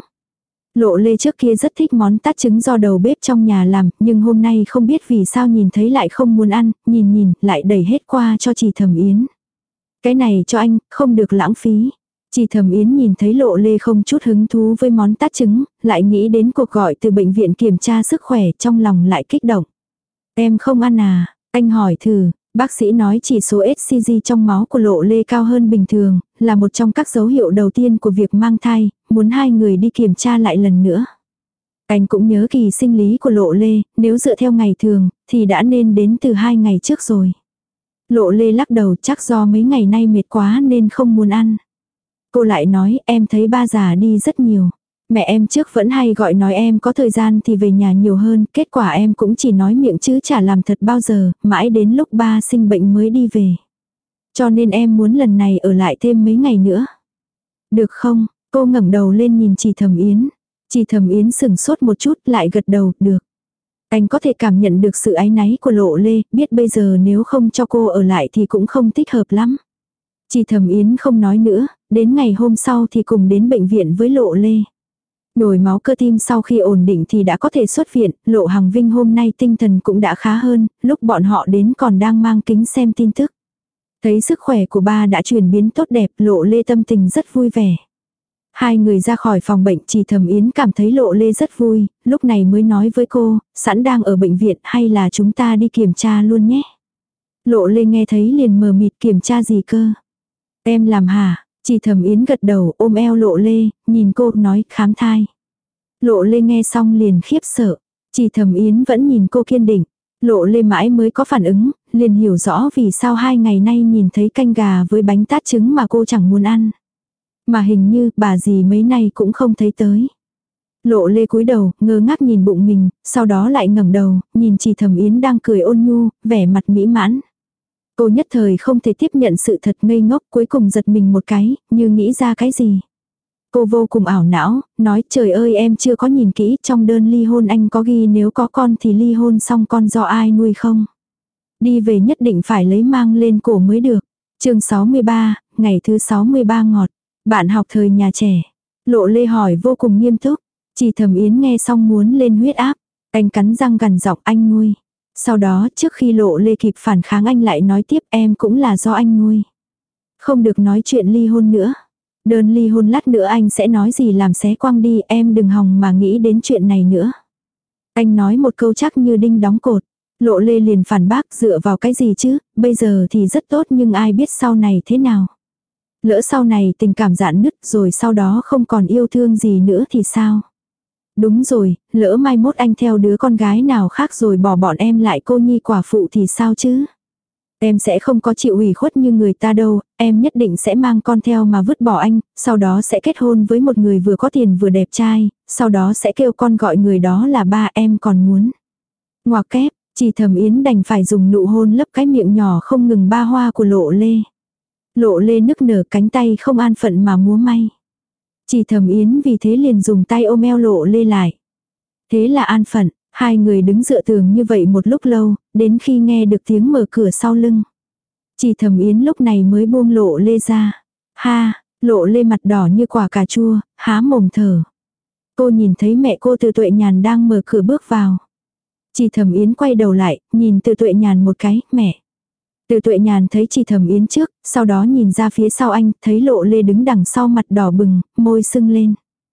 Lộ Lê trước kia rất thích món tát trứng do đầu bếp trong nhà làm, nhưng hôm nay không biết vì sao nhìn thấy lại không muốn ăn, nhìn, lại đẩy hết qua cho Trì Thẩm Yến. Cái này cho anh, không được lãng phí. Trì Thẩm Yến nhìn thấy Lộ Lê không chút hứng thú với món tát trứng, lại nghĩ đến cuộc gọi từ bệnh viện kiểm tra sức khỏe, trong lòng lại kích động. Em không ăn à? Anh hỏi thử, bác sĩ nói chỉ số HCG trong máu của Lộ Lê cao hơn bình thường, là một trong các dấu hiệu đầu tiên của việc mang thai, muốn hai người đi kiểm tra lại lần nữa. Anh cũng nhớ kỳ sinh lý của Lộ Lê, nếu dựa theo ngày thường, thì đã nên đến từ 2 ngày trước rồi. Lộ Lê lắc đầu chắc do mấy ngày nay mệt quá nên không muốn ăn. Cô lại nói em thấy ba già đi rất nhiều. Mẹ em trước vẫn hay gọi nói em có thời gian thì về nhà nhiều hơn, kết quả em cũng chỉ nói miệng chứ chả làm thật bao giờ, mãi đến lúc ba sinh bệnh mới đi về. Cho nên em muốn lần này ở lại thêm mấy ngày nữa. Được không? Cô ngẩng đầu lên nhìn Trì Thẩm Yến. Trì Thẩm Yến sững sốt một chút lại gật đầu, được. Anh có thể cảm nhận được sự áy náy của Lộ Lê, biết bây giờ nếu không cho cô ở lại thì cũng không thích hợp lắm. Trì Thẩm Yến không nói nữa, đến ngày hôm sau thì cùng đến bệnh viện với Lộ Lê. Nhồi máu cơ tim sau khi ổn định thì đã có thể xuất viện, Lộ Hằng Vinh hôm nay tinh thần cũng đã khá hơn, lúc bọn họ đến còn đang mang kính xem tin tức. Thấy sức khỏe của ba đã chuyển biến tốt đẹp, Lộ Lê tâm tình rất vui vẻ. Hai người ra khỏi phòng bệnh, Trì Thẩm Yến cảm thấy Lộ Lê rất vui, lúc này mới nói với cô, sẵn đang ở bệnh viện hay là chúng ta đi kiểm tra luôn nhé. Lộ Lê nghe thấy liền mờ mịt, kiểm tra gì cơ? Em làm hả? Trì Thẩm Yến gật đầu ôm eo Lộ Lê, nhìn cô nói khám thai. Lộ Lê nghe xong liền khiếp sợ. Trì Thẩm Yến vẫn nhìn cô kiên định. Lộ Lê mãi mới có phản ứng, liền hiểu rõ vì sao 2 ngày nay nhìn thấy canh gà với bánh tát trứng mà cô chẳng muốn ăn. Mà hình như bà dì mấy nay cũng không thấy tới. Lộ Lê cúi đầu, ngơ ngác nhìn bụng mình, sau đó lại ngẩng đầu, nhìn Trì Thẩm Yến đang cười ôn nhu, vẻ mặt mỹ mãn. Cô nhất thời không thể tiếp nhận sự thật ngây ngốc, cuối cùng giật mình một cái, như nghĩ ra cái gì. Cô vô cùng ảo não, nói trời ơi em chưa có nhìn kỹ, trong đơn ly hôn anh có ghi nếu có con thì ly hôn xong con do ai nuôi không? Đi về nhất định phải lấy mang lên cổ mới được. Chương 63, ngày thứ 63 ngọt. Bạn học thời nhà trẻ. Lộ Lê hỏi vô cùng nghiêm túc. Trì Thẩm Yến nghe xong muốn lên huyết áp. Anh cắn răng gằn giọng anh nuôi. Sau đó trước khi Lộ Lê kịp phản kháng anh lại nói tiếp em cũng là do anh nuôi. Không được nói chuyện ly hôn nữa. Đơn ly hôn lát nữa anh sẽ nói gì làm xé quăng đi, em đừng hòng mà nghĩ đến chuyện này nữa. Anh nói một câu chắc như đinh đóng cột. Lộ Lê liền phản bác dựa vào cái gì chứ, bây giờ thì rất tốt nhưng ai biết sau này thế nào. Lỡ sau này tình cảm rạn nứt rồi sau đó không còn yêu thương gì nữa thì sao? Đúng rồi, lỡ mai mốt anh theo đứa con gái nào khác rồi bỏ bọn em lại cô nhi quả phụ thì sao chứ? Em sẽ không có chịu ủy khuất như người ta đâu, em nhất định sẽ mang con theo mà vứt bỏ anh, sau đó sẽ kết hôn với một người vừa có tiền vừa đẹp trai, sau đó sẽ kêu con gọi người đó là ba em còn muốn. Ngoặc kép, Trì Thẩm Yến đành phải dùng nụ hôn lấp cái miệng nhỏ không ngừng ba hoa của Lộ Lê. Lộ Lê nức nở cánh tay không an phận mà múa may. Trì Thẩm Yến vì thế liền dùng tay ôm eo Lộ Lê lại. Thế là an phận, Hai người đứng dựa tường như vậy một lúc lâu, đến khi nghe được tiếng mở cửa sau lưng. Chỉ Thẩm Yến lúc này mới buông Lộ Lê ra. Ha, Lộ Lê mặt đỏ như quả cà chua, há mồm thở. Cô nhìn thấy mẹ cô Từ Tuệ Nhàn đang mở cửa bước vào. Chỉ Thẩm Yến quay đầu lại, nhìn Từ Tuệ Nhàn một cái, mẹ. Từ Tuệ Nhàn thấy Chỉ Thẩm Yến trước, sau đó nhìn ra phía sau anh, thấy Lộ Lê đứng đằng sau mặt đỏ bừng, môi sưng lên.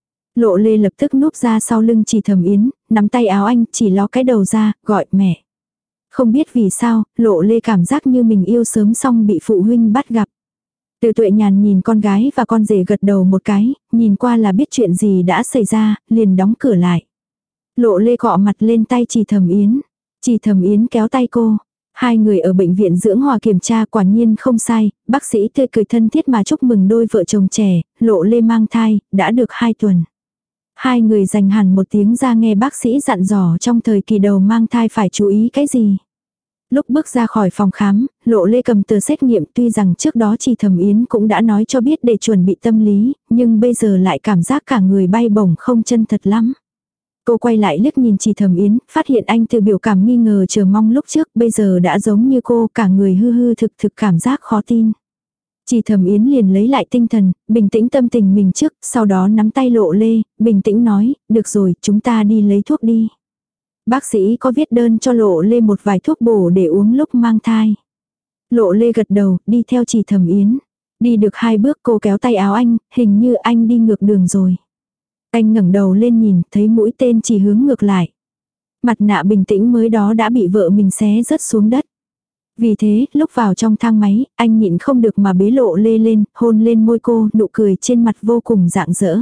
Lộ Lê lập tức núp ra sau lưng Chỉ Thẩm Yến, nắm tay áo anh, chỉ ló cái đầu ra, gọi mẹ. Không biết vì sao, Lộ Lê cảm giác như mình yêu sớm xong bị phụ huynh bắt gặp. Từ Tuệ Nhàn nhìn con gái và con rể gật đầu một cái, nhìn qua là biết chuyện gì đã xảy ra, liền đóng cửa lại. Lộ Lê cọ mặt lên tay Chỉ Thẩm Yến. Chỉ Thẩm Yến kéo tay cô. Hai người ở bệnh viện dưỡng hòa kiểm tra quả nhiên không sai, bác sĩ tươi cười thân thiết mà chúc mừng đôi vợ chồng trẻ, Lộ Lê mang thai, đã được 2 tuần. Hai người dành hẳn một tiếng ra nghe bác sĩ dặn dò trong thời kỳ đầu mang thai phải chú ý cái gì. Lúc bước ra khỏi phòng khám, Lộ Lê cầm tờ xét nghiệm, tuy rằng trước đó Chỉ Thẩm Yến cũng đã nói cho biết để chuẩn bị tâm lý, nhưng bây giờ lại cảm giác cả người bay bổng không chân thật lắm. Cô quay lại liếc nhìn Chỉ Thẩm Yến, phát hiện anh từ biểu cảm nghi ngờ chờ mong lúc trước bây giờ đã giống như cô, cả người hư hư thực thực cảm giác khó tin. Chỉ Thẩm Yến liền lấy lại tinh thần, bình tĩnh tâm tình mình trước, sau đó nắm tay Lộ Lê, bình tĩnh nói, được rồi, chúng ta đi lấy thuốc đi. Bác sĩ có viết đơn cho Lộ Lê một vài thuốc bổ để uống lúc mang thai. Lộ Lê gật đầu, đi theo Chỉ Thẩm Yến. Đi được 2 bước cô kéo tay áo anh, hình như anh đi ngược đường rồi. Anh ngẩng đầu lên nhìn, thấy mũi tên chỉ hướng ngược lại. Mặt nạ bình tĩnh mới đó đã bị vợ mình xé rớt xuống đất. Vì thế, lúc vào trong thang máy, anh nhịn không được mà bế Lộ Lê lên, hôn lên môi cô, nụ cười trên mặt vô cùng rạng rỡ.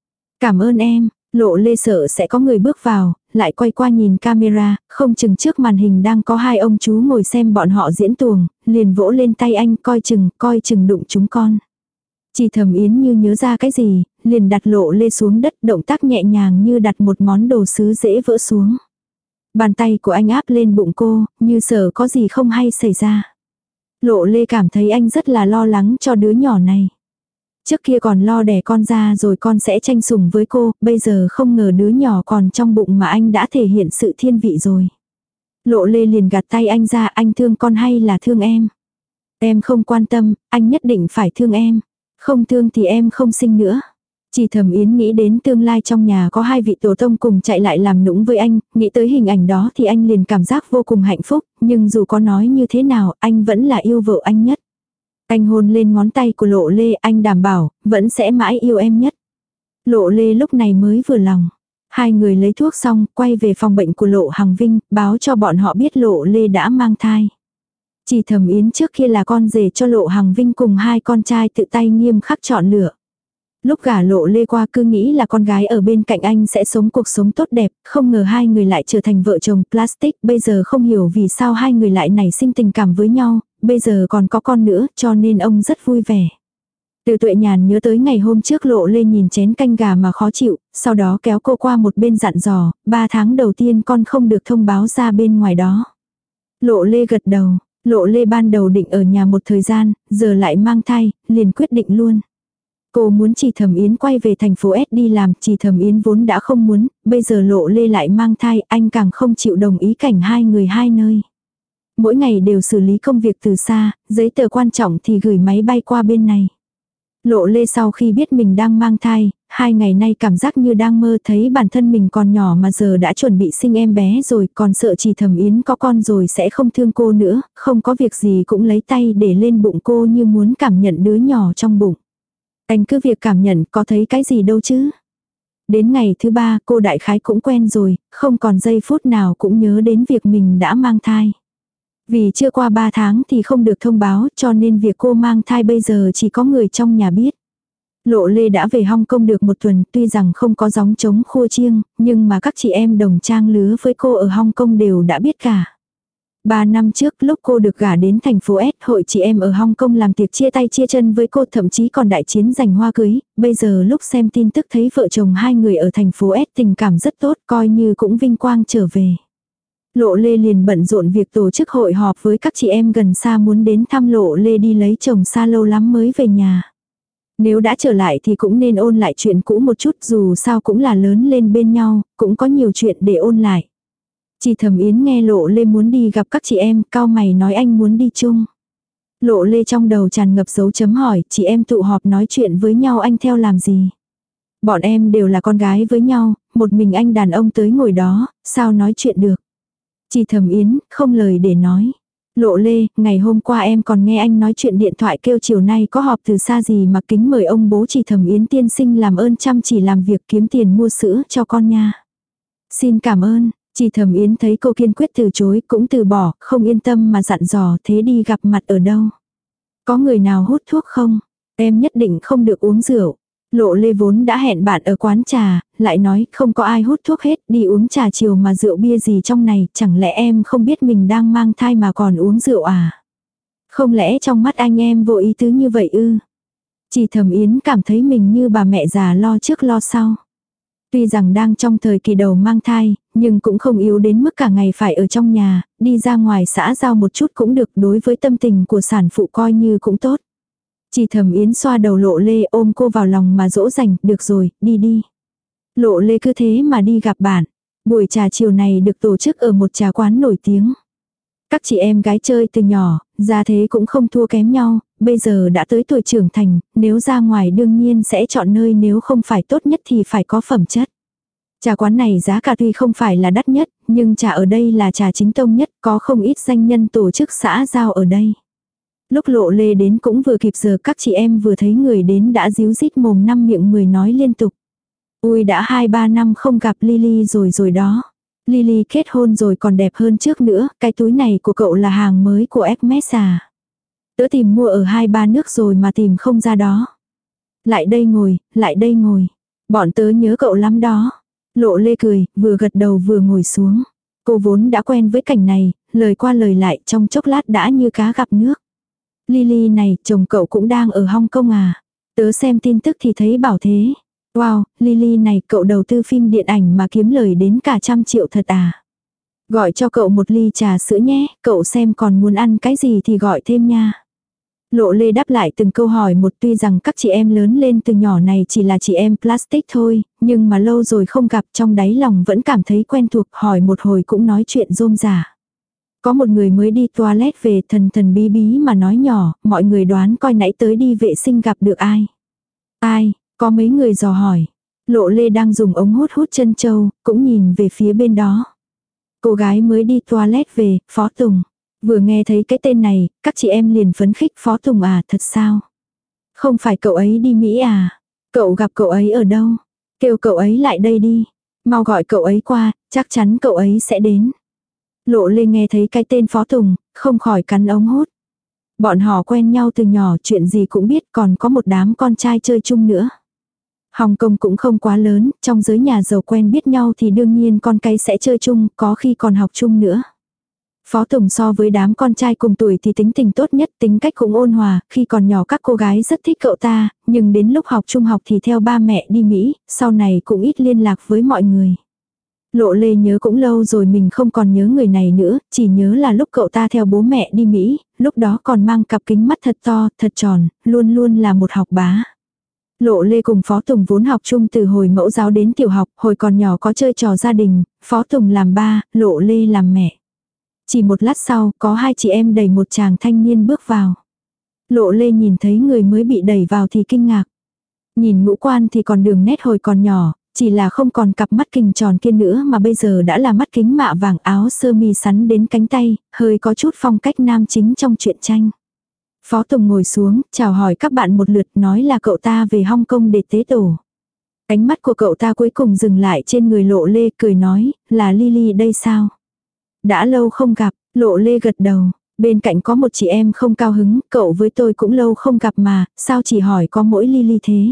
Cảm ơn em, Lộ Lê sợ sẽ có người bước vào, lại quay qua nhìn camera, không chừng trước màn hình đang có 2 ông chú ngồi xem bọn họ diễn tuồng, liền vỗ lên tay anh, coi chừng đụng chúng con. Chỉ Thẩm Yến như nhớ ra cái gì, liền đặt Lộ Lê xuống đất, động tác nhẹ nhàng như đặt một món đồ sứ dễ vỡ xuống. Bàn tay của anh áp lên bụng cô, như sợ có gì không hay xảy ra. Lộ Lê cảm thấy anh rất là lo lắng cho đứa nhỏ này. Trước kia còn lo đẻ con ra rồi con sẽ tranh sủng với cô, bây giờ không ngờ đứa nhỏ còn trong bụng mà anh đã thể hiện sự thiên vị rồi. Lộ Lê liền gạt tay anh ra, anh thương con hay là thương em? Em không quan tâm, anh nhất định phải thương em. Không thương thì em không sinh nữa. Chỉ Thẩm Yến nghĩ đến tương lai trong nhà có 2 vị tổ tông cùng chạy lại làm nũng với anh, nghĩ tới hình ảnh đó thì anh liền cảm giác vô cùng hạnh phúc, nhưng dù có nói như thế nào, anh vẫn là yêu vợ anh nhất. Anh hôn lên ngón tay của Lộ Lê, anh đảm bảo, vẫn sẽ mãi yêu em nhất. Lộ Lê lúc này mới vừa lòng. Hai người lấy thuốc xong, quay về phòng bệnh của Lộ Hằng Vinh, báo cho bọn họ biết Lộ Lê đã mang thai. Chỉ Thẩm Yến trước kia là con rể cho Lộ Hằng Vinh cùng 2 con trai tự tay nghiêm khắc chọn lựa. Lúc gả Lộ Lê qua cứ nghĩ là con gái ở bên cạnh anh sẽ sống cuộc sống tốt đẹp, không ngờ 2 người lại trở thành vợ chồng plastic, bây giờ không hiểu vì sao 2 người lại nảy sinh tình cảm với nhau, bây giờ còn có con nữa, cho nên ông rất vui vẻ. Từ Tuệ Nhàn nhớ tới ngày hôm trước Lộ Lê nhìn chén canh gà mà khó chịu, sau đó kéo cô qua một bên dặn dò, 3 tháng đầu tiên con không được thông báo ra bên ngoài đó. Lộ Lê gật đầu, Lộ Lê ban đầu định ở nhà một thời gian, giờ lại mang thai, liền quyết định luôn. Cô muốn Chỉ Thẩm Yến quay về thành phố S đi làm, Chỉ Thẩm Yến vốn đã không muốn, bây giờ Lộ Lê lại mang thai, anh càng không chịu đồng ý cảnh 2 người 2 nơi. Mỗi ngày đều xử lý công việc từ xa, giấy tờ quan trọng thì gửi máy bay qua bên này. Lộ Lê sau khi biết mình đang mang thai, 2 ngày nay cảm giác như đang mơ, thấy bản thân mình còn nhỏ mà giờ đã chuẩn bị sinh em bé rồi, còn sợ Chỉ Thẩm Yến có con rồi sẽ không thương cô nữa, không có việc gì cũng lấy tay để lên bụng cô như muốn cảm nhận đứa nhỏ trong bụng. Anh cứ việc cảm nhận, có thấy cái gì đâu chứ. Đến ngày thứ 3 cô đại khái cũng quen rồi, không còn giây phút nào cũng nhớ đến việc mình đã mang thai. Vì chưa qua 3 tháng thì không được thông báo, cho nên việc cô mang thai bây giờ chỉ có người trong nhà biết. Lộ Lê đã về Hong Kong được 1 tuần, tuy rằng không có gióng trống khua chiêng, nhưng mà các chị em đồng trang lứa với cô ở Hong Kong đều đã biết cả. 3 năm trước lúc cô được gả đến thành phố S, hội chị em ở Hong Kong làm tiệc chia tay chia chân với cô, thậm chí còn đại chiến giành hoa cưới. Bây giờ lúc xem tin tức thấy vợ chồng 2 người ở thành phố S tình cảm rất tốt, coi như cũng vinh quang trở về. Lộ Lê liền bận rộn việc tổ chức hội họp với các chị em gần xa muốn đến thăm Lộ Lê đi lấy chồng xa lâu lắm mới về nhà. Nếu đã trở lại thì cũng nên ôn lại chuyện cũ một chút, dù sao cũng là lớn lên bên nhau, cũng có nhiều chuyện để ôn lại. Chị Thẩm Yến nghe Lộ Lê muốn đi gặp các chị em, cau mày nói anh muốn đi chung. Lộ Lê trong đầu tràn ngập dấu chấm hỏi, chị em tụ họp nói chuyện với nhau anh theo làm gì? Bọn em đều là con gái với nhau, một mình anh đàn ông tới ngồi đó, sao nói chuyện được? Chị Thẩm Yến, không lời để nói. Lộ Lê, ngày hôm qua em còn nghe anh nói chuyện điện thoại kêu chiều nay có họp từ xa gì mà kính mời ông bố chị Thẩm Yến tiên sinh làm ơn chăm chỉ làm việc kiếm tiền mua sữa cho con nha. Xin cảm ơn, chị Thẩm Yến thấy cô kiên quyết từ chối cũng từ bỏ, không yên tâm mà dặn dò thế đi gặp mặt ở đâu. Có người nào hút thuốc không? Em nhất định không được uống rượu. Lộ Lê vốn đã hẹn bạn ở quán trà, lại nói không có ai hút thuốc hết, đi uống trà chiều mà rượu bia gì trong này, chẳng lẽ em không biết mình đang mang thai mà còn uống rượu à? Không lẽ trong mắt anh em vô ý tứ như vậy ư? Chị Thẩm Yến cảm thấy mình như bà mẹ già lo trước lo sau. Tuy rằng đang trong thời kỳ đầu mang thai, nhưng cũng không yếu đến mức cả ngày phải ở trong nhà, đi ra ngoài xã giao một chút cũng được, đối với tâm tình của sản phụ coi như cũng tốt. Chị Thẩm Yến xoa đầu Lộ Lê ôm cô vào lòng mà dỗ dành, được rồi, đi đi. Lộ Lê cứ thế mà đi gặp bạn. Buổi trà chiều này được tổ chức ở một trà quán nổi tiếng. Các chị em gái chơi từ nhỏ, ra thế cũng không thua kém nhau, bây giờ đã tới tuổi trưởng thành, nếu ra ngoài đương nhiên sẽ chọn nơi nếu không phải tốt nhất thì phải có phẩm chất. Trà quán này giá cả tuy không phải là đắt nhất, nhưng trà ở đây là trà chính tông nhất, có không ít danh nhân tổ chức xã giao ở đây. Lúc Lộ Lê đến cũng vừa kịp giờ, các chị em vừa thấy người đến đã díu dít mồm năm miệng mười nói liên tục. Ui đã 2-3 năm không gặp Lily rồi đó. Lily kết hôn rồi còn đẹp hơn trước nữa, cái túi này của cậu là hàng mới của Hermes à? Tớ tìm mua ở 2-3 nước rồi mà tìm không ra đó. Lại đây ngồi. Bọn tớ nhớ cậu lắm đó. Lộ Lê cười, vừa gật đầu vừa ngồi xuống. Cô vốn đã quen với cảnh này, lời qua lời lại trong chốc lát đã như cá gặp nước. Lily này, chồng cậu cũng đang ở Hong Kong à? Tớ xem tin tức thì thấy bảo thế. Wow, Lily này, cậu đầu tư phim điện ảnh mà kiếm lời đến cả 100 triệu thật à? Gọi cho cậu một ly trà sữa nhé, cậu xem còn muốn ăn cái gì thì gọi thêm nha. Lộ Lê đáp lại từng câu hỏi một, tuy rằng các chị em lớn lên từ nhỏ này chỉ là chị em plastic thôi, nhưng mà lâu rồi không gặp trong đáy lòng vẫn cảm thấy quen thuộc, hỏi một hồi cũng nói chuyện rôm rả. Có một người mới đi toilet về thần bí bí mà nói nhỏ, mọi người đoán coi nãy tới đi vệ sinh gặp được ai. Ai, có mấy người dò hỏi. Lộ Lê đang dùng ống hút hút chân châu, cũng nhìn về phía bên đó. Cô gái mới đi toilet về, Phó Tùng. Vừa nghe thấy cái tên này, các chị em liền phấn khích. Phó Tùng à, thật sao? Không phải cậu ấy đi Mỹ à? Cậu gặp cậu ấy ở đâu? Kêu cậu ấy lại đây đi. Mau gọi cậu ấy qua, chắc chắn cậu ấy sẽ đến. Lộ Lê nghe thấy cái tên Phó Tùng, không khỏi cắn ống hút. Bọn họ quen nhau từ nhỏ, chuyện gì cũng biết, còn có một đám con trai chơi chung nữa. Hồng Kông cũng không quá lớn, trong giới nhà giàu quen biết nhau thì đương nhiên con cái sẽ chơi chung, có khi còn học chung nữa. Phó Tùng so với đám con trai cùng tuổi thì tính tình tốt nhất, tính cách cũng ôn hòa, khi còn nhỏ các cô gái rất thích cậu ta, nhưng đến lúc học trung học thì theo ba mẹ đi Mỹ, sau này cũng ít liên lạc với mọi người. Lộ Lê nhớ cũng lâu rồi mình không còn nhớ người này nữa, chỉ nhớ là lúc cậu ta theo bố mẹ đi Mỹ, lúc đó còn mang cặp kính mắt thật to, thật tròn, luôn luôn là một học bá. Lộ Lê cùng Phó Tùng vốn học chung từ hồi mẫu giáo đến tiểu học, hồi còn nhỏ có chơi trò gia đình, Phó Tùng làm ba, Lộ Lê làm mẹ. Chỉ một lát sau, có hai chị em đẩy một chàng thanh niên bước vào. Lộ Lê nhìn thấy người mới bị đẩy vào thì kinh ngạc. Nhìn ngũ quan thì còn đường nét hồi còn nhỏ, chỉ là không còn cặp mắt kính tròn kia nữa mà bây giờ đã là mắt kính mạ vàng, áo sơ mi sắn đến cánh tay, hơi có chút phong cách nam chính trong truyện tranh. Phó Tùng ngồi xuống, chào hỏi các bạn một lượt, nói là cậu ta về Hong Kong để tế tổ. Ánh mắt của cậu ta cuối cùng dừng lại trên người Lộ Lê, cười nói, là Lily đây sao? Đã lâu không gặp, Lộ Lê gật đầu. Bên cạnh có một chị em không cao hứng, cậu với tôi cũng lâu không gặp mà, sao chỉ hỏi có mỗi Lily thế?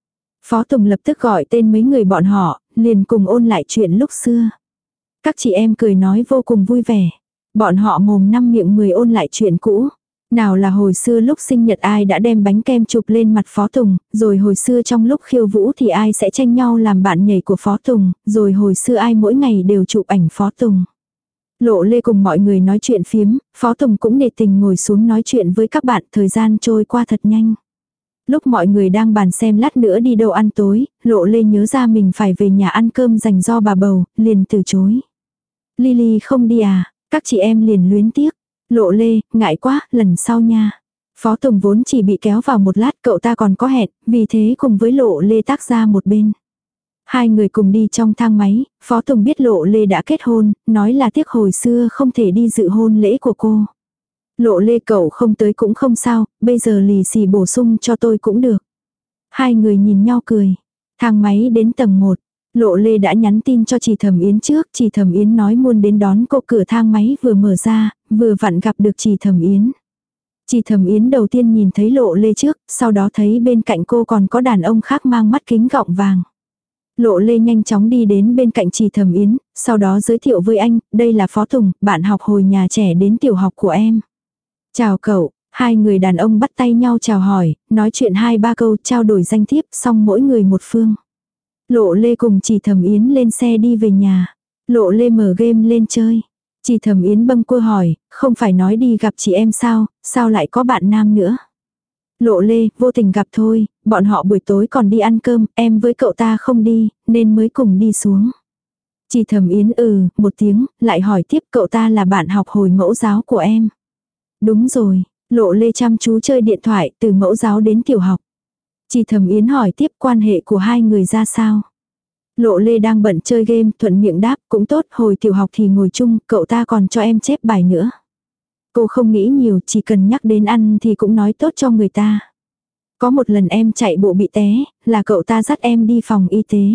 Phó Tùng lập tức gọi tên mấy người bọn họ, liền cùng ôn lại chuyện lúc xưa. Các chị em cười nói vô cùng vui vẻ. Bọn họ mồm năm miệng mười ôn lại chuyện cũ. Nào là hồi xưa lúc sinh nhật ai đã đem bánh kem chụp lên mặt Phó Tùng, rồi hồi xưa trong lúc khiêu vũ thì ai sẽ tranh nhau làm bạn nhảy của Phó Tùng, rồi hồi xưa ai mỗi ngày đều chụp ảnh Phó Tùng. Lộ Lê cùng mọi người nói chuyện phiếm, Phó Tùng cũng nể tình ngồi xuống nói chuyện với các bạn, thời gian trôi qua thật nhanh. Lúc mọi người đang bàn xem lát nữa đi đâu ăn tối, Lộ Lê nhớ ra mình phải về nhà ăn cơm dành do bà bầu, liền từ chối. Lily không đi à? Các chị em liền luyến tiếc. Lộ Lê, ngại quá, lần sau nha. Phó Tùng vốn chỉ bị kéo vào một lát, cậu ta còn có hẹn, vì thế cùng với Lộ Lê tác ra một bên. Hai người cùng đi trong thang máy, Phó Tùng biết Lộ Lê đã kết hôn, nói là tiếc hồi xưa không thể đi dự hôn lễ của cô. Lộ Lê, cậu không tới cũng không sao, bây giờ lì xì bổ sung cho tôi cũng được. Hai người nhìn nhau cười. Thang máy đến tầng 1. Lộ Lê đã nhắn tin cho chị Thẩm Yến trước, chị Thẩm Yến nói muốn đến đón cô, cửa thang máy vừa mở ra, vừa vặn gặp được chị Thẩm Yến. Chị Thẩm Yến đầu tiên nhìn thấy Lộ Lê trước, sau đó thấy bên cạnh cô còn có đàn ông khác mang mắt kính gọng vàng. Lộ Lê nhanh chóng đi đến bên cạnh chị Thẩm Yến, sau đó giới thiệu với anh, đây là Phó Tùng, bạn học hồi nhà trẻ đến tiểu học của em. Chào cậu, hai người đàn ông bắt tay nhau chào hỏi, nói chuyện 2-3 câu trao đổi danh thiếp xong mỗi người một phương. Lộ Lê cùng chị Thẩm Yến lên xe đi về nhà. Lộ Lê mở game lên chơi. Chị Thẩm Yến bâng quơ hỏi, không phải nói đi gặp chị em sao lại có bạn nam nữa. Lộ Lê, vô tình gặp thôi, bọn họ buổi tối còn đi ăn cơm, em với cậu ta không đi, nên mới cùng đi xuống. Chị Thẩm Yến một tiếng, lại hỏi tiếp cậu ta là bạn học hồi mẫu giáo của em. Đúng rồi, Lộ Lê chăm chú chơi điện thoại từ mẫu giáo đến tiểu học. Chị Thẩm Yến hỏi tiếp quan hệ của hai người ra sao. Lộ Lê đang bận chơi game, thuận miệng đáp, cũng tốt, hồi tiểu học thì ngồi chung, cậu ta còn cho em chép bài nữa. Cô không nghĩ nhiều, chỉ cần nhắc đến ăn thì cũng nói tốt cho người ta. Có một lần em chạy bộ bị té, là cậu ta dắt em đi phòng y tế.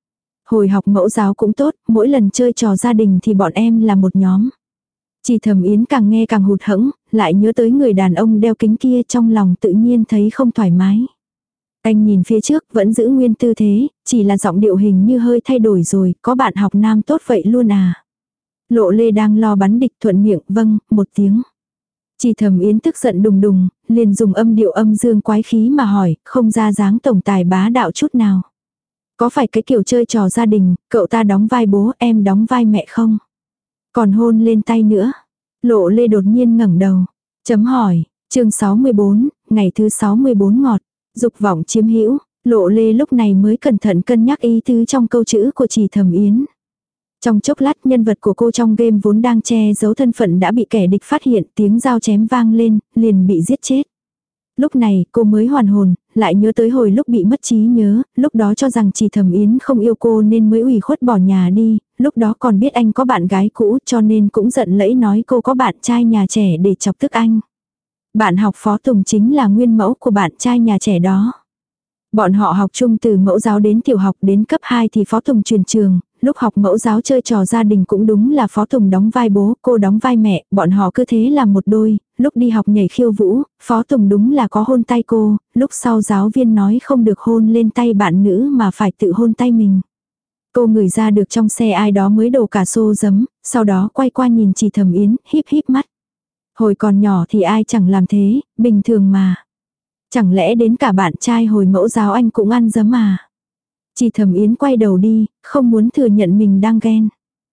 Hồi học mẫu giáo cũng tốt, mỗi lần chơi trò gia đình thì bọn em là một nhóm. Chị Thẩm Yến càng nghe càng hụt hẫng, lại nhớ tới người đàn ông đeo kính kia, trong lòng tự nhiên thấy không thoải mái. Anh nhìn phía trước vẫn giữ nguyên tư thế, chỉ là giọng điệu hình như hơi thay đổi rồi, có bạn học nam tốt vậy luôn à. Lộ Lê đang lo bắn địch thuận miệng, vâng, một tiếng. Chị Thẩm Yến tức giận đùng đùng, liền dùng âm điệu âm dương quái khí mà hỏi, không ra dáng tổng tài bá đạo chút nào. Có phải cái kiểu chơi trò gia đình, cậu ta đóng vai bố, em đóng vai mẹ không? Còn hôn lên tay nữa. Lộ Lê đột nhiên ngẩng đầu. Chấm hỏi, chương 64, ngày thứ 64 ngọt. Dục vọng chiếm hữu, Lộ Lê lúc này mới cẩn thận cân nhắc ý tứ trong câu chữ của chị Thẩm Yến. Trong chốc lát nhân vật của cô trong game vốn đang che giấu thân phận đã bị kẻ địch phát hiện, tiếng dao chém vang lên, liền bị giết chết. Lúc này cô mới hoàn hồn, lại nhớ tới hồi lúc bị mất trí nhớ, lúc đó cho rằng chị Thẩm Yến không yêu cô nên mới ủy khuất bỏ nhà đi, lúc đó còn biết anh có bạn gái cũ cho nên cũng giận lẫy nói cô có bạn trai nhà trẻ để chọc tức anh. Bạn học Phó Tùng chính là nguyên mẫu của bạn trai nhà trẻ đó. Bọn họ học chung từ mẫu giáo đến tiểu học đến cấp 2 thì Phó Tùng chuyển trường, lúc học mẫu giáo chơi trò gia đình cũng đúng là Phó Tùng đóng vai bố, cô đóng vai mẹ, bọn họ cứ thế làm một đôi, lúc đi học nhảy khiêu vũ, Phó Tùng đúng là có hôn tay cô, lúc sau giáo viên nói không được hôn lên tay bạn nữ mà phải tự hôn tay mình. Cô ngửi ra được trong xe ai đó mới đổ cả xô giấm, sau đó quay qua nhìn chị Thẩm Yến, híp híp mắt. Hồi còn nhỏ thì ai chẳng làm thế, bình thường mà. Chẳng lẽ đến cả bạn trai hồi mẫu giáo anh cũng ăn giấm à? Chị Thẩm Yến quay đầu đi, không muốn thừa nhận mình đang ghen.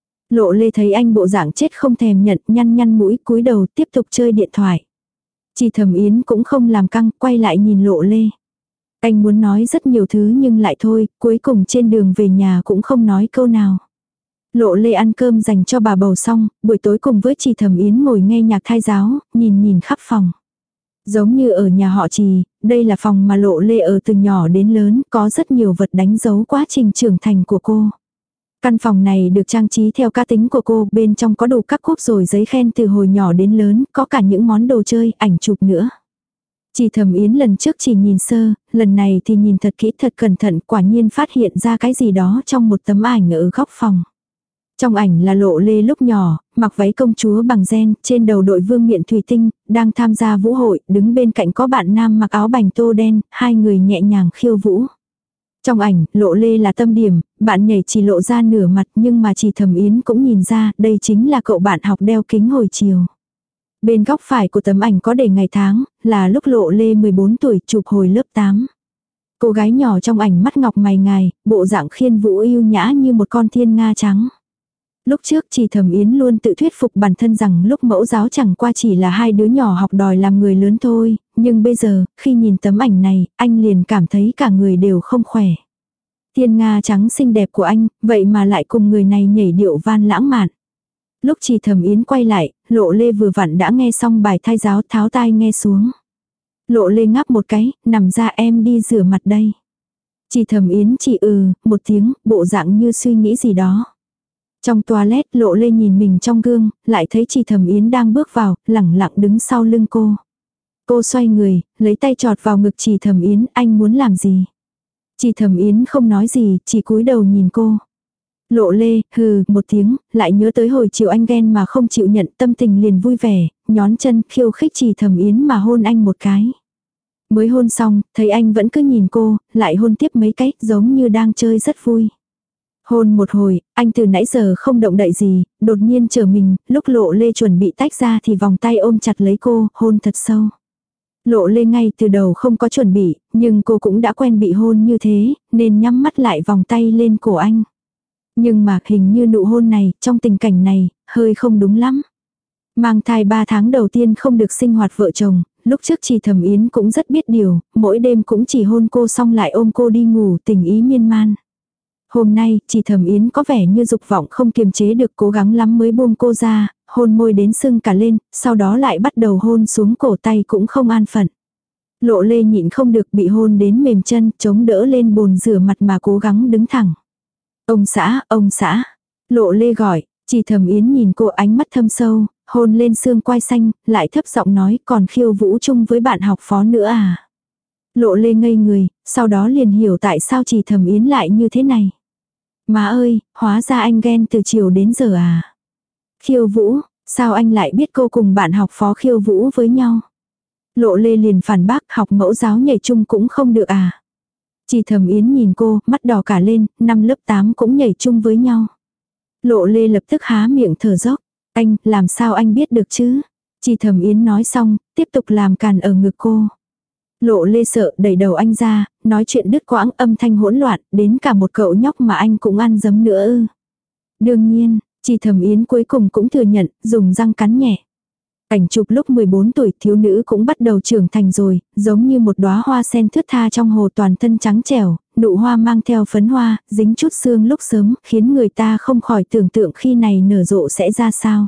Lộ Lê thấy anh bộ dạng chết không thèm nhận, nhăn nhăn mũi cúi đầu tiếp tục chơi điện thoại. Chị Thẩm Yến cũng không làm căng, quay lại nhìn Lộ Lê. Anh muốn nói rất nhiều thứ nhưng lại thôi, cuối cùng trên đường về nhà cũng không nói câu nào. Lộ Lê ăn cơm dành cho bà bầu xong, buổi tối cùng với chị Thẩm Yến ngồi nghe nhạc thai giáo, nhìn khắp phòng. Giống như ở nhà họ Trì, đây là phòng mà Lộ Lê ở từ nhỏ đến lớn, có rất nhiều vật đánh dấu quá trình trưởng thành của cô. Căn phòng này được trang trí theo cá tính của cô, bên trong có đủ các cúp rồi giấy khen từ hồi nhỏ đến lớn, có cả những món đồ chơi, ảnh chụp nữa. Chị Thẩm Yến lần trước chỉ nhìn sơ, lần này thì nhìn thật kỹ thật cẩn thận, quả nhiên phát hiện ra cái gì đó trong một tấm ảnh ở góc phòng. Trong ảnh là Lộ Lê lúc nhỏ, mặc váy công chúa bằng ren, trên đầu đội vương miện thủy tinh, đang tham gia vũ hội, đứng bên cạnh có bạn nam mặc áo bành tô đen, hai người nhẹ nhàng khiêu vũ. Trong ảnh, Lộ Lê là tâm điểm, bạn nhảy chỉ lộ ra nửa mặt nhưng mà chị Thẩm Yến cũng nhìn ra đây chính là cậu bạn học đeo kính hồi chiều. Bên góc phải của tấm ảnh có để ngày tháng, là lúc Lộ Lê 14 tuổi chụp hồi lớp 8. Cô gái nhỏ trong ảnh mắt ngọc mày ngài, bộ dạng khiên vũ yêu nhã như một con thiên nga trắng. Lúc trước chị Thẩm Yến luôn tự thuyết phục bản thân rằng lúc mẫu giáo chẳng qua chỉ là hai đứa nhỏ học đòi làm người lớn thôi, nhưng bây giờ, khi nhìn tấm ảnh này, anh liền cảm thấy cả người đều không khỏe. Thiên nga trắng xinh đẹp của anh, vậy mà lại cùng người này nhảy điệu van lãng mạn. Lúc Trì Thẩm Yến quay lại, Lộ Lê vừa vặn đã nghe xong bài thai giáo, tháo tai nghe xuống. Lộ Lê ngáp một cái, nằm ra, em đi rửa mặt đây. Trì Thẩm Yến chỉ một tiếng, bộ dạng như suy nghĩ gì đó. Trong toilet, Lộ Lê nhìn mình trong gương, lại thấy Trì Thẩm Yến đang bước vào, lẳng lặng đứng sau lưng cô. Cô xoay người, lấy tay chọt vào ngực Trì Thẩm Yến, anh muốn làm gì? Trì Thẩm Yến không nói gì, chỉ cúi đầu nhìn cô. Lộ Lê, hừ, một tiếng, lại nhớ tới hồi chiều anh ghen mà không chịu nhận, tâm tình liền vui vẻ, nhón chân khiêu khích Trì Thẩm Yến mà hôn anh một cái. Mới hôn xong, thấy anh vẫn cứ nhìn cô, lại hôn tiếp mấy cái, giống như đang chơi rất vui. Hôn một hồi, anh từ nãy giờ không động đậy gì, đột nhiên trở mình, lúc Lộ Lê chuẩn bị tách ra thì vòng tay ôm chặt lấy cô, hôn thật sâu. Lộ Lê ngay từ đầu không có chuẩn bị, nhưng cô cũng đã quen bị hôn như thế, nên nhắm mắt lại vòng tay lên cổ anh. Nhưng mà hình như nụ hôn này, trong tình cảnh này, hơi không đúng lắm. Mang thai 3 tháng đầu tiên không được sinh hoạt vợ chồng, lúc trước Trì Thẩm Yến cũng rất biết điều, mỗi đêm cũng chỉ hôn cô xong lại ôm cô đi ngủ, tình ý miên man. Hôm nay, Trì Thẩm Yến có vẻ như dục vọng không kiềm chế được, cố gắng lắm mới buông cô ra, hôn môi đến sưng cả lên, sau đó lại bắt đầu hôn xuống cổ, tay cũng không an phận. Lộ Lê nhịn không được, bị hôn đến mềm chân, chống đỡ lên bồn rửa mặt mà cố gắng đứng thẳng. Ông xã, Lộ Lê gọi, Trì Thẩm Yến nhìn cô, ánh mắt thâm sâu, hôn lên xương quai xanh, lại thấp giọng nói, còn khiêu vũ chung với bạn học phó nữa à? Lộ Lê ngây người, sau đó liền hiểu tại sao Trì Thẩm Yến lại như thế này. Má ơi, hóa ra anh ghen từ chiều đến giờ à? Khiêu vũ, sao anh lại biết cô cùng bạn học phó khiêu vũ với nhau? Lộ Lê liền phản bác, học mẫu giáo nhảy chung cũng không được à? Trì Thẩm Yến nhìn cô, mắt đỏ cả lên, năm lớp 8 cũng nhảy chung với nhau. Lộ Lê lập tức há miệng thở dốc. Anh, làm sao anh biết được chứ? Trì Thẩm Yến nói xong, tiếp tục làm càn ở ngực cô. Lộ Lê sợ, đẩy đầu anh ra, nói chuyện đứt quãng, âm thanh hỗn loạn, đến cả một cậu nhóc mà anh cũng ăn dấm nữa ư. Đương nhiên, Trì Thẩm Yến cuối cùng cũng thừa nhận, dùng răng cắn nhẹ. Cảnh chụp lúc 14 tuổi, thiếu nữ cũng bắt đầu trưởng thành rồi, giống như một đóa hoa sen thướt tha trong hồ, toàn thân trắng trẻo, nụ hoa mang theo phấn hoa, dính chút sương lúc sớm, khiến người ta không khỏi tưởng tượng khi này nở rộ sẽ ra sao.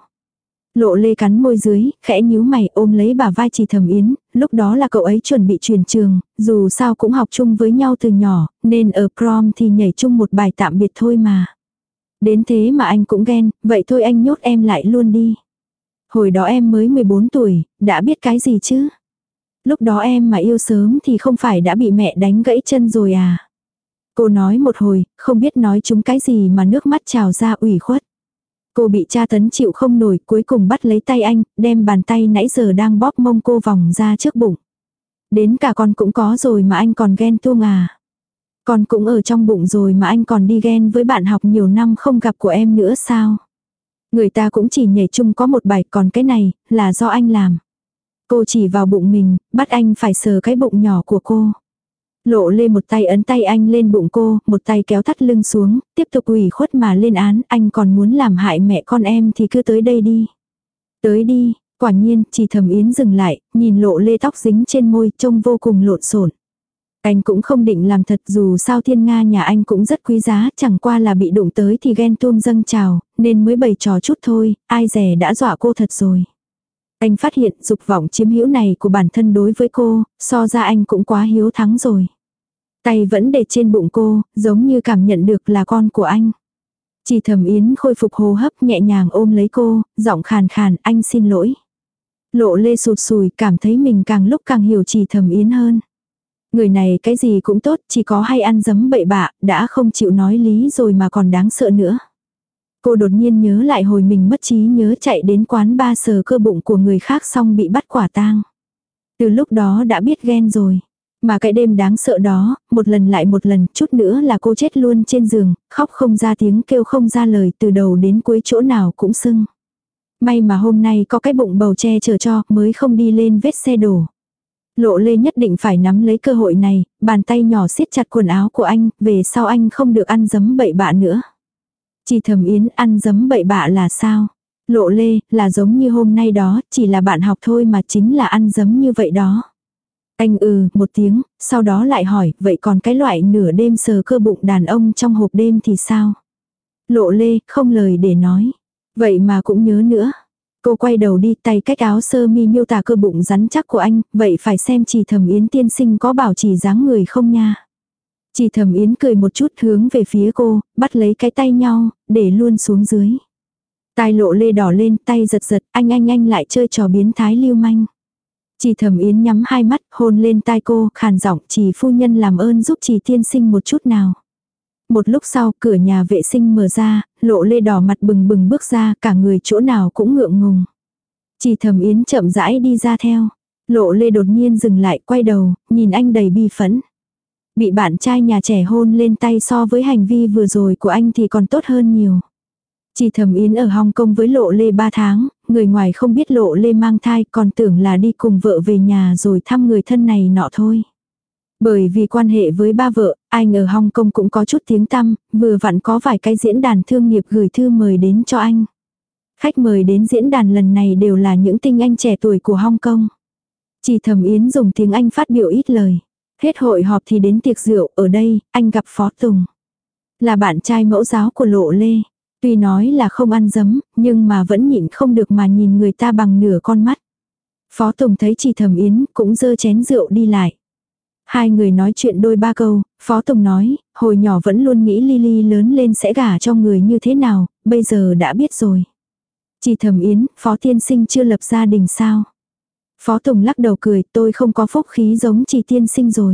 Lộ Lê cắn môi dưới, khẽ nhíu mày, ôm lấy bả vai Trì Thẩm Yến, lúc đó là cậu ấy chuẩn bị chuyển trường, dù sao cũng học chung với nhau từ nhỏ, nên ở prom thì nhảy chung một bài tạm biệt thôi mà. Đến thế mà anh cũng ghen, vậy thôi anh nhốt em lại luôn đi. Hồi đó em mới 14 tuổi, đã biết cái gì chứ? Lúc đó em mà yêu sớm thì không phải đã bị mẹ đánh gãy chân rồi à? Cô nói một hồi, không biết nói chúng cái gì mà nước mắt trào ra ủy khuất. Cô bị tra tấn chịu không nổi, cuối cùng bắt lấy tay anh, đem bàn tay nãy giờ đang bóp mông cô vòng ra trước bụng. Đến cả con cũng có rồi mà anh còn ghen tuông à? Con cũng ở trong bụng rồi mà anh còn đi ghen với bạn học nhiều năm không gặp của em nữa sao? Người ta cũng chỉ nhảy chung có một bài, còn cái này, là do anh làm. Cô chỉ vào bụng mình, bắt anh phải sờ cái bụng nhỏ của cô. Lộ Lê một tay ấn tay anh lên bụng cô, một tay kéo thắt lưng xuống, tiếp tục ủy khuất mà lên án, anh còn muốn làm hại mẹ con em thì cứ tới đây đi. Tới đi, quả nhiên, Trì Thẩm Yến dừng lại, nhìn Lộ Lê tóc dính trên môi, trông vô cùng lộn xộn. Anh cũng không định làm thật, dù sao thiên nga nhà anh cũng rất quý giá, chẳng qua là bị đụng tới thì ghen tuông dâng trào, nên mới bày trò chút thôi, ai dè đã dọa cô thật rồi. Anh phát hiện dục vọng chiếm hữu này của bản thân đối với cô, so ra anh cũng quá hiếu thắng rồi. Tay vẫn để trên bụng cô, giống như cảm nhận được là con của anh. Trì Thẩm Yến khôi phục hô hấp, nhẹ nhàng ôm lấy cô, giọng khàn khàn, anh xin lỗi. Lộ Lê sụt sùi, cảm thấy mình càng lúc càng hiểu Trì Thẩm Yến hơn. Người này cái gì cũng tốt, chỉ có hay ăn dấm bậy bạ, đã không chịu nói lý rồi mà còn đáng sợ nữa. Cô đột nhiên nhớ lại hồi mình mất trí nhớ chạy đến quán bar sờ cơ bụng của người khác xong bị bắt quả tang. Từ lúc đó đã biết ghen rồi. Mà cái đêm đáng sợ đó, một lần lại một lần, chút nữa là cô chết luôn trên giường, khóc không ra tiếng, kêu không ra lời, từ đầu đến cuối chỗ nào cũng sưng. May mà hôm nay có cái bụng bầu che chở cho, mới không đi lên vết xe đổ. Lộ Lê nhất định phải nắm lấy cơ hội này, bàn tay nhỏ siết chặt quần áo của anh, về sau anh không được ăn dấm bậy bạ nữa. Trì Thẩm Yến, ăn dấm bậy bạ là sao? Lộ Lê, là giống như hôm nay đó, chỉ là bạn học thôi mà chính là ăn dấm như vậy đó. Anh một tiếng, sau đó lại hỏi, vậy còn cái loại nửa đêm sờ cơ bụng đàn ông trong hộp đêm thì sao? Lộ Lê, không lời để nói. Vậy mà cũng nhớ nữa. Cô quay đầu đi, tay cách áo sơ mi miêu tả cơ bụng rắn chắc của anh, vậy phải xem Trì Thẩm Yến tiên sinh có bảo trì dáng người không nha. Trì Thẩm Yến cười một chút hướng về phía cô, bắt lấy cái tay nhau, để luôn xuống dưới. Tai Lộ Lê đỏ lên, tay giật giật, anh lại chơi trò biến thái lưu manh. Trì Thẩm Yến nhắm hai mắt, hôn lên tai cô, khàn giọng, Trì phu nhân làm ơn giúp Trì tiên sinh một chút nào. Một lúc sau, cửa nhà vệ sinh mở ra, Lộ Lê đỏ mặt bừng bừng bước ra, cả người chỗ nào cũng ngượng ngùng. Trì Thẩm Yến chậm rãi đi ra theo. Lộ Lê đột nhiên dừng lại, quay đầu, nhìn anh đầy bi phẫn. Bị bạn trai nhà trẻ hôn lên tay so với hành vi vừa rồi của anh thì còn tốt hơn nhiều. Trì Thẩm Yến ở Hong Kong với Lộ Lê 3 tháng, người ngoài không biết Lộ Lê mang thai, còn tưởng là đi cùng vợ về nhà rồi thăm người thân này nọ thôi. Bởi vì quan hệ với ba vợ, anh ở Hong Kong cũng có chút tiếng tăm, vừa vặn có vài cái diễn đàn thương nghiệp gửi thư mời đến cho anh. Khách mời đến diễn đàn lần này đều là những tinh anh trẻ tuổi của Hong Kong. Trì Thẩm Yến dùng tiếng Anh phát biểu ít lời. Hết hội họp thì đến tiệc rượu, ở đây, anh gặp Phó Tùng. Là bạn trai mẫu giáo của Lộ Lê. Tuy nói là không ăn dấm, nhưng mà vẫn nhịn không được mà nhìn người ta bằng nửa con mắt. Phó Tùng thấy Trì Thẩm Yến cũng giơ chén rượu đi lại. Hai người nói chuyện đôi ba câu, Phó Tùng nói, hồi nhỏ vẫn luôn nghĩ Lily lớn lên sẽ gả cho người như thế nào, bây giờ đã biết rồi. Trì Thẩm Yến, Phó tiên sinh chưa lập gia đình sao? Phó Tùng lắc đầu cười, tôi không có phúc khí giống Trì tiên sinh rồi.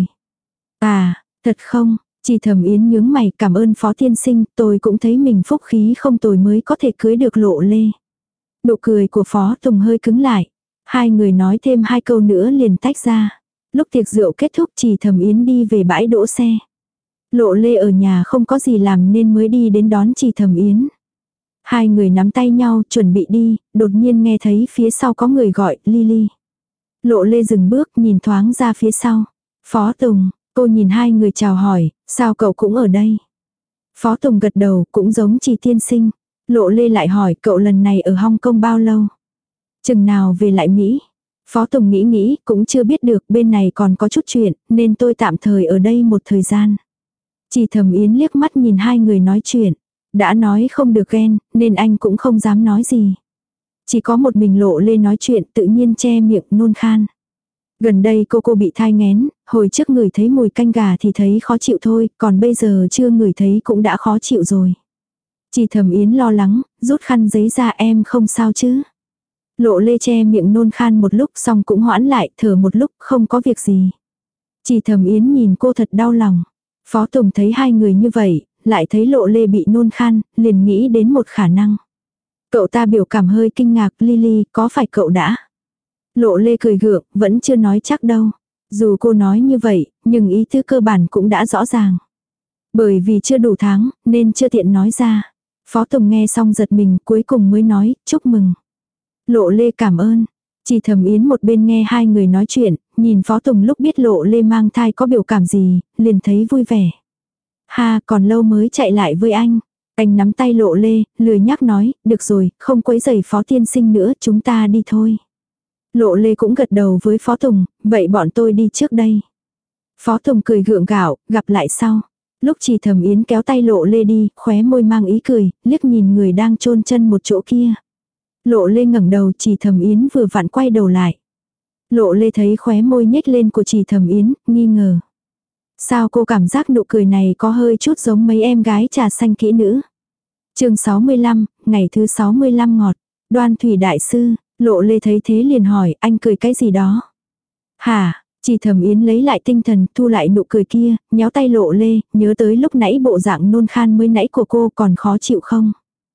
À, thật không? Trì Thẩm Yến nhướng mày, cảm ơn Phó tiên sinh, tôi cũng thấy mình phúc khí không tồi mới có thể cưới được Lộ Lê. Nụ cười của Phó Tùng hơi cứng lại. Hai người nói thêm hai câu nữa liền tách ra. Lúc tiệc rượu kết thúc Trì Thẩm Yến đi về bãi đỗ xe. Lộ Lê ở nhà không có gì làm nên mới đi đến đón Trì Thẩm Yến. Hai người nắm tay nhau chuẩn bị đi, đột nhiên nghe thấy phía sau có người gọi, Lily. Lộ Lê dừng bước nhìn thoáng ra phía sau. Phó Tùng, cô nhìn hai người chào hỏi, sao cậu cũng ở đây? Phó Tùng gật đầu, cũng giống Trì tiên sinh. Lộ Lê lại hỏi, cậu lần này ở Hong Kong bao lâu? Chừng nào về lại Mỹ? Phó Tùng nghĩ, cũng chưa biết được, bên này còn có chút chuyện, nên tôi tạm thời ở đây một thời gian. Trì Thẩm Yến liếc mắt nhìn hai người nói chuyện. Đã nói không được ghen, nên anh cũng không dám nói gì. Chỉ có một mình Lộ Lê nói chuyện tự nhiên che miệng nôn khan. Gần đây cô bị thai nghén, hồi trước ngửi thấy mùi canh gà thì thấy khó chịu thôi, còn bây giờ chưa ngửi thấy cũng đã khó chịu rồi. Trì Thẩm Yến lo lắng, rút khăn giấy ra, em không sao chứ? Lộ Lê che miệng nôn khan một lúc xong cũng hoãn lại, thở một lúc, không có việc gì. Trì Thẩm Yến nhìn cô thật đau lòng. Phó Tùng thấy hai người như vậy, lại thấy Lộ Lê bị nôn khan, liền nghĩ đến một khả năng. Cậu ta biểu cảm hơi kinh ngạc, Lily, có phải cậu đã? Lộ Lê cười gượng, vẫn chưa nói chắc đâu. Dù cô nói như vậy, nhưng ý tứ cơ bản cũng đã rõ ràng. Bởi vì chưa đủ tháng, nên chưa tiện nói ra. Phó Tùng nghe xong giật mình, cuối cùng mới nói, chúc mừng. Lộ Lê cảm ơn. Trì Thẩm Yến một bên nghe hai người nói chuyện, nhìn Phó Tùng lúc biết Lộ Lê mang thai có biểu cảm gì, liền thấy vui vẻ. Ha, còn lâu mới chạy lại với anh. Anh nắm tay Lộ Lê, lười nhắc nói, được rồi, không quấy rầy Phó tiên sinh nữa, chúng ta đi thôi. Lộ Lê cũng gật đầu với Phó Tùng, vậy bọn tôi đi trước đây. Phó Tùng cười gượng gạo, gặp lại sau. Lúc Trì Thẩm Yến kéo tay Lộ Lê đi, khóe môi mang ý cười, liếc nhìn người đang chôn chân một chỗ kia. Lộ Lê ngẩng đầu, Trì Thẩm Yến vừa vặn quay đầu lại. Lộ Lê thấy khóe môi nhếch lên của Trì Thẩm Yến, nghi ngờ. Sao cô cảm giác nụ cười này có hơi chút giống mấy em gái trà xanh kỹ nữ. Chương 65, ngày thứ 65 ngọt. Đoan Thủy đại sư, Lộ Lê thấy thế liền hỏi, anh cười cái gì đó? Hả? Trì Thẩm Yến lấy lại tinh thần, thu lại nụ cười kia, nhéo tay Lộ Lê, nhớ tới lúc nãy bộ dạng nôn khan mới nãy của cô còn khó chịu không?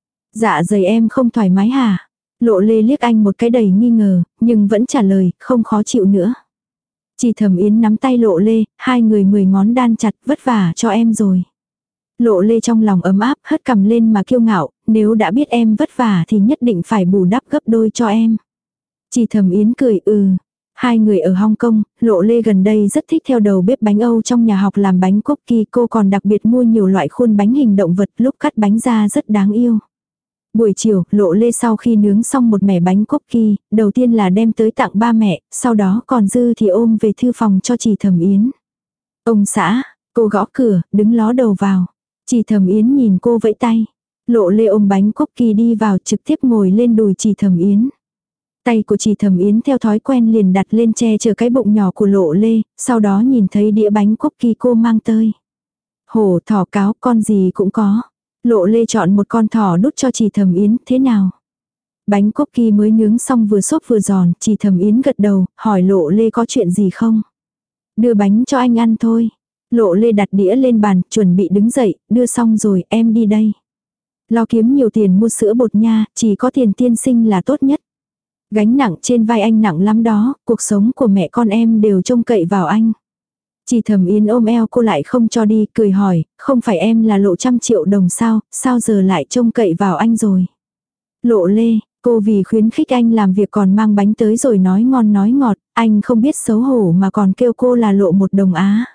Dạ dày em không thoải mái hả? Lộ Lê liếc anh một cái đầy nghi ngờ, nhưng vẫn trả lời, không khó chịu nữa. Trì Thẩm Yến nắm tay Lộ Lê, hai người 10 ngón đan chặt, vất vả cho em rồi. Lộ Lê trong lòng ấm áp, hất cằm lên mà kiêu ngạo, nếu đã biết em vất vả thì nhất định phải bù đắp gấp đôi cho em. Trì Thẩm Yến cười Hai người ở Hong Kong, Lộ Lê gần đây rất thích theo đầu bếp bánh Âu trong nhà học làm bánh cookie, cô còn đặc biệt mua nhiều loại khuôn bánh hình động vật, lúc cắt bánh ra rất đáng yêu. Buổi chiều, Lộ Lê sau khi nướng xong một mẻ bánh cookie, đầu tiên là đem tới tặng ba mẹ, sau đó còn dư thì ôm về thư phòng cho Trì Thẩm Yến. Ông xã, cô gõ cửa, đứng ló đầu vào. Trì Thẩm Yến nhìn cô vẫy tay. Lộ Lê ôm bánh cookie đi vào trực tiếp ngồi lên đùi Trì Thẩm Yến. Tay của Trì Thẩm Yến theo thói quen liền đặt lên che chở cái bụng nhỏ của Lộ Lê, sau đó nhìn thấy đĩa bánh cookie cô mang tới. Hổ, thỏ, cáo, con gì cũng có. Lộ Lê chọn một con thỏ đút cho Trì Thẩm Yến, thế nào? Bánh cookie mới nướng xong vừa xốp vừa giòn, Trì Thẩm Yến gật đầu, hỏi Lộ Lê có chuyện gì không? Đưa bánh cho anh ăn thôi. Lộ Lê đặt đĩa lên bàn, chuẩn bị đứng dậy, đưa xong rồi, em đi đây. Lo kiếm nhiều tiền mua sữa bột nha, chỉ có tiền tiên sinh là tốt nhất. Gánh nặng trên vai anh nặng lắm đó, cuộc sống của mẹ con em đều trông cậy vào anh. Trì Thẩm Yến ôm eo cô lại không cho đi, cười hỏi, không phải em là Lộ 100 triệu đồng sao giờ lại trông cậy vào anh rồi. Lộ Lê, cô vì khuyến khích anh làm việc còn mang bánh tới rồi nói ngon nói ngọt, anh không biết xấu hổ mà còn kêu cô là Lộ 1 đồng á.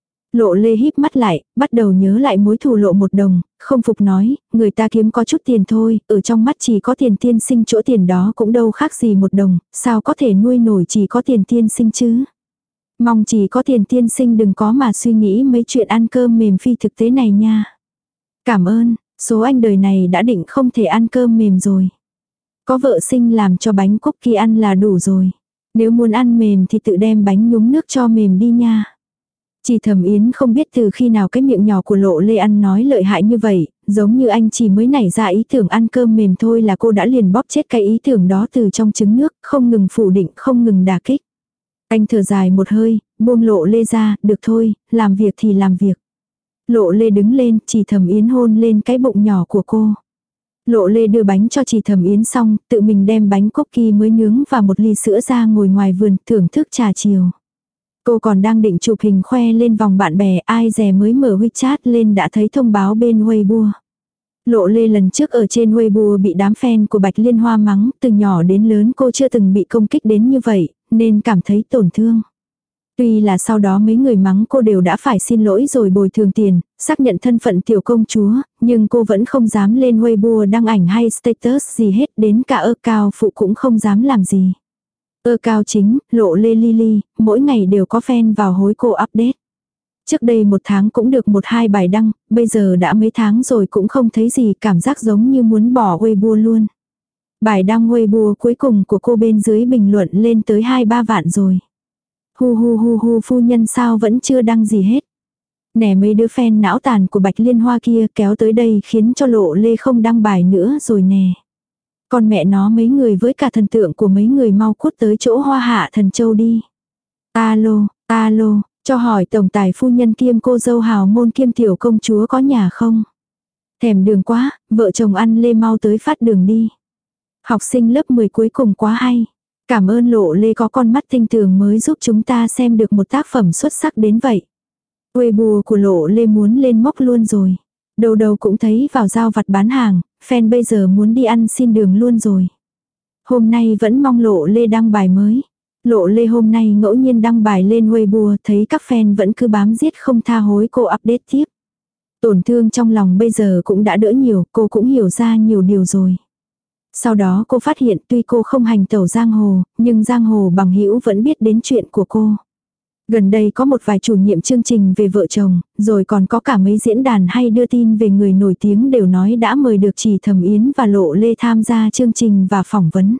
Lộ Lê híp mắt lại, bắt đầu nhớ lại mối thù Lộ 1 đồng, không phục nói, người ta kiếm có chút tiền thôi, ở trong mắt chỉ có tiền tiên sinh, chỗ tiền đó cũng đâu khác gì 1 đồng, sao có thể nuôi nổi chỉ có tiền tiên sinh chứ. Mong chỉ có tiền tiên sinh đừng có mà suy nghĩ mấy chuyện ăn cơm mềm phi thực tế này nha. Cảm ơn, số anh đời này đã định không thể ăn cơm mềm rồi. Có vợ sinh làm cho bánh cookie ăn là đủ rồi. Nếu muốn ăn mềm thì tự đem bánh nhúng nước cho mềm đi nha. Trì Thẩm Yến không biết từ khi nào cái miệng nhỏ của Lộ Lê ăn nói lợi hại như vậy, giống như anh chỉ mới nảy ra ý tưởng ăn cơm mềm thôi là cô đã liền bóp chết cái ý tưởng đó từ trong trứng nước, không ngừng phủ định, không ngừng đả kích. Anh thở dài một hơi, buông Lộ Lê ra, được thôi, làm việc thì làm việc. Lộ Lê đứng lên, Trì Thẩm Yến hôn lên cái bụng nhỏ của cô. Lộ Lê đưa bánh cho Trì Thẩm Yến xong, tự mình đem bánh cookie mới nướng và một ly sữa ra ngồi ngoài vườn thưởng thức trà chiều. Cô còn đang định chụp hình khoe lên vòng bạn bè, ai dè mới mở WeChat lên đã thấy thông báo bên Weibo. Lộ Lê lần trước ở trên Weibo bị đám fan của Bạch Liên Hoa mắng, từ nhỏ đến lớn cô chưa từng bị công kích đến như vậy, nên cảm thấy tổn thương. Tuy là sau đó mấy người mắng cô đều đã phải xin lỗi rồi bồi thường tiền, xác nhận thân phận tiểu công chúa, nhưng cô vẫn không dám lên Weibo đăng ảnh hay status gì hết, đến cả account phụ cũng không dám làm gì. Account chính, Lộ Lê Lily, mỗi ngày đều có fan vào hối cô update. Trước đây 1 tháng cũng được 1-2 bài đăng, bây giờ đã mấy tháng rồi cũng không thấy gì, cảm giác giống như muốn bỏ Weibo luôn. Bài đăng Weibo cuối cùng của cô bên dưới bình luận lên tới 2-3 vạn rồi. Hu hu hu hu, phu nhân sao vẫn chưa đăng gì hết. Nè mấy đứa fan não tàn của Bạch Liên Hoa kia kéo tới đây khiến cho Lộ Lê không đăng bài nữa rồi nè. Con mẹ nó mấy người với cả thần tượng của mấy người mau cút tới chỗ Hoa Hạ Thần Châu đi. Alo, alo, cho hỏi tổng tài phu nhân kiêm cô dâu hào môn kiêm tiểu công chúa có nhà không? Thèm đường quá, vợ chồng ăn lê mau tới phát đường đi. Học sinh lớp 10 cuối cùng quá hay. Cảm ơn Lộ Lê có con mắt tinh tường mới giúp chúng ta xem được một tác phẩm xuất sắc đến vậy. Weibo của Lộ Lê muốn lên mốc luôn rồi. Đầu đầu cũng thấy vào giao vặt bán hàng, fan bây giờ muốn đi ăn xin đường luôn rồi. Hôm nay vẫn mong Lộ Lê đăng bài mới. Lộ Lê hôm nay ngẫu nhiên đăng bài lên Weibo, thấy các fan vẫn cứ bám giết không tha hối cô update tiếp. Tổn thương trong lòng bây giờ cũng đã đỡ nhiều, cô cũng hiểu ra nhiều điều rồi. Sau đó cô phát hiện tuy cô không hành tẩu giang hồ, nhưng giang hồ bằng hữu vẫn biết đến chuyện của cô. Gần đây có một vài chủ nhiệm chương trình về vợ chồng, rồi còn có cả mấy diễn đàn hay đưa tin về người nổi tiếng đều nói đã mời được Trì Thẩm Yến và Lộ Lê tham gia chương trình và phỏng vấn.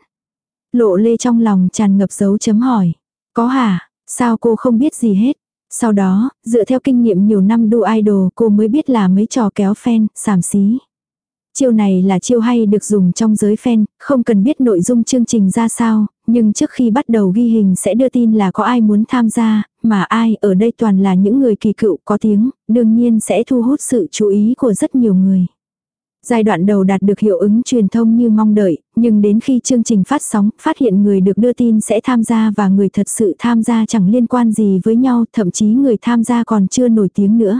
Lộ Lê trong lòng tràn ngập dấu chấm hỏi. Có hả? Sao cô không biết gì hết? Sau đó, dựa theo kinh nghiệm nhiều năm đu idol cô mới biết là mấy trò kéo fan, xàm xí. Chiêu này là chiêu hay được dùng trong giới fan, không cần biết nội dung chương trình ra sao, nhưng trước khi bắt đầu ghi hình sẽ đưa tin là có ai muốn tham gia, mà ai ở đây toàn là những người kỳ cựu có tiếng, đương nhiên sẽ thu hút sự chú ý của rất nhiều người. Giai đoạn đầu đạt được hiệu ứng truyền thông như mong đợi, nhưng đến khi chương trình phát sóng, phát hiện người được đưa tin sẽ tham gia và người thật sự tham gia chẳng liên quan gì với nhau, thậm chí người tham gia còn chưa nổi tiếng nữa.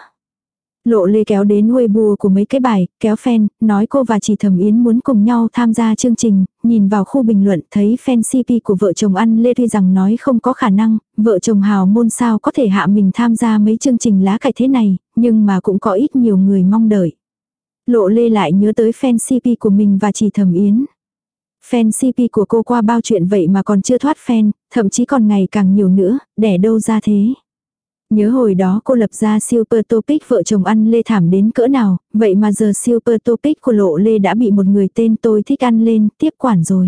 Lộ Lê kéo đến Weibo của mấy cái bài, kéo fan, nói cô và Trì Thẩm Yến muốn cùng nhau tham gia chương trình, nhìn vào khu bình luận thấy fan CP của vợ chồng ăn Lê tuy rằng nói không có khả năng, vợ chồng hào môn sao có thể hạ mình tham gia mấy chương trình lá cải thế này, nhưng mà cũng có ít nhiều người mong đợi. Lộ Lê lại nhớ tới fan CP của mình và Trì Thẩm Yến. Fan CP của cô qua bao chuyện vậy mà còn chưa thoát fan, thậm chí còn ngày càng nhiều nữa, đẻ đâu ra thế. Nhớ hồi đó cô lập ra Super Topic vợ chồng ăn lê thảm đến cỡ nào, vậy mà giờ Super Topic của Lộ Lê đã bị một người tên tôi thích ăn lên tiếp quản rồi.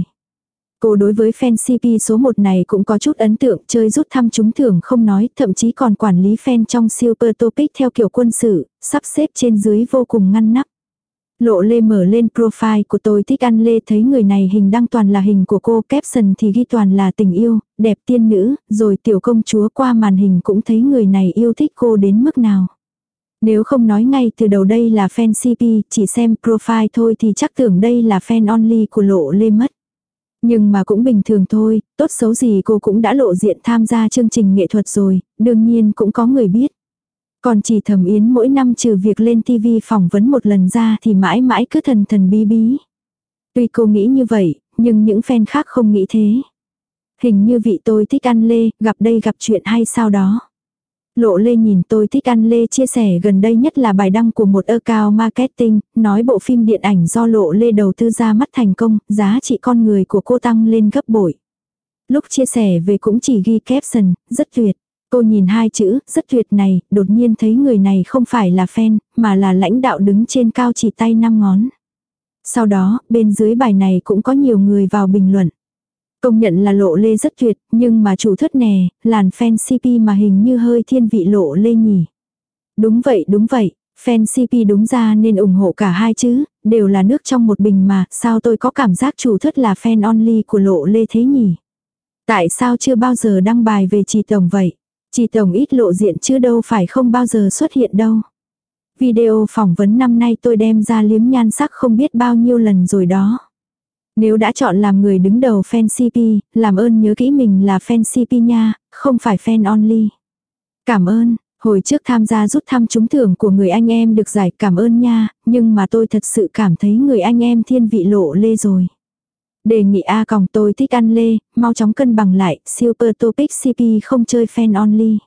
Cô đối với fan CP số 1 này cũng có chút ấn tượng, chơi rút thăm trúng thưởng không nói, thậm chí còn quản lý fan trong Super Topic theo kiểu quân sự, sắp xếp trên dưới vô cùng ngăn nắp. Lộ Lê mở lên profile của tôi thích ăn lê, thấy người này hình đăng toàn là hình của cô, caption thì ghi toàn là tình yêu, đẹp tiên nữ, rồi tiểu công chúa qua màn hình cũng thấy người này yêu thích cô đến mức nào. Nếu không nói ngay từ đầu đây là fan CP, chỉ xem profile thôi thì chắc tưởng đây là fan only của Lộ Lê mất. Nhưng mà cũng bình thường thôi, tốt xấu gì cô cũng đã lộ diện tham gia chương trình nghệ thuật rồi, đương nhiên cũng có người biết. Còn chỉ Thẩm Yến mỗi năm trừ việc lên TV phỏng vấn một lần ra thì mãi mãi cứ thần thần bí bí. Tuy cô nghĩ như vậy, nhưng những fan khác không nghĩ thế. Hình như vị tôi thích ăn lê, gặp đây gặp chuyện hay sao đó. Lộ Lê nhìn tôi thích ăn lê chia sẻ gần đây nhất là bài đăng của một account marketing, nói bộ phim điện ảnh do Lộ Lê đầu tư ra mắt thành công, giá trị con người của cô tăng lên gấp bội. Lúc chia sẻ về cũng chỉ ghi caption, rất tuyệt. Cô nhìn hai chữ, rất tuyệt này, đột nhiên thấy người này không phải là fan, mà là lãnh đạo đứng trên cao chỉ tay 5 ngón. Sau đó, bên dưới bài này cũng có nhiều người vào bình luận. Công nhận là Lộ Lê rất tuyệt, nhưng mà chủ thất nè, làn fan CP mà hình như hơi thiên vị Lộ Lê nhỉ. Đúng vậy, fan CP đúng ra nên ủng hộ cả hai chứ, đều là nước trong một bình mà, sao tôi có cảm giác chủ thất là fan only của Lộ Lê thế nhỉ? Tại sao chưa bao giờ đăng bài về chị Tổng vậy? Chị Tổng ít lộ diện chứ đâu phải không bao giờ xuất hiện đâu. Video phỏng vấn năm nay tôi đem ra liếm nhan sắc không biết bao nhiêu lần rồi đó. Nếu đã chọn làm người đứng đầu fan CP, làm ơn nhớ kỹ mình là fan CP nha, không phải fan only. Cảm ơn, hồi trước tham gia rút thăm trúng thưởng của người anh em được giải cảm ơn nha, nhưng mà tôi thật sự cảm thấy người anh em thiên vị Lộ Lê rồi. Đề nghị A còng tôi thích ăn lê, mau chóng cân bằng lại, Super Topic CP không chơi fan only.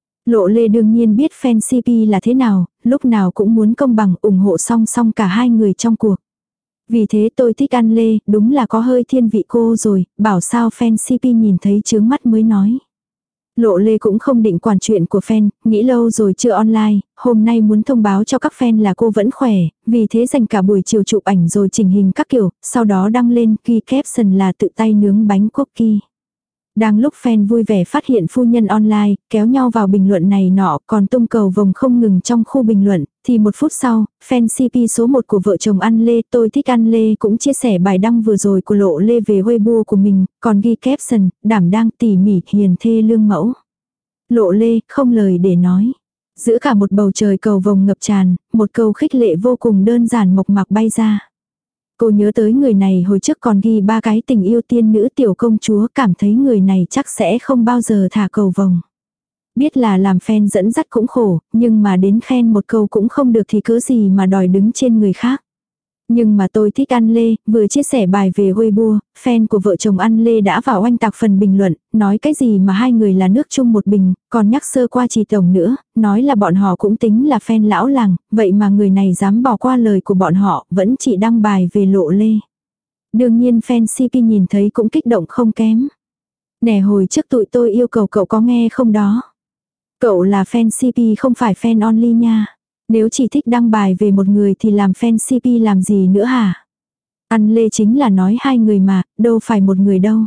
Lộ Lê đương nhiên biết fan CP là thế nào, lúc nào cũng muốn công bằng ủng hộ song song cả hai người trong cuộc. Vì thế tôi thích ăn lê, đúng là có hơi thiên vị cô rồi, bảo sao fan CP nhìn thấy chướng mắt mới nói. Lộ Lê cũng không định quản chuyện của fan, nghĩ lâu rồi chưa online, hôm nay muốn thông báo cho các fan là cô vẫn khỏe, vì thế dành cả buổi chiều chụp ảnh rồi chỉnh hình các kiểu, sau đó đăng lên ghi caption là tự tay nướng bánh cookie. Đang lúc fan vui vẻ phát hiện phu nhân online, kéo nhau vào bình luận này nọ, còn tung cầu vồng không ngừng trong khu bình luận, thì một phút sau, fan CP số 1 của vợ chồng ăn lê, tôi thích ăn lê cũng chia sẻ bài đăng vừa rồi của Lộ Lê về Weibo của mình, còn ghi caption, đảm đang tỉ mỉ, hiền thê lương mẫu. Lộ Lê, không lời để nói. Giữa cả một bầu trời cầu vồng ngập tràn, một câu khích lệ vô cùng đơn giản mộc mạc bay ra. Cô nhớ tới người này hồi trước còn ghi 3 cái tình yêu tiên nữ tiểu công chúa, cảm thấy người này chắc sẽ không bao giờ thả cầu vồng. Biết là làm fan dẫn dắt cũng khổ, nhưng mà đến khen một câu cũng không được thì cớ gì mà đòi đứng trên người khác. Nhưng mà tôi thích ăn lê, vừa chia sẻ bài về Weibo, fan của vợ chồng ăn lê đã vào oanh tạc phần bình luận, nói cái gì mà hai người là nước chung một bình, còn nhắc sơ qua chị Tổng nữa, nói là bọn họ cũng tính là fan lão làng, vậy mà người này dám bỏ qua lời của bọn họ, vẫn chỉ đăng bài về Lộ Lê. Đương nhiên fan CP nhìn thấy cũng kích động không kém. Nè hồi trước tụi tôi yêu cầu cậu có nghe không đó? Cậu là fan CP không phải fan only nha. Nếu chỉ thích đăng bài về một người thì làm fan CP làm gì nữa hả? Ăn lê chính là nói hai người mà, đâu phải một người đâu.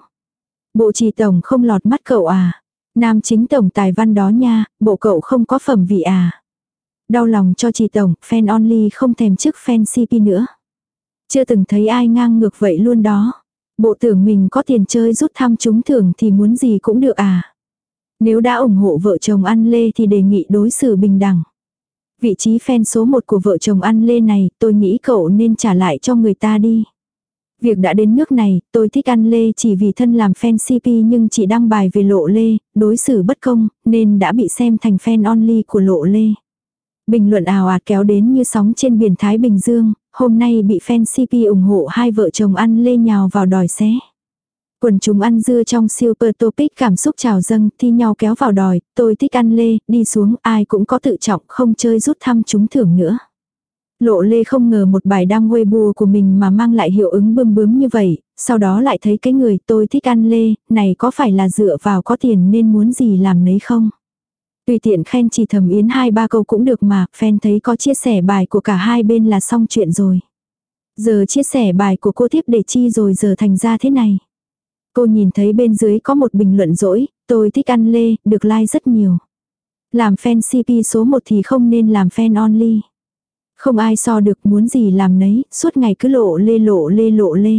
Bộ chị Tổng không lọt mắt cậu à? Nam chính Tổng tài văn đó nha, bộ cậu không có phẩm vị à? Đau lòng cho chị Tổng, fan only không thèm chức fan CP nữa. Chưa từng thấy ai ngang ngược vậy luôn đó. Bộ tưởng mình có tiền chơi rút thăm trúng thưởng thì muốn gì cũng được à? Nếu đã ủng hộ vợ chồng ăn lê thì đề nghị đối xử bình đẳng. Vị trí fan số 1 của vợ chồng ăn lê này, tôi nghĩ cậu nên trả lại cho người ta đi. Việc đã đến nước này, tôi thích ăn lê chỉ vì thân làm fan CP nhưng chỉ đăng bài về Lộ Lê, đối xử bất công, nên đã bị xem thành fan only của Lộ Lê. Bình luận ào ạt kéo đến như sóng trên biển Thái Bình Dương, hôm nay bị fan CP ủng hộ hai vợ chồng ăn lê nhào vào đòi xé. Quần chúng ăn dưa trong Super Topic cảm xúc trào dâng, thi nhau kéo vào đòi, tôi thích ăn lê, đi xuống, ai cũng có tự trọng, không chơi rút thăm trúng thưởng nữa. Lộ Lê không ngờ một bài đăng Weibo của mình mà mang lại hiệu ứng bươm bướm như vậy, sau đó lại thấy cái người tôi thích ăn lê, này có phải là dựa vào có tiền nên muốn gì làm nấy không? Tùy tiện khen Chỉ Thẩm Yến 2-3 câu cũng được mà, fan thấy có chia sẻ bài của cả hai bên là xong chuyện rồi. Giờ chia sẻ bài của cô tiếp để chi rồi giờ thành ra thế này. Cô nhìn thấy bên dưới có một bình luận dỗi, tôi thích ăn lê, được like rất nhiều. Làm fan CP số 1 thì không nên làm fan only. Không ai so được, muốn gì làm nấy, suốt ngày cứ lộ lê lộ lê lộ lê.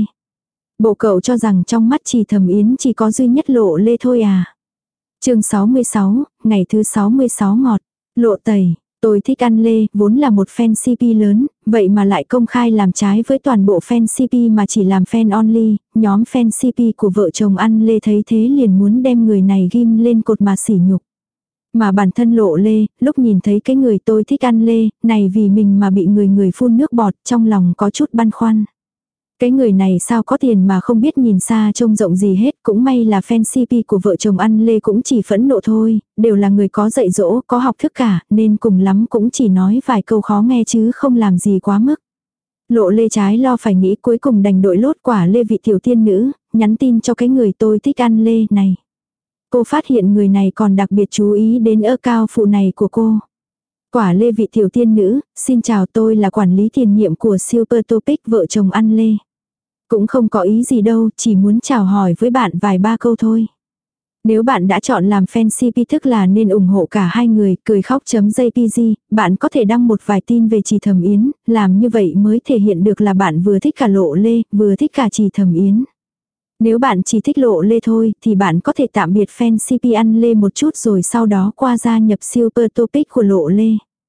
Bộ cậu cho rằng trong mắt Chỉ Thẩm Yến chỉ có duy nhất lộ lê thôi à. Chương 66, ngày thứ 66 ngọt. Lộ tẩy, tôi thích ăn lê, vốn là một fan CP lớn, vậy mà lại công khai làm trái với toàn bộ fan CP mà chỉ làm fan only, nhóm fan CP của vợ chồng ăn lê thấy thế liền muốn đem người này ghim lên cột mà sỉ nhục. Mà bản thân lộ lê, lúc nhìn thấy cái người tôi thích ăn lê, này vì mình mà bị người phun nước bọt, trong lòng có chút băn khoăn. Cái người này sao có tiền mà không biết nhìn xa trông rộng gì hết, cũng may là fan CP của vợ chồng ăn lê cũng chỉ phẫn nộ thôi, đều là người có dạy dỗ, có học thức cả, nên cùng lắm cũng chỉ nói vài câu khó nghe chứ không làm gì quá mức. Lộ lê trái lo phải nghĩ cuối cùng đành đội lốt quả lê vị tiểu tiên nữ, nhắn tin cho cái người tôi thích ăn lê này. Cô phát hiện người này còn đặc biệt chú ý đến account phụ này của cô. Quả lê vị tiểu tiên nữ, xin chào, tôi là quản lý tiền nhiệm của Super Topic vợ chồng ăn lê. Cũng không có ý gì đâu, chỉ muốn chào hỏi với bạn vài ba câu thôi. Nếu bạn đã chọn làm fan CP tức là nên ủng hộ cả hai người, cười khóc.jpg, bạn có thể đăng một vài tin về Chỉ Thẩm Yến, làm như vậy mới thể hiện được là bạn vừa thích cả lộ lê, vừa thích cả Chỉ Thẩm Yến. Nếu bạn chỉ thích lộ lê thôi thì bạn có thể tạm biệt fan CP ăn lê một chút rồi sau đó qua gia nhập Super Topic của lộ lê.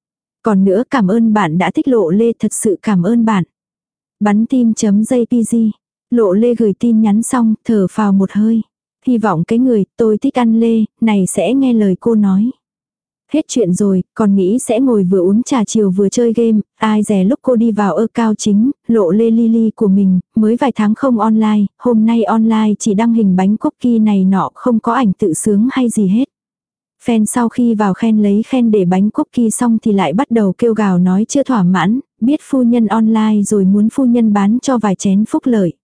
Còn nữa, cảm ơn bạn đã thích lộ lê, thật sự cảm ơn bạn. Bắn tim.jpg. Lộ lê gửi tin nhắn xong, thở phào một hơi. Hy vọng cái người tôi thích ăn lê này sẽ nghe lời cô nói. Hết chuyện rồi, còn nghĩ sẽ ngồi vừa uống trà chiều vừa chơi game, ai dè lúc cô đi vào account chính, lộ lê Lily của mình, mới vài tháng không online, hôm nay online chỉ đăng hình bánh cookie này nọ, không có ảnh tự sướng hay gì hết. Fan sau khi vào khen lấy khen để bánh cookie xong thì lại bắt đầu kêu gào nói chưa thỏa mãn, biết phu nhân online rồi muốn phu nhân bán cho vài chén phúc lợi.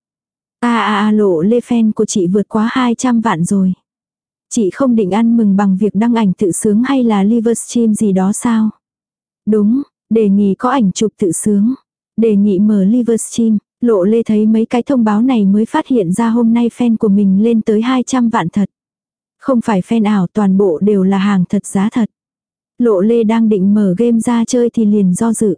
Lộ lê fan của chị vượt quá 200 vạn rồi. Chị không định ăn mừng bằng việc đăng ảnh tự sướng hay là livestream gì đó sao? Đúng, đề nghị có ảnh chụp tự sướng. Đề nghị mở livestream. Lộ lê thấy mấy cái thông báo này mới phát hiện ra hôm nay fan của mình lên tới 200 vạn thật. Không phải fan ảo, toàn bộ đều là hàng thật giá thật. Lộ lê đang định mở game ra chơi thì liền do dự.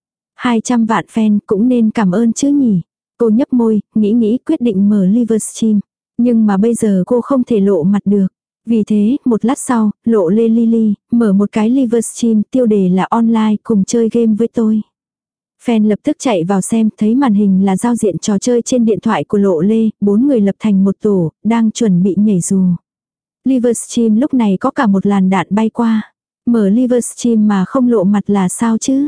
200 vạn fan cũng nên cảm ơn chứ nhỉ. Cô nhấp môi, nghĩ quyết định mở livestream. Nhưng mà bây giờ cô không thể lộ mặt được. Vì thế, một lát sau, lộ lê Lily, mở một cái livestream tiêu đề là online cùng chơi game với tôi. Fan lập tức chạy vào xem, thấy màn hình là giao diện trò chơi trên điện thoại của lộ lê, 4 người lập thành một tổ, đang chuẩn bị nhảy dù. Livestream lúc này có cả một làn đạn bay qua. Mở livestream mà không lộ mặt là sao chứ?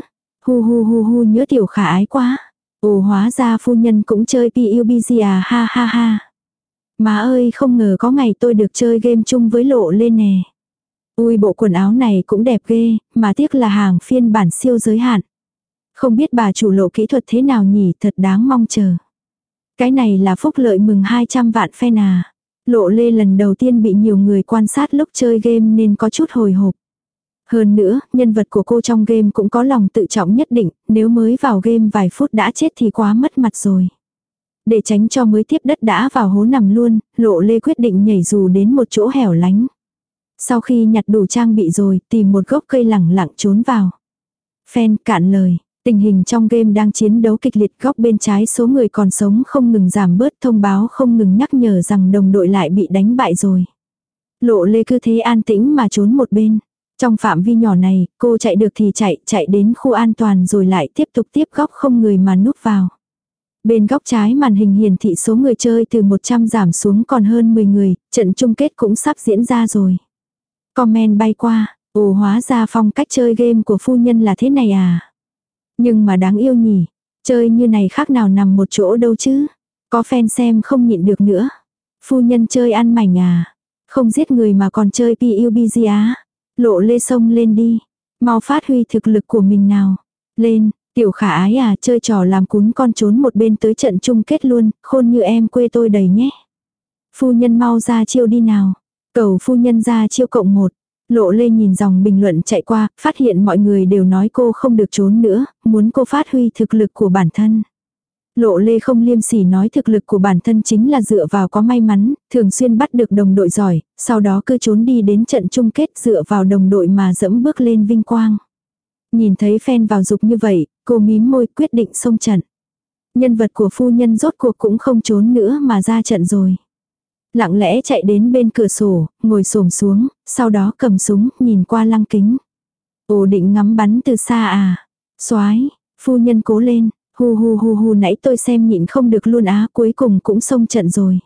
Hu nhớ Tiểu Khả Ái quá. Ồ, hóa ra phu nhân cũng chơi PUBG à, ha ha ha. Má ơi, không ngờ có ngày tôi được chơi game chung với lộ lê nè. Ui, bộ quần áo này cũng đẹp ghê, mà tiếc là hàng phiên bản siêu giới hạn. Không biết bà chủ lộ kỹ thuật thế nào nhỉ, thật đáng mong chờ. Cái này là phúc lợi mừng 200 vạn fan à. Lộ lê lần đầu tiên bị nhiều người quan sát lúc chơi game nên có chút hồi hộp. Hơn nữa, nhân vật của cô trong game cũng có lòng tự trọng nhất định, nếu mới vào game vài phút đã chết thì quá mất mặt rồi. Để tránh cho mới tiếp đất đã vào hố nằm luôn, lộ lê quyết định nhảy dù đến một chỗ hẻo lánh. Sau khi nhặt đủ trang bị rồi, tìm một gốc cây lẳng lặng trốn vào. Fan cạn lời. Tình hình trong game đang chiến đấu kịch liệt, góc bên trái số người còn sống không ngừng giảm bớt, thông báo không ngừng nhắc nhở rằng đồng đội lại bị đánh bại rồi. Lộ lê cứ thế an tĩnh mà trốn một bên. Trong phạm vi nhỏ này, cô chạy được thì chạy đến khu an toàn rồi lại tiếp tục tiếp góc không người mà núp vào. Bên góc trái màn hình hiển thị số người chơi từ 100 giảm xuống còn hơn 10 người, trận chung kết cũng sắp diễn ra rồi. Comment bay qua, ồ, hóa ra phong cách chơi game của phu nhân là thế này à. Nhưng mà đáng yêu nhỉ, chơi như này khác nào nằm một chỗ đâu chứ. Có fan xem không nhịn được nữa. Phu nhân chơi ăn mảnh à, không giết người mà còn chơi PUBG á. Lộ lê xông lên đi, mau phát huy thực lực của mình nào. Lên, Tiểu Khả Ái à, chơi trò làm cún con trốn một bên tới trận chung kết luôn, khôn như em quê tôi đầy nhé. Phu nhân mau ra chiêu đi nào. Cầu phu nhân ra chiêu cộng 1. Lộ Lê nhìn dòng bình luận chạy qua, phát hiện mọi người đều nói cô không được trốn nữa, muốn cô phát huy thực lực của bản thân. Lộ Lê không liêm sỉ nói thực lực của bản thân chính là dựa vào có may mắn, thường xuyên bắt được đồng đội giỏi, sau đó cứ trốn đi đến trận chung kết dựa vào đồng đội mà dẫm bước lên vinh quang. Nhìn thấy fan vào dục như vậy, cô mím môi quyết định xông trận. Nhân vật của phu nhân rốt cuộc cũng không trốn nữa mà ra trận rồi. Lặng lẽ chạy đến bên cửa sổ, ngồi xổm xuống, sau đó cầm súng, nhìn qua lăng kính. Ồ, định ngắm bắn từ xa à? Soái, phu nhân cố lên, hu hu hu hu, nãy tôi xem nhịn không được luôn á, cuối cùng cũng xông trận rồi.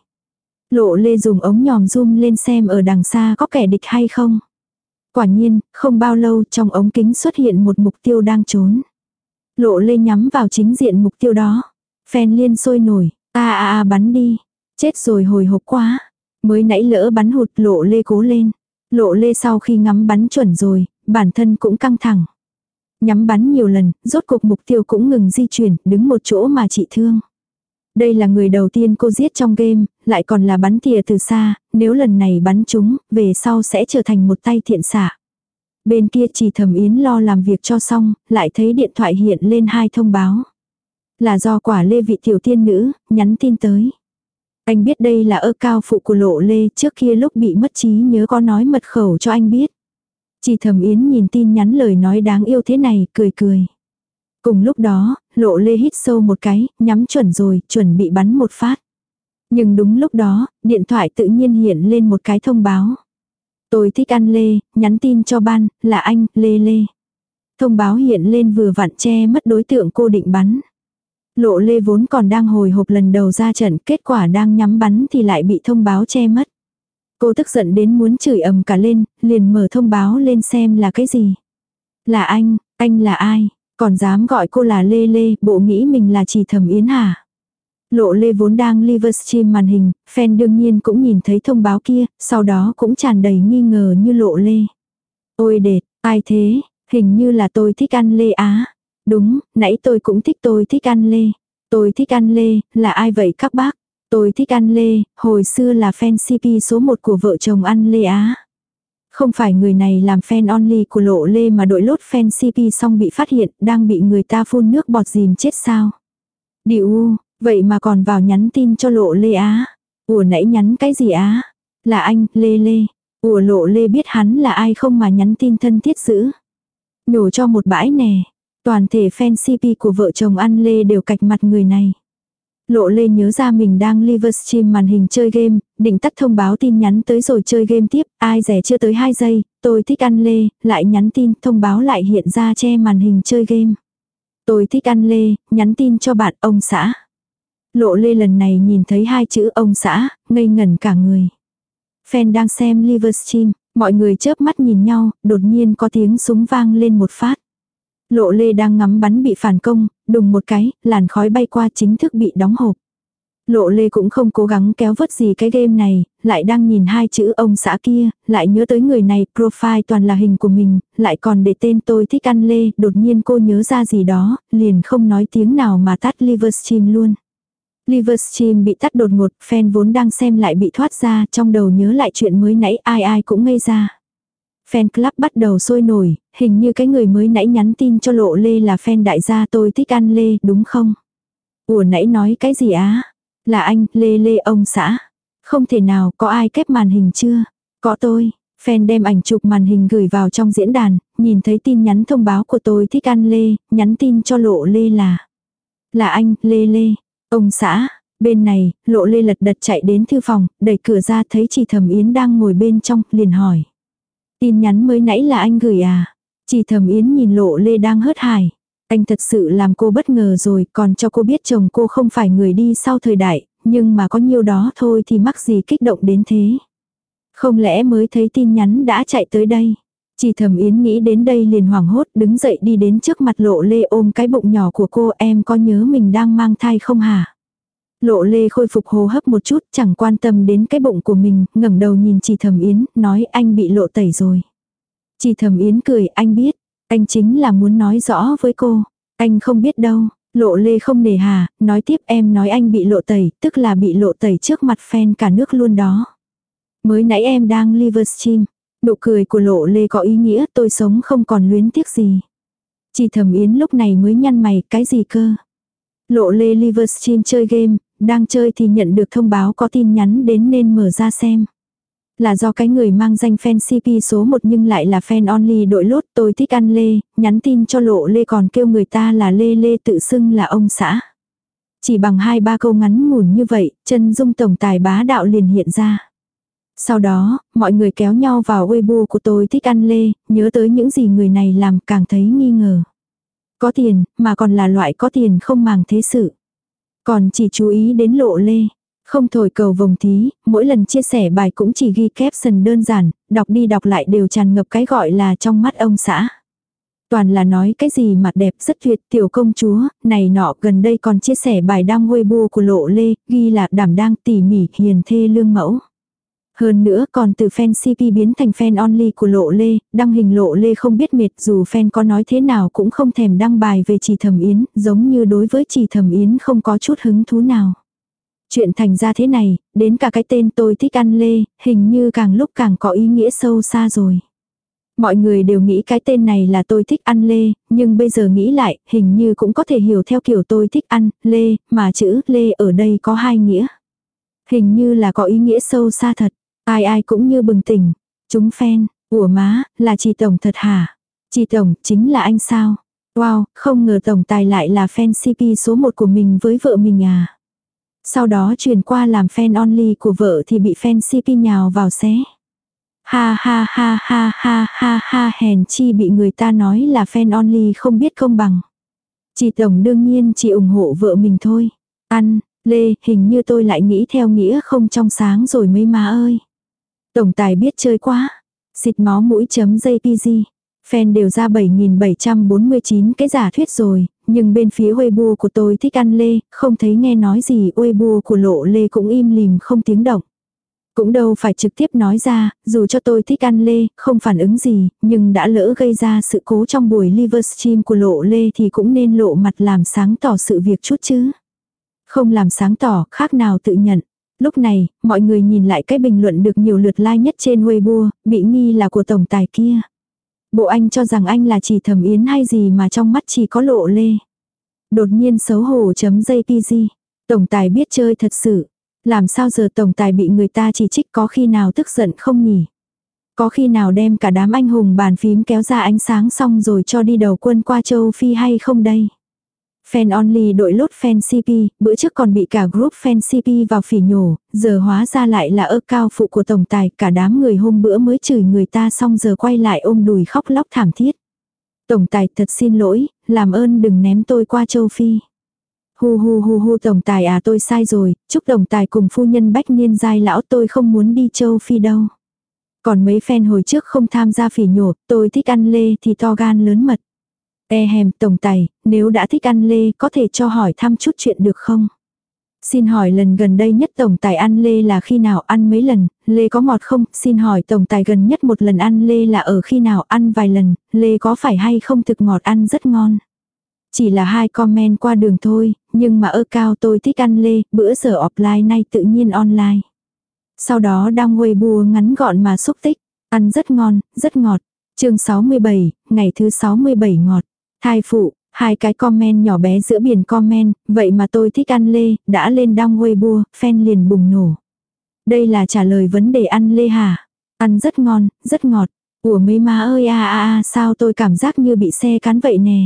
Lộ Lê dùng ống nhòm zoom lên xem ở đằng xa có kẻ địch hay không. Quả nhiên, không bao lâu trong ống kính xuất hiện một mục tiêu đang trốn. Lộ Lê nhắm vào chính diện mục tiêu đó. Fan liên sôi nổi, bắn đi. Chết rồi, hồi hộp quá. Mới nãy lỡ bắn hụt. Lộ Lê cố lên. Lộ Lê sau khi ngắm bắn chuẩn rồi, bản thân cũng căng thẳng. Nhắm bắn nhiều lần, rốt cuộc mục tiêu cũng ngừng di chuyển, đứng một chỗ mà trị thương. Đây là người đầu tiên cô giết trong game, lại còn là bắn tỉa từ xa, nếu lần này bắn trúng, về sau sẽ trở thành một tay thiện xạ. Bên kia Chỉ Thẩm Yến lo làm việc cho xong, lại thấy điện thoại hiện lên 2 thông báo. Là do Quả Lê vị tiểu tiên nữ, nhắn tin tới. Anh biết đây là cao phụ của Lộ Lê, trước kia lúc bị mất trí nhớ có nói mật khẩu cho anh biết. Chỉ Thẩm Yến nhìn tin nhắn lời nói đáng yêu thế này, cười cười. Cùng lúc đó, Lộ Lê hít sâu một cái, nhắm chuẩn rồi, chuẩn bị bắn một phát. Nhưng đúng lúc đó, điện thoại tự nhiên hiện lên một cái thông báo. Tôi thích ăn Lê, nhắn tin cho ban, là anh, Lê Lê. Thông báo hiện lên vừa vặn che mất đối tượng cô định bắn. Lộ Lê vốn còn đang hồi hộp lần đầu ra trận, kết quả đang nhắm bắn thì lại bị thông báo che mất. Cô tức giận đến muốn chửi ầm cả lên, liền mở thông báo lên xem là cái gì. Là anh là ai? Còn dám gọi cô là Lê Lê, bộ nghĩ mình là Chỉ Thẩm Yến hả? Lộ Lê vốn đang livestream màn hình, fan đương nhiên cũng nhìn thấy thông báo kia, sau đó cũng tràn đầy nghi ngờ như Lộ Lê. Ôi đệt, ai thế? Hình như là tôi thích ăn Lê á. Đúng, nãy tôi cũng thích tôi thích ăn Lê. Tôi thích ăn Lê, là ai vậy các bác? Tôi thích ăn Lê, hồi xưa là fan CP số 1 của vợ chồng ăn Lê á. Không phải người này làm fan only của Lộ Lê mà đội lốt fan CP xong bị phát hiện, đang bị người ta phun nước bọt dìm chết sao? Điệu, vậy mà còn vào nhắn tin cho Lộ Lê á. Ủa nãy nhắn cái gì á? Là anh, Lê Lê. Ủa Lộ Lê biết hắn là ai không mà nhắn tin thân thiết dữ. Nhổ cho một bãi nè. Toàn thể fan CP của vợ chồng ăn Lê đều cạch mặt người này. Lộ Lê nhớ ra mình đang livestream màn hình chơi game, định tắt thông báo tin nhắn tới rồi chơi game tiếp, ai rẻ chưa tới 2 giây, tôi thích ăn Lê, lại nhắn tin, thông báo lại hiện ra che màn hình chơi game. Tôi thích ăn Lê, nhắn tin cho bạn ông xã. Lộ Lê lần này nhìn thấy 2 chữ ông xã, ngây ngẩn cả người. Fan đang xem livestream, mọi người chớp mắt nhìn nhau, đột nhiên có tiếng súng vang lên một phát. Lộ Lê đang ngắm bắn bị phản công, đùng một cái, làn khói bay qua chính thức bị đóng hộp. Lộ Lê cũng không cố gắng kéo vớt gì cái game này, lại đang nhìn 2 chữ ông xã kia, lại nhớ tới người này, profile toàn là hình của mình, lại còn để tên tôi thích ăn Lê, đột nhiên cô nhớ ra gì đó, liền không nói tiếng nào mà tắt livestream luôn. Livestream bị tắt đột ngột, fan vốn đang xem lại bị thoát ra, trong đầu nhớ lại chuyện mới nãy ai cũng ngây ra. Fan club bắt đầu sôi nổi, hình như cái người mới nãy nhắn tin cho Lộ Lê là fan đại gia tôi thích ăn Lê, đúng không? Ủa nãy nói cái gì á? Là anh, Lê Lê ông xã. Không thể nào, có ai kép màn hình chưa? Có tôi. Fan đem ảnh chụp màn hình gửi vào trong diễn đàn, nhìn thấy tin nhắn thông báo của tôi thích ăn Lê, nhắn tin cho Lộ Lê là anh, Lê Lê, ông xã. Bên này, Lộ Lê lật đật chạy đến thư phòng, đẩy cửa ra thấy Chỉ Thẩm Yến đang ngồi bên trong, liền hỏi. Tin nhắn mới nãy là anh gửi à? Chỉ Thẩm Yến nhìn Lộ Lê đang hớt hải. Anh thật sự làm cô bất ngờ rồi, còn cho cô biết chồng cô không phải người đi sau thời đại, nhưng mà có nhiêu đó thôi thì mắc gì kích động đến thế. Không lẽ mới thấy tin nhắn đã chạy tới đây? Chỉ Thẩm Yến nghĩ đến đây liền hoảng hốt đứng dậy đi đến trước mặt Lộ Lê ôm cái bụng nhỏ của cô, em có nhớ mình đang mang thai không hả? Lộ Lê khôi phục hô hấp một chút, chẳng quan tâm đến cái bụng của mình, ngẩng đầu nhìn Chỉ Thẩm Yến, nói anh bị lộ tẩy rồi. Chỉ Thẩm Yến cười, anh biết, anh chính là muốn nói rõ với cô, anh không biết đâu. Lộ Lê không nề hà, nói tiếp em nói anh bị lộ tẩy, tức là bị lộ tẩy trước mặt fan cả nước luôn đó. Mới nãy em đang livestream, Nụ cười của Lộ Lê có ý nghĩa, tôi sống không còn luyến tiếc gì. Chỉ Thẩm Yến lúc này mới nhăn mày, cái gì cơ? Lộ Lê Livestream chơi game, đang chơi thì nhận được thông báo có tin nhắn đến nên mở ra xem. Là do cái người mang danh fan CP số 1 nhưng lại là fan only đội lốt, tôi thích ăn Lê, nhắn tin cho Lộ Lê còn kêu người ta là Lê Lê tự xưng là ông xã. Chỉ bằng 2-3 câu ngắn ngủn như vậy, chân dung tổng tài bá đạo liền hiện ra. Sau đó, mọi người kéo nhau vào Weibo của tôi thích ăn Lê, nhớ tới những gì người này làm càng thấy nghi ngờ. Có tiền, mà còn là loại có tiền không màng thế sự. Còn chỉ chú ý đến Lộ Lê. Không thổi cầu vồng thí, mỗi lần chia sẻ bài cũng chỉ ghi caption đơn giản, đọc đi đọc lại đều tràn ngập cái gọi là trong mắt ông xã. Toàn là nói cái gì mặt đẹp rất tuyệt tiểu công chúa, này nọ gần đây còn chia sẻ bài đăng Weibo của Lộ Lê, ghi là đảm đang tỉ mỉ hiền thê lương mẫu. Hơn nữa còn từ fan CP biến thành fan only của Lộ Lê, đăng hình Lộ Lê không biết mệt dù fan có nói thế nào cũng không thèm đăng bài về Chỉ Thẩm Yến, giống như đối với Chỉ Thẩm Yến không có chút hứng thú nào. Chuyện thành ra thế này, đến cả cái tên tôi thích ăn Lê, hình như càng lúc càng có ý nghĩa sâu xa rồi. Mọi người đều nghĩ cái tên này là tôi thích ăn Lê, nhưng bây giờ nghĩ lại, hình như cũng có thể hiểu theo kiểu tôi thích ăn Lê, mà chữ Lê ở đây có hai nghĩa. Hình như là có ý nghĩa sâu xa thật. Ai ai cũng như bừng tỉnh. Chúng fan, ủa má, là chị Tổng thật hả? Chị Tổng, chính là anh sao? Wow, không ngờ Tổng tài lại là fan CP số 1 của mình với vợ mình à? Sau đó chuyển qua làm fan only của vợ thì bị fan CP nhào vào xé. Ha ha ha ha ha ha ha, hèn chi bị người ta nói là fan only không biết công bằng. Chị Tổng đương nhiên chỉ ủng hộ vợ mình thôi. Ăn, Lê, hình như tôi lại nghĩ theo nghĩa không trong sáng rồi mấy má ơi. Tổng tài biết chơi quá. Xịt máu mũi.jpg. Fan đều ra 7.749 cái giả thuyết rồi, nhưng bên phía Weibo của tôi thích ăn Lê, không thấy nghe nói gì, Weibo của Lộ Lê cũng im lìm không tiếng động. Cũng đâu phải trực tiếp nói ra, dù cho tôi thích ăn Lê, không phản ứng gì, nhưng đã lỡ gây ra sự cố trong buổi livestream của Lộ Lê thì cũng nên lộ mặt làm sáng tỏ sự việc chút chứ. Không làm sáng tỏ, khác nào tự nhận. Lúc này, mọi người nhìn lại cái bình luận được nhiều lượt like nhất trên Weibo, bị nghi là của tổng tài kia. Bộ anh cho rằng anh là Chỉ Thẩm Yến hay gì mà trong mắt chỉ có Lộ Lê. Đột nhiên xấu hổ.jpg. Tổng tài biết chơi thật sự. Làm sao giờ tổng tài bị người ta chỉ trích, có khi nào tức giận không nhỉ? Có khi nào đem cả đám anh hùng bàn phím kéo ra ánh sáng xong rồi cho đi đầu quân qua châu Phi hay không đây? Fan only đội lốt fan CP, bữa trước còn bị cả group fan CP vào phỉ nhổ, giờ hóa ra lại là cao phụ của tổng tài, cả đám người hôm bữa mới chửi người ta xong giờ quay lại ôm đùi khóc lóc thảm thiết. Tổng tài thật xin lỗi, làm ơn đừng ném tôi qua châu Phi. Hu hu hu hu, tổng tài à, tôi sai rồi, chúc tổng tài cùng phu nhân bách niên giai lão, tôi không muốn đi châu Phi đâu. Còn mấy fan hồi trước không tham gia phỉ nhổ, tôi thích ăn Lê thì to gan lớn mật. Hèm, tổng tài, nếu đã thích ăn Lê có thể cho hỏi thăm chút chuyện được không? Xin hỏi lần gần đây nhất tổng tài ăn Lê là khi nào, ăn mấy lần, Lê có ngọt không? Xin hỏi tổng tài gần nhất một lần ăn Lê là ở khi nào, ăn vài lần, Lê có phải hay không thực ngọt, ăn rất ngon. Chỉ là 2 comment qua đường thôi, nhưng mà cao tôi thích ăn Lê, bữa giờ offline nay tự nhiên online. Sau đó đăng Weibo ngắn gọn mà xúc tích, ăn rất ngon, rất ngọt. Chương 67, ngày thứ 67 ngọt. Thai phụ, 2 cái comment nhỏ bé giữa biển comment, vậy mà tôi thích ăn Lê, đã lên đăng Weibo, fan liền bùng nổ. Đây là trả lời vấn đề ăn Lê hả? Ăn rất ngon, rất ngọt. Ủa mấy má ơi sao tôi cảm giác như bị xe cán vậy nè.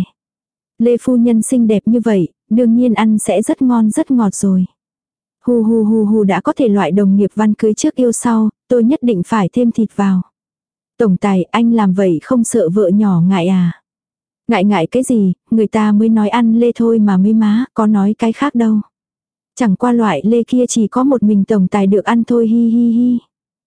Lê phu nhân xinh đẹp như vậy, đương nhiên ăn sẽ rất ngon rất ngọt rồi. Hu hu hu hu, đã có thể loại đồng nghiệp văn cưới trước yêu sau, tôi nhất định phải thêm thịt vào. Tổng tài, anh làm vậy không sợ vợ nhỏ ngại à? Ngại cái gì, người ta mới nói ăn Lê thôi mà mấy má, có nói cái khác đâu. Chẳng qua loại Lê kia chỉ có một mình tổng tài được ăn thôi, hi hi hi.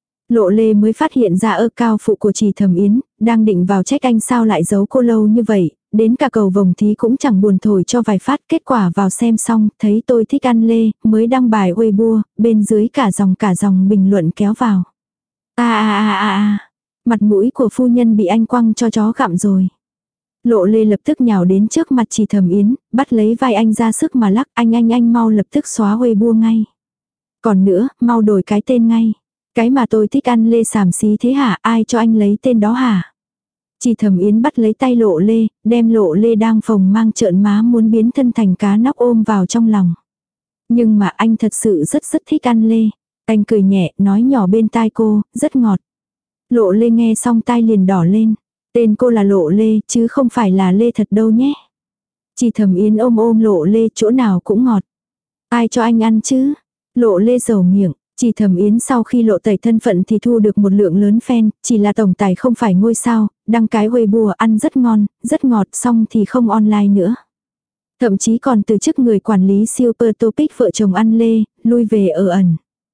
Lộ Lê mới phát hiện ra cao phụ của Chỉ Thẩm Yến, đang định vào trách anh sao lại giấu cô lâu như vậy, đến cả cầu vồng thí cũng chẳng buồn thổi cho vài phát, kết quả vào xem xong, thấy tôi thích ăn Lê, mới đăng bài Weibo, bên dưới cả dòng bình luận kéo vào. Mặt mũi của phu nhân bị anh quăng cho chó gặm rồi. Lộ Lê lập tức nhào đến trước mặt Chỉ Thẩm Yến, bắt lấy vai anh ra sức mà lắc, anh mau lập tức xóa Weibo ngay. Còn nữa, mau đổi cái tên ngay. Cái mà tôi thích ăn lê xàm xí thế hả, ai cho anh lấy tên đó hả? Chỉ Thẩm Yến bắt lấy tay Lộ Lê, đem Lộ Lê đang phồng mang trợn má muốn biến thân thành cá nóc ôm vào trong lòng. Nhưng mà anh thật sự rất rất thích ăn lê. Anh cười nhẹ, nói nhỏ bên tai cô, rất ngọt. Lộ Lê nghe xong tai liền đỏ lên. Tên cô là Lộ Lê, chứ không phải là Lê thật đâu nhé. Chỉ Thẩm Yến ôm ôm Lộ Lê, chỗ nào cũng ngọt. Ai cho anh ăn chứ? Lộ Lê dầu miệng. Chỉ Thẩm Yến sau khi lộ tẩy thân phận thì thu được một lượng lớn fan, chỉ là tổng tài không phải ngôi sao, đăng cái Weibo ăn rất ngon, rất ngọt, xong thì không online nữa. Thậm chí còn từ chức người quản lý Super Topic vợ chồng ăn lê, lui về ở ẩn.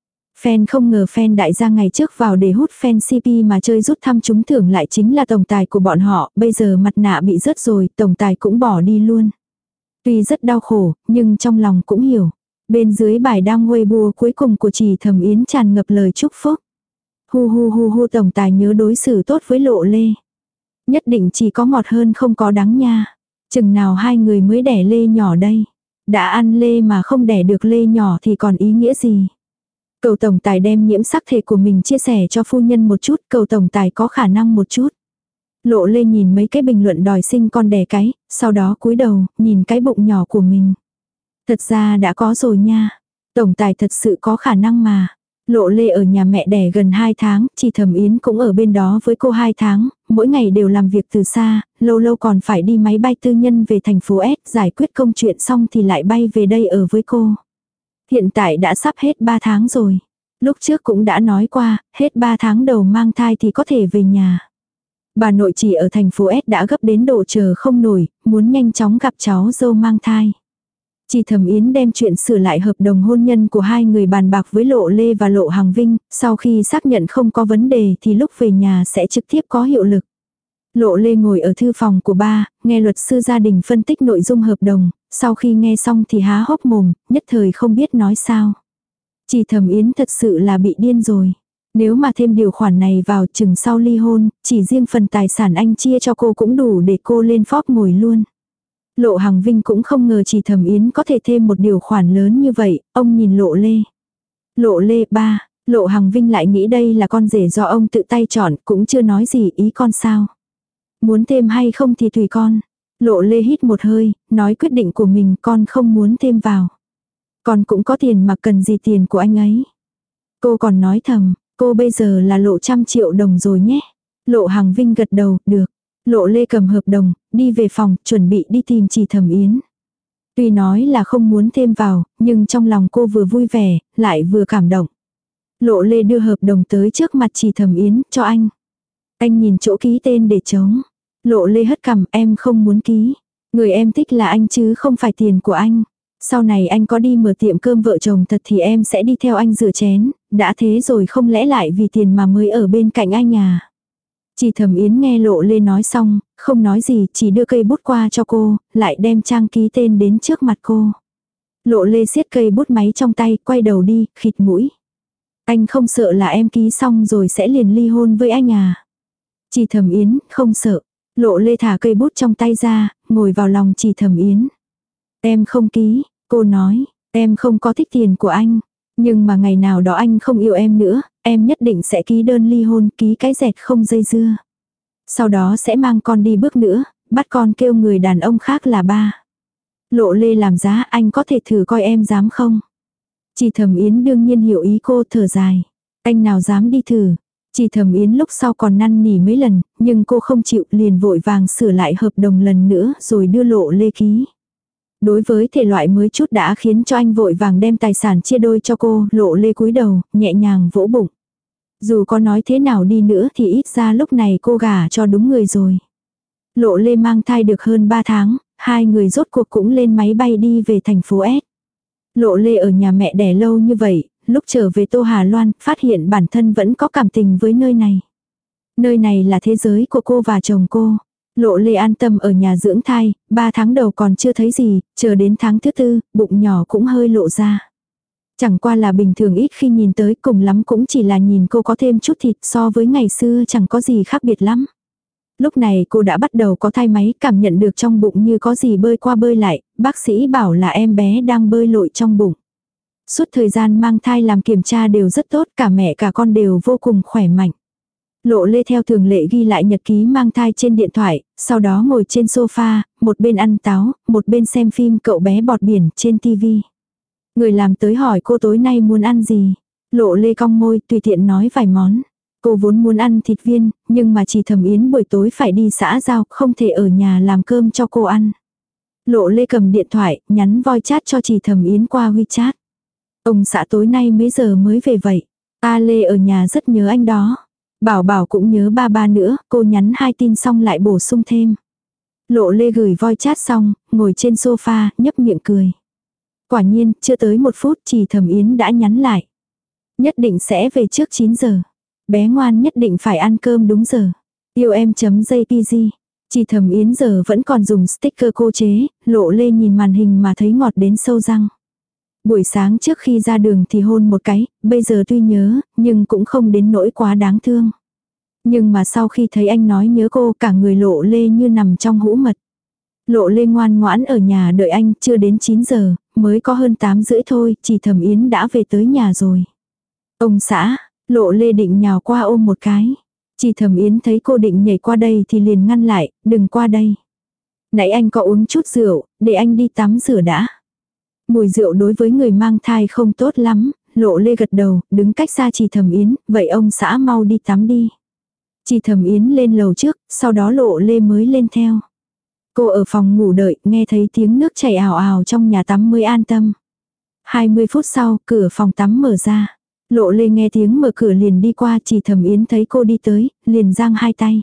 Fan không ngờ fan đại gia ngày trước vào để hút fan CP mà chơi rút thăm trúng thưởng lại chính là tổng tài của bọn họ, bây giờ mặt nạ bị rớt rồi, tổng tài cũng bỏ đi luôn. Tuy rất đau khổ, nhưng trong lòng cũng hiểu. Bên dưới bài đăng Weibo cuối cùng của Chỉ Thẩm Yến tràn ngập lời chúc phúc. Hu hu hu hu, tổng tài nhớ đối xử tốt với Lộ Lê. Nhất định chỉ có ngọt hơn không có đắng nha. Chừng nào hai người mới đẻ lê nhỏ đây. Đã ăn lê mà không đẻ được lê nhỏ thì còn ý nghĩa gì. Cầu tổng tài đem nhiễm sắc thể của mình chia sẻ cho phu nhân một chút. Cầu tổng tài có khả năng một chút. Lộ Lê nhìn mấy cái bình luận đòi sinh con đẻ cái. Sau đó cúi đầu nhìn cái bụng nhỏ của mình. Thật ra đã có rồi nha. Tổng tài thật sự có khả năng mà. Lộ Lê ở nhà mẹ đẻ gần 2 tháng, Chỉ Thẩm Yến cũng ở bên đó với cô 2 tháng, mỗi ngày đều làm việc từ xa, lâu lâu còn phải đi máy bay tư nhân về thành phố S, giải quyết công chuyện xong thì lại bay về đây ở với cô. Hiện tại đã sắp hết 3 tháng rồi. Lúc trước cũng đã nói qua, hết 3 tháng đầu mang thai thì có thể về nhà. Bà nội Chỉ ở thành phố S đã gấp đến độ chờ không nổi, muốn nhanh chóng gặp cháu dâu mang thai. Chỉ Thẩm Yến đem chuyện sửa lại hợp đồng hôn nhân của hai người bàn bạc với Lộ Lê và Lộ Hằng Vinh, sau khi xác nhận không có vấn đề thì lúc về nhà sẽ trực tiếp có hiệu lực. Lộ Lê ngồi ở thư phòng của ba, nghe luật sư gia đình phân tích nội dung hợp đồng, sau khi nghe xong thì há hốc mồm, nhất thời không biết nói sao. Chỉ Thẩm Yến thật sự là bị điên rồi. Nếu mà thêm điều khoản này vào chừng sau ly hôn, chỉ riêng phần tài sản anh chia cho cô cũng đủ để cô lên phóp ngồi luôn. Lộ Hằng Vinh cũng không ngờ Chỉ Thẩm Yến có thể thêm một điều khoản lớn như vậy, ông nhìn Lộ Lê. Lộ Lê ba, Lộ Hằng Vinh lại nghĩ đây là con rể do ông tự tay chọn, cũng chưa nói gì ý con sao. Muốn thêm hay không thì tùy con. Lộ Lê hít một hơi, nói quyết định của mình con không muốn thêm vào. Con cũng có tiền mà cần gì tiền của anh ấy. Cô còn nói thầm, cô bây giờ là Lộ 100 triệu đồng rồi nhé. Lộ Hằng Vinh gật đầu, được. Lộ Lê cầm hợp đồng, đi về phòng, chuẩn bị đi tìm Chỉ Thẩm Yến. Tuy nói là không muốn thêm vào, nhưng trong lòng cô vừa vui vẻ, lại vừa cảm động. Lộ Lê đưa hợp đồng tới trước mặt Chỉ Thẩm Yến, cho anh. Anh nhìn chỗ ký tên để trống. Lộ Lê hất cằm, em không muốn ký. Người em thích là anh chứ không phải tiền của anh. Sau này anh có đi mở tiệm cơm vợ chồng thật thì em sẽ đi theo anh rửa chén, đã thế rồi không lẽ lại vì tiền mà mới ở bên cạnh anh à. Chỉ Thẩm Yến nghe Lộ Lê nói xong, không nói gì, chỉ đưa cây bút qua cho cô, lại đem trang ký tên đến trước mặt cô. Lộ Lê siết cây bút máy trong tay, quay đầu đi, khịt mũi. Anh không sợ là em ký xong rồi sẽ liền ly hôn với anh à? Chỉ Thẩm Yến, không sợ. Lộ Lê thả cây bút trong tay ra, ngồi vào lòng Chỉ Thẩm Yến. Em không ký, cô nói, em không có thích tiền của anh. Nhưng mà ngày nào đó anh không yêu em nữa, em nhất định sẽ ký đơn ly hôn, ký cái dẹt không dây dưa. Sau đó sẽ mang con đi bước nữa, bắt con kêu người đàn ông khác là ba. Lộ Lê làm giá, anh có thể thử coi em dám không? Chỉ Thẩm Yến đương nhiên hiểu ý cô, thở dài. Anh nào dám đi thử. Chỉ Thẩm Yến lúc sau còn năn nỉ mấy lần, nhưng cô không chịu, liền vội vàng sửa lại hợp đồng lần nữa rồi đưa Lộ Lê ký. Đối với thể loại mới chút đã khiến cho anh vội vàng đem tài sản chia đôi cho cô, Lộ Lê cúi đầu, nhẹ nhàng vỗ bụng. Dù có nói thế nào đi nữa thì ít ra lúc này cô gả cho đúng người rồi. Lộ Lê mang thai được hơn 3 tháng, hai người rốt cuộc cũng lên máy bay đi về thành phố S. Lộ Lê ở nhà mẹ đẻ lâu như vậy, lúc trở về Tô Hà Loan, phát hiện bản thân vẫn có cảm tình với nơi này. Nơi này là thế giới của cô và chồng cô. Lộ Lê an tâm ở nhà dưỡng thai, 3 tháng đầu còn chưa thấy gì, chờ đến tháng thứ 4, bụng nhỏ cũng hơi lộ ra. Chẳng qua là bình thường ít khi nhìn tới, cùng lắm cũng chỉ là nhìn cô có thêm chút thịt, so với ngày xưa chẳng có gì khác biệt lắm. Lúc này cô đã bắt đầu có thai máy, cảm nhận được trong bụng như có gì bơi qua bơi lại, bác sĩ bảo là em bé đang bơi lội trong bụng. Suốt thời gian mang thai làm kiểm tra đều rất tốt, cả mẹ cả con đều vô cùng khỏe mạnh. Lộ Lê theo thường lệ ghi lại nhật ký mang thai trên điện thoại, sau đó ngồi trên sofa, một bên ăn táo, một bên xem phim Cậu bé bọt biển trên tivi. Người làm tới hỏi cô tối nay muốn ăn gì. Lộ Lê cong môi tùy tiện nói vài món. Cô vốn muốn ăn thịt viên, nhưng mà chỉ Thẩm Yến buổi tối phải đi xã giao, không thể ở nhà làm cơm cho cô ăn. Lộ Lê cầm điện thoại, nhắn voice chat cho chị Thẩm Yến qua WeChat. Ông xã tối nay mấy giờ mới về vậy? A Lê ở nhà rất nhớ anh đó. Bảo Bảo cũng nhớ ba ba nữa, cô nhắn 2 tin xong lại bổ sung thêm. Lộ Lê gửi voice chat xong, ngồi trên sofa, nhấp miệng cười. Quả nhiên, chưa tới 1 phút chị Thẩm Yến đã nhắn lại. Nhất định sẽ về trước 9 giờ. Bé ngoan nhất định phải ăn cơm đúng giờ. Yêu em.jpg. Chị Thẩm Yến giờ vẫn còn dùng sticker cô chế, Lộ Lê nhìn màn hình mà thấy ngọt đến sâu răng. Buổi sáng trước khi ra đường thì hôn một cái, bây giờ tuy nhớ, nhưng cũng không đến nỗi quá đáng thương. Nhưng mà sau khi thấy anh nói nhớ cô, cả người Lộ Lê như nằm trong hũ mật. Lộ Lê ngoan ngoãn ở nhà đợi anh, chưa đến 9 giờ, mới có hơn 8 rưỡi thôi, chị Thẩm Yến đã về tới nhà rồi. Ông xã, Lộ Lê định nhào qua ôm một cái. Chị Thẩm Yến thấy cô định nhảy qua đây thì liền ngăn lại, đừng qua đây. Nãy anh có uống chút rượu, để anh đi tắm rửa đã. Mùi rượu đối với người mang thai không tốt lắm, Lộ Lê gật đầu, đứng cách xa chị Thẩm Yến, vậy ông xã mau đi tắm đi. Chị Thẩm Yến lên lầu trước, sau đó Lộ Lê mới lên theo. Cô ở phòng ngủ đợi, nghe thấy tiếng nước chảy ào ào trong nhà tắm mới an tâm. 20 phút sau, cửa phòng tắm mở ra. Lộ Lê nghe tiếng mở cửa liền đi qua, chị Thẩm Yến thấy cô đi tới, liền giang 2 tay.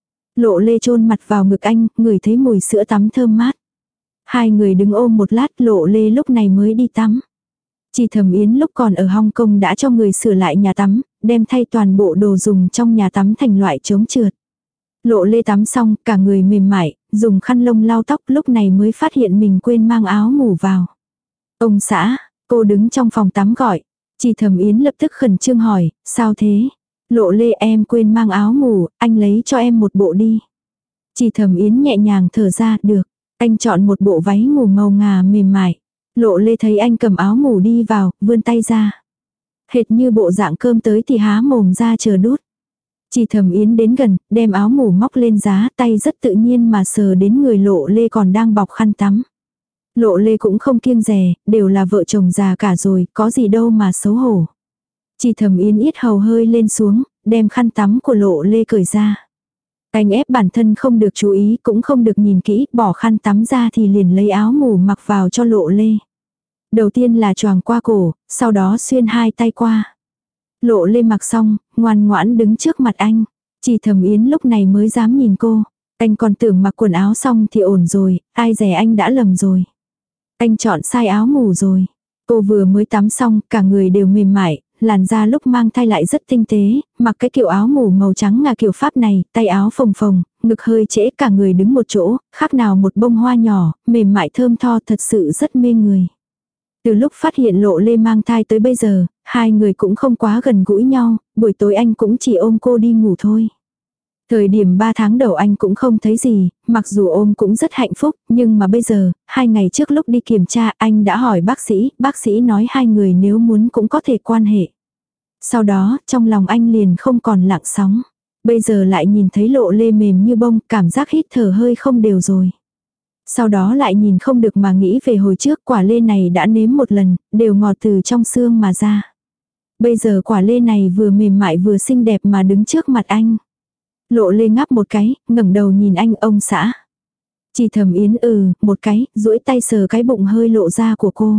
Lộ Lê chôn mặt vào ngực anh, ngửi thấy mùi sữa tắm thơm mát. Hai người đứng ôm một lát, Lộ Lê lúc này mới đi tắm. Chị Thẩm Yến lúc còn ở Hong Kong đã cho người sửa lại nhà tắm, đem thay toàn bộ đồ dùng trong nhà tắm thành loại chống trượt. Lộ Lê tắm xong, cả người mềm mại, dùng khăn lông lau tóc, lúc này mới phát hiện mình quên mang áo ngủ vào. Ông xã, cô đứng trong phòng tắm gọi. Chị Thẩm Yến lập tức khẩn trương hỏi, sao thế? Lộ Lê, em quên mang áo ngủ, anh lấy cho em một bộ đi. Chị Thẩm Yến nhẹ nhàng thở ra, được. Anh chọn một bộ váy ngủ màu ngà mềm mại. Lộ Lê thấy anh cầm áo ngủ đi vào, vươn tay ra. Hệt như bộ dạng cơm tới thì há mồm ra chờ đút. Chị Thẩm Yến đến gần, đem áo ngủ móc lên giá, tay rất tự nhiên mà sờ đến người Lộ Lê còn đang bọc khăn tắm. Lộ Lê cũng không kiêng dè, đều là vợ chồng già cả rồi, có gì đâu mà xấu hổ. Chị Thẩm Yến yết hầu hơi lên xuống, đem khăn tắm của Lộ Lê cởi ra. Anh ép bản thân không được chú ý, cũng không được nhìn kỹ, bỏ khăn tắm ra thì liền lấy áo ngủ mặc vào cho Lộ Lê. Đầu tiên là choàng qua cổ, sau đó xuyên 2 tay qua. Lộ Lê mặc xong, ngoan ngoãn đứng trước mặt anh. Chị Thẩm Yến lúc này mới dám nhìn cô. Anh còn tưởng mặc quần áo xong thì ổn rồi, ai dè anh đã lầm rồi. Anh chọn sai áo ngủ rồi. Cô vừa mới tắm xong, cả người đều mềm mại, làn da lúc mang thai lại rất tinh tế, mặc cái kiểu áo ngủ màu trắng ngà kiểu Pháp này, tay áo phồng phồng, ngực hơi trễ, cả người đứng một chỗ, khác nào một bông hoa nhỏ, mềm mại thơm tho, thật sự rất mê người. Từ lúc phát hiện Lộ Lê mang thai tới bây giờ, hai người cũng không quá gần gũi nhau, buổi tối anh cũng chỉ ôm cô đi ngủ thôi. Thời điểm 3 tháng đầu anh cũng không thấy gì, mặc dù ôm cũng rất hạnh phúc, nhưng mà bây giờ, 2 ngày trước lúc đi kiểm tra anh đã hỏi bác sĩ nói hai người nếu muốn cũng có thể quan hệ. Sau đó, trong lòng anh liền không còn lặng sóng. Bây giờ lại nhìn thấy Lộ Lê mềm như bông, cảm giác hít thở hơi không đều rồi. Sau đó lại nhìn không được mà nghĩ về hồi trước quả lê này đã nếm một lần, đều ngọt từ trong xương mà ra. Bây giờ quả lê này vừa mềm mại vừa xinh đẹp mà đứng trước mặt anh. Lộ Lê ngáp một cái, ngẩng đầu nhìn anh, ông xã. Chị Thẩm Yến một cái, duỗi tay sờ cái bụng hơi lộ ra của cô.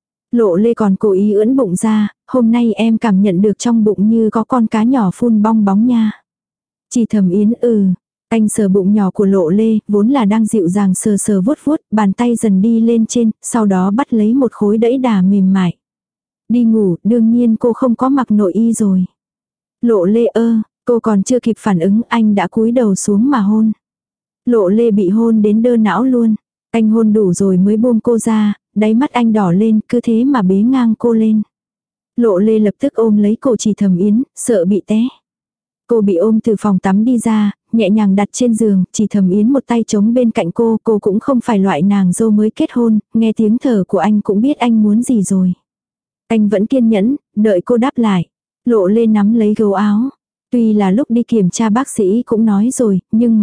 Lộ Lê còn cố ý ưỡn bụng ra, hôm nay em cảm nhận được trong bụng như có con cá nhỏ phun bong bóng nha. Chị Thẩm Yến anh sờ bụng nhỏ của Lộ Lê, vốn là đang dịu dàng sờ sờ vuốt vuốt, bàn tay dần đi lên trên, sau đó bắt lấy một khối đẫy đà mềm mại. Đi ngủ, đương nhiên cô không có mặc nội y rồi. Lộ Lê cô còn chưa kịp phản ứng, anh đã cúi đầu xuống mà hôn. Lộ Lê bị hôn đến đơ não luôn. Anh hôn đủ rồi mới buông cô ra, đáy mắt anh đỏ lên, cứ thế mà bế ngang cô lên. Lộ Lê lập tức ôm lấy cổ chị Thẩm Yến, sợ bị té. Cô bị ôm từ phòng tắm đi ra, nhẹ nhàng đặt trên giường, chị Thẩm Yến một tay chống bên cạnh cô cũng không phải loại nàng dâu mới kết hôn, nghe tiếng thở của anh cũng biết anh muốn gì rồi. Anh vẫn kiên nhẫn, đợi cô đáp lại. Lộ Lê nắm lấy gấu áo. Tuy là lúc đi kiểm tra bác sĩ cũng nói rồi,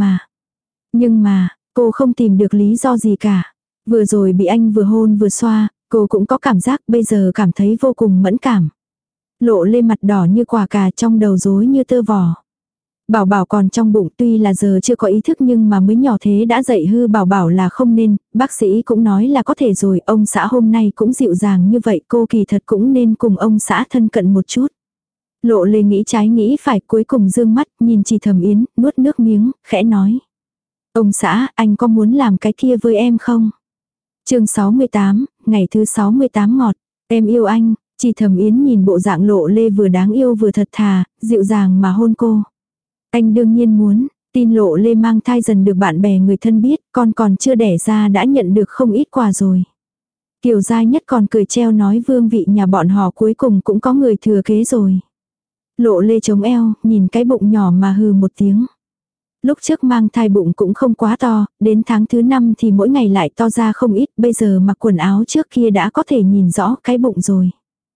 nhưng mà, cô không tìm được lý do gì cả. Vừa rồi bị anh vừa hôn vừa xoa, cô cũng có cảm giác bây giờ cảm thấy vô cùng mẫn cảm. Lộ Lê mặt đỏ như quả cà, trong đầu rối như tơ vò. Bảo Bảo còn trong bụng, tuy là giờ chưa có ý thức nhưng mà mới nhỏ thế đã dạy hư Bảo Bảo là không nên, bác sĩ cũng nói là có thể rồi, ông xã hôm nay cũng dịu dàng như vậy, cô kỳ thật cũng nên cùng ông xã thân cận một chút. Lộ Lê nghĩ trái nghĩ phải, cuối cùng dương mắt, nhìn Trì Thẩm Yến, nuốt nước miếng, khẽ nói. Ông xã, anh có muốn làm cái kia với em không? Chương 68, ngày thứ 68 ngọt. Em yêu anh. Trì Thẩm Yến nhìn bộ dạng Lộ Lê vừa đáng yêu vừa thật thà, dịu dàng mà hôn cô. Anh đương nhiên muốn. Tin Lộ Lê mang thai dần được bạn bè người thân biết, con còn chưa đẻ ra đã nhận được không ít quà rồi. Kiều Gia Nhất còn cười treo nói vương vị nhà bọn họ cuối cùng cũng có người thừa kế rồi. Lộ Lê chống eo, nhìn cái bụng nhỏ mà hừ một tiếng. Lúc trước mang thai bụng cũng không quá to, đến tháng thứ 5 thì mỗi ngày lại to ra không ít, bây giờ mặc quần áo trước kia đã có thể nhìn rõ cái bụng rồi.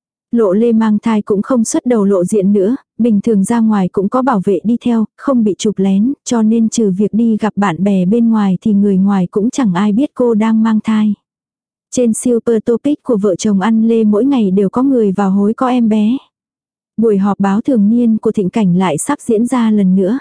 Lộ Lê mang thai cũng không xuất đầu lộ diện nữa, bình thường ra ngoài cũng có bảo vệ đi theo, không bị chụp lén, cho nên trừ việc đi gặp bạn bè bên ngoài thì người ngoài cũng chẳng ai biết cô đang mang thai. Trên Super Topic của vợ chồng ăn Lê mỗi ngày đều có người vào hối có em bé. Buổi họp báo thường niên của Thịnh Cảnh lại sắp diễn ra lần nữa.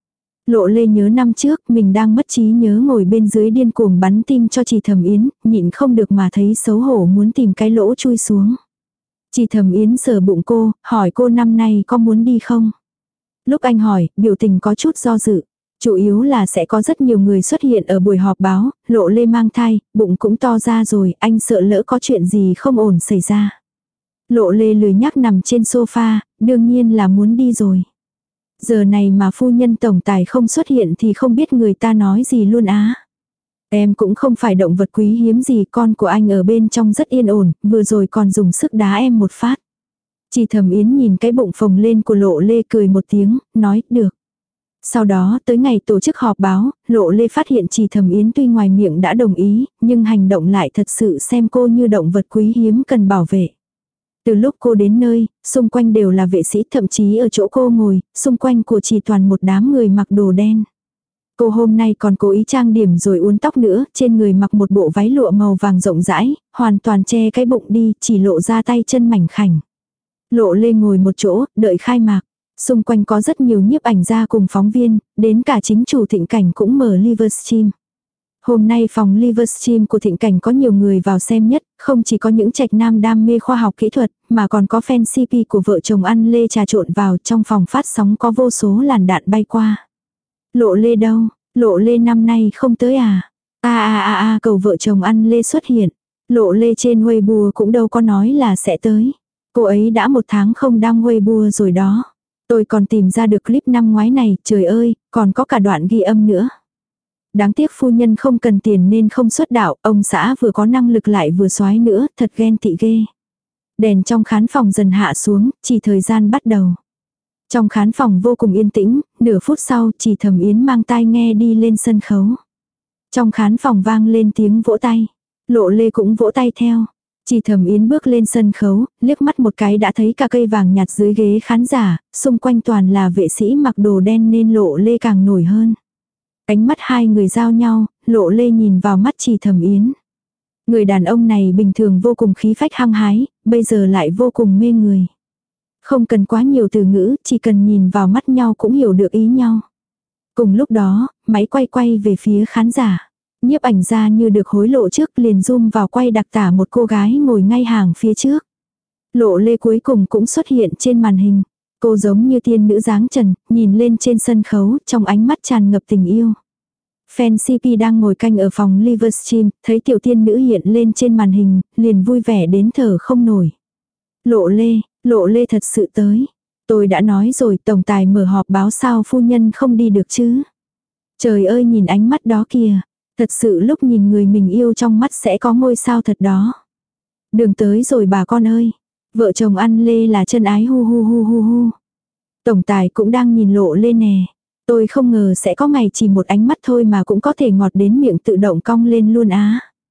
Lộ Lê nhớ năm trước mình đang mất trí nhớ ngồi bên dưới điên cuồng bắn tim cho Trì Thẩm Yến, nhịn không được mà thấy xấu hổ muốn tìm cái lỗ chui xuống. Trì Thẩm Yến sờ bụng cô, hỏi cô năm nay có muốn đi không? Lúc anh hỏi, biểu tình có chút do dự. Chủ yếu là sẽ có rất nhiều người xuất hiện ở buổi họp báo, Lộ Lê mang thai, bụng cũng to ra rồi, anh sợ lỡ có chuyện gì không ổn xảy ra. Lộ Lê lười nhác nằm trên sofa, đương nhiên là muốn đi rồi. Giờ này mà phu nhân tổng tài không xuất hiện thì không biết người ta nói gì luôn á. Em cũng không phải động vật quý hiếm gì, con của anh ở bên trong rất yên ổn, vừa rồi còn dùng sức đá em một phát. Trì Thẩm Yến nhìn cái bụng phồng lên của Lộ Lê cười một tiếng, nói, được. Sau đó tới ngày tổ chức họp báo, Lộ Lê phát hiện Trì Thẩm Yến tuy ngoài miệng đã đồng ý, nhưng hành động lại thật sự xem cô như động vật quý hiếm cần bảo vệ. Từ lúc cô đến nơi, xung quanh đều là vệ sĩ, thậm chí ở chỗ cô ngồi, xung quanh của chỉ toàn một đám người mặc đồ đen. Cô hôm nay còn cố ý trang điểm rồi uốn tóc nữa, trên người mặc một bộ váy lụa màu vàng rộng rãi, hoàn toàn che cái bụng đi, chỉ lộ ra tay chân mảnh khảnh. Lộ Lê ngồi một chỗ, đợi khai mạc. Xung quanh có rất nhiều nhiếp ảnh gia cùng phóng viên, đến cả chính chủ Thịnh Cảnh cũng mở Livestream. Hôm nay phòng Livestream của Thịnh Cảnh có nhiều người vào xem nhất, không chỉ có những trạch nam đam mê khoa học kỹ thuật, mà còn có fan CP của vợ chồng ăn Lê trà trộn vào, trong phòng phát sóng có vô số làn đạn bay qua. Lộ Lê đâu? Lộ Lê năm nay không tới à? Cầu vợ chồng ăn Lê xuất hiện. Lộ Lê trên Weibo cũng đâu có nói là sẽ tới. Cô ấy đã 1 tháng không đăng Weibo rồi đó. Tôi còn tìm ra được clip năm ngoái này, trời ơi, còn có cả đoạn ghi âm nữa. Đáng tiếc phu nhân không cần tiền nên không xuất đạo, ông xã vừa có năng lực lại vừa soái nữa, thật ghen tị ghê. Đèn trong khán phòng dần hạ xuống, chỉ thời gian bắt đầu. Trong khán phòng vô cùng yên tĩnh, nửa phút sau Trì Thẩm Yến mang tai nghe đi lên sân khấu. Trong khán phòng vang lên tiếng vỗ tay. Lộ Lê cũng vỗ tay theo. Trì Thẩm Yến bước lên sân khấu, liếc mắt một cái đã thấy cả cây vàng nhạt dưới ghế khán giả, xung quanh toàn là vệ sĩ mặc đồ đen nên Lộ Lê càng nổi hơn. Ánh mắt hai người giao nhau, Lộ Lê nhìn vào mắt Trì Thẩm Yến. Người đàn ông này bình thường vô cùng khí phách hăng hái, bây giờ lại vô cùng mê người. Không cần quá nhiều từ ngữ, chỉ cần nhìn vào mắt nhau cũng hiểu được ý nhau. Cùng lúc đó, máy quay về phía khán giả. Nhiếp ảnh gia như được hối lộ trước liền zoom vào quay đặc tả một cô gái ngồi ngay hàng phía trước. Lộ Lê cuối cùng cũng xuất hiện trên màn hình. Cô giống như tiên nữ dáng trần, nhìn lên trên sân khấu, trong ánh mắt tràn ngập tình yêu. Fan CP đang ngồi canh ở phòng Livestream, thấy tiểu tiên nữ hiện lên trên màn hình, liền vui vẻ đến thở không nổi. Lộ Lê thật sự tới. Tôi đã nói rồi, tổng tài mở họp báo sao phu nhân không đi được chứ. Trời ơi nhìn ánh mắt đó kìa. Thật sự lúc nhìn người mình yêu trong mắt sẽ có ngôi sao thật đó. Đường tới rồi bà con ơi. Vợ chồng ăn Lê là chân ái hu hu hu hu hu. Tổng tài cũng đang nhìn Lộ Lê nè. Tôi không ngờ sẽ có ngày chỉ một ánh mắt thôi mà cũng có thể ngọt đến miệng tự động cong lên luôn á.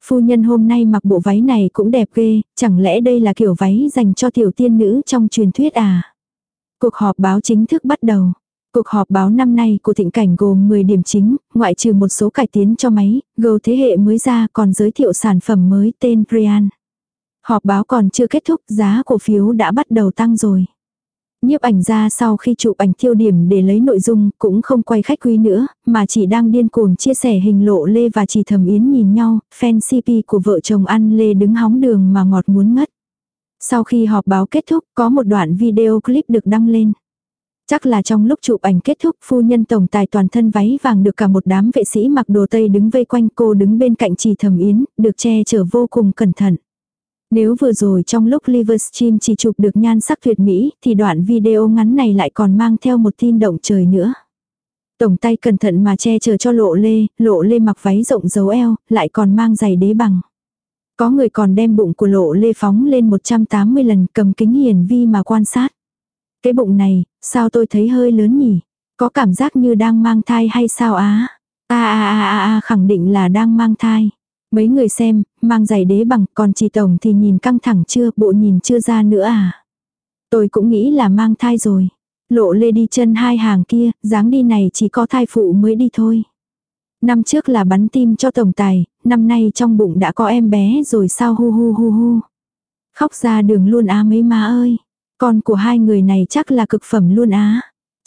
Phu nhân hôm nay mặc bộ váy này cũng đẹp ghê, chẳng lẽ đây là kiểu váy dành cho tiểu tiên nữ trong truyền thuyết à? Cuộc họp báo chính thức bắt đầu. Cuộc họp báo năm nay của Thịnh Cảnh gồm 10 điểm chính, ngoại trừ một số cải tiến cho máy, Go thế hệ mới ra còn giới thiệu sản phẩm mới tên Brian. Họp báo còn chưa kết thúc, giá cổ phiếu đã bắt đầu tăng rồi. Nhiếp ảnh gia sau khi chụp ảnh tiêu điểm để lấy nội dung cũng không quay khách quý nữa, mà chỉ đang điên cuồng chia sẻ hình Lộ Lê và Trì Thẩm Yến nhìn nhau, fan CP của vợ chồng ăn Lê đứng hóng đường mà ngọt muốn ngất. Sau khi họp báo kết thúc, có một đoạn video clip được đăng lên. Chắc là trong lúc chụp ảnh kết thúc, phu nhân tổng tài toàn thân váy vàng được cả một đám vệ sĩ mặc đồ tây đứng vây quanh, cô đứng bên cạnh Trì Thẩm Yến, được che chở vô cùng cẩn thận. Nếu vừa rồi trong lúc Livestream chỉ chụp được nhan sắc tuyệt mỹ, thì đoạn video ngắn này lại còn mang theo một tin động trời nữa. Tổng tay cẩn thận mà che chở cho Lộ Lê mặc váy rộng dấu eo, lại còn mang giày đế bằng. Có người còn đem bụng của Lộ Lê phóng lên 180 lần, cầm kính hiển vi mà quan sát. Cái bụng này, sao tôi thấy hơi lớn nhỉ? Có cảm giác như đang mang thai hay sao á? Khẳng định là đang mang thai. Mấy người xem, mang giày đế bằng, còn chị tổng thì nhìn căng thẳng chưa, bộ nhìn chưa ra nữa à? Tôi cũng nghĩ là mang thai rồi. Lộ Lê đi chân hai hàng kia, dáng đi này chỉ có thai phụ mới đi thôi. Năm trước là bắn tim cho tổng tài, năm nay trong bụng đã có em bé rồi sao hu hu hu hu. Khóc ra đường luôn á mấy má ơi. Con của hai người này chắc là cực phẩm luôn á.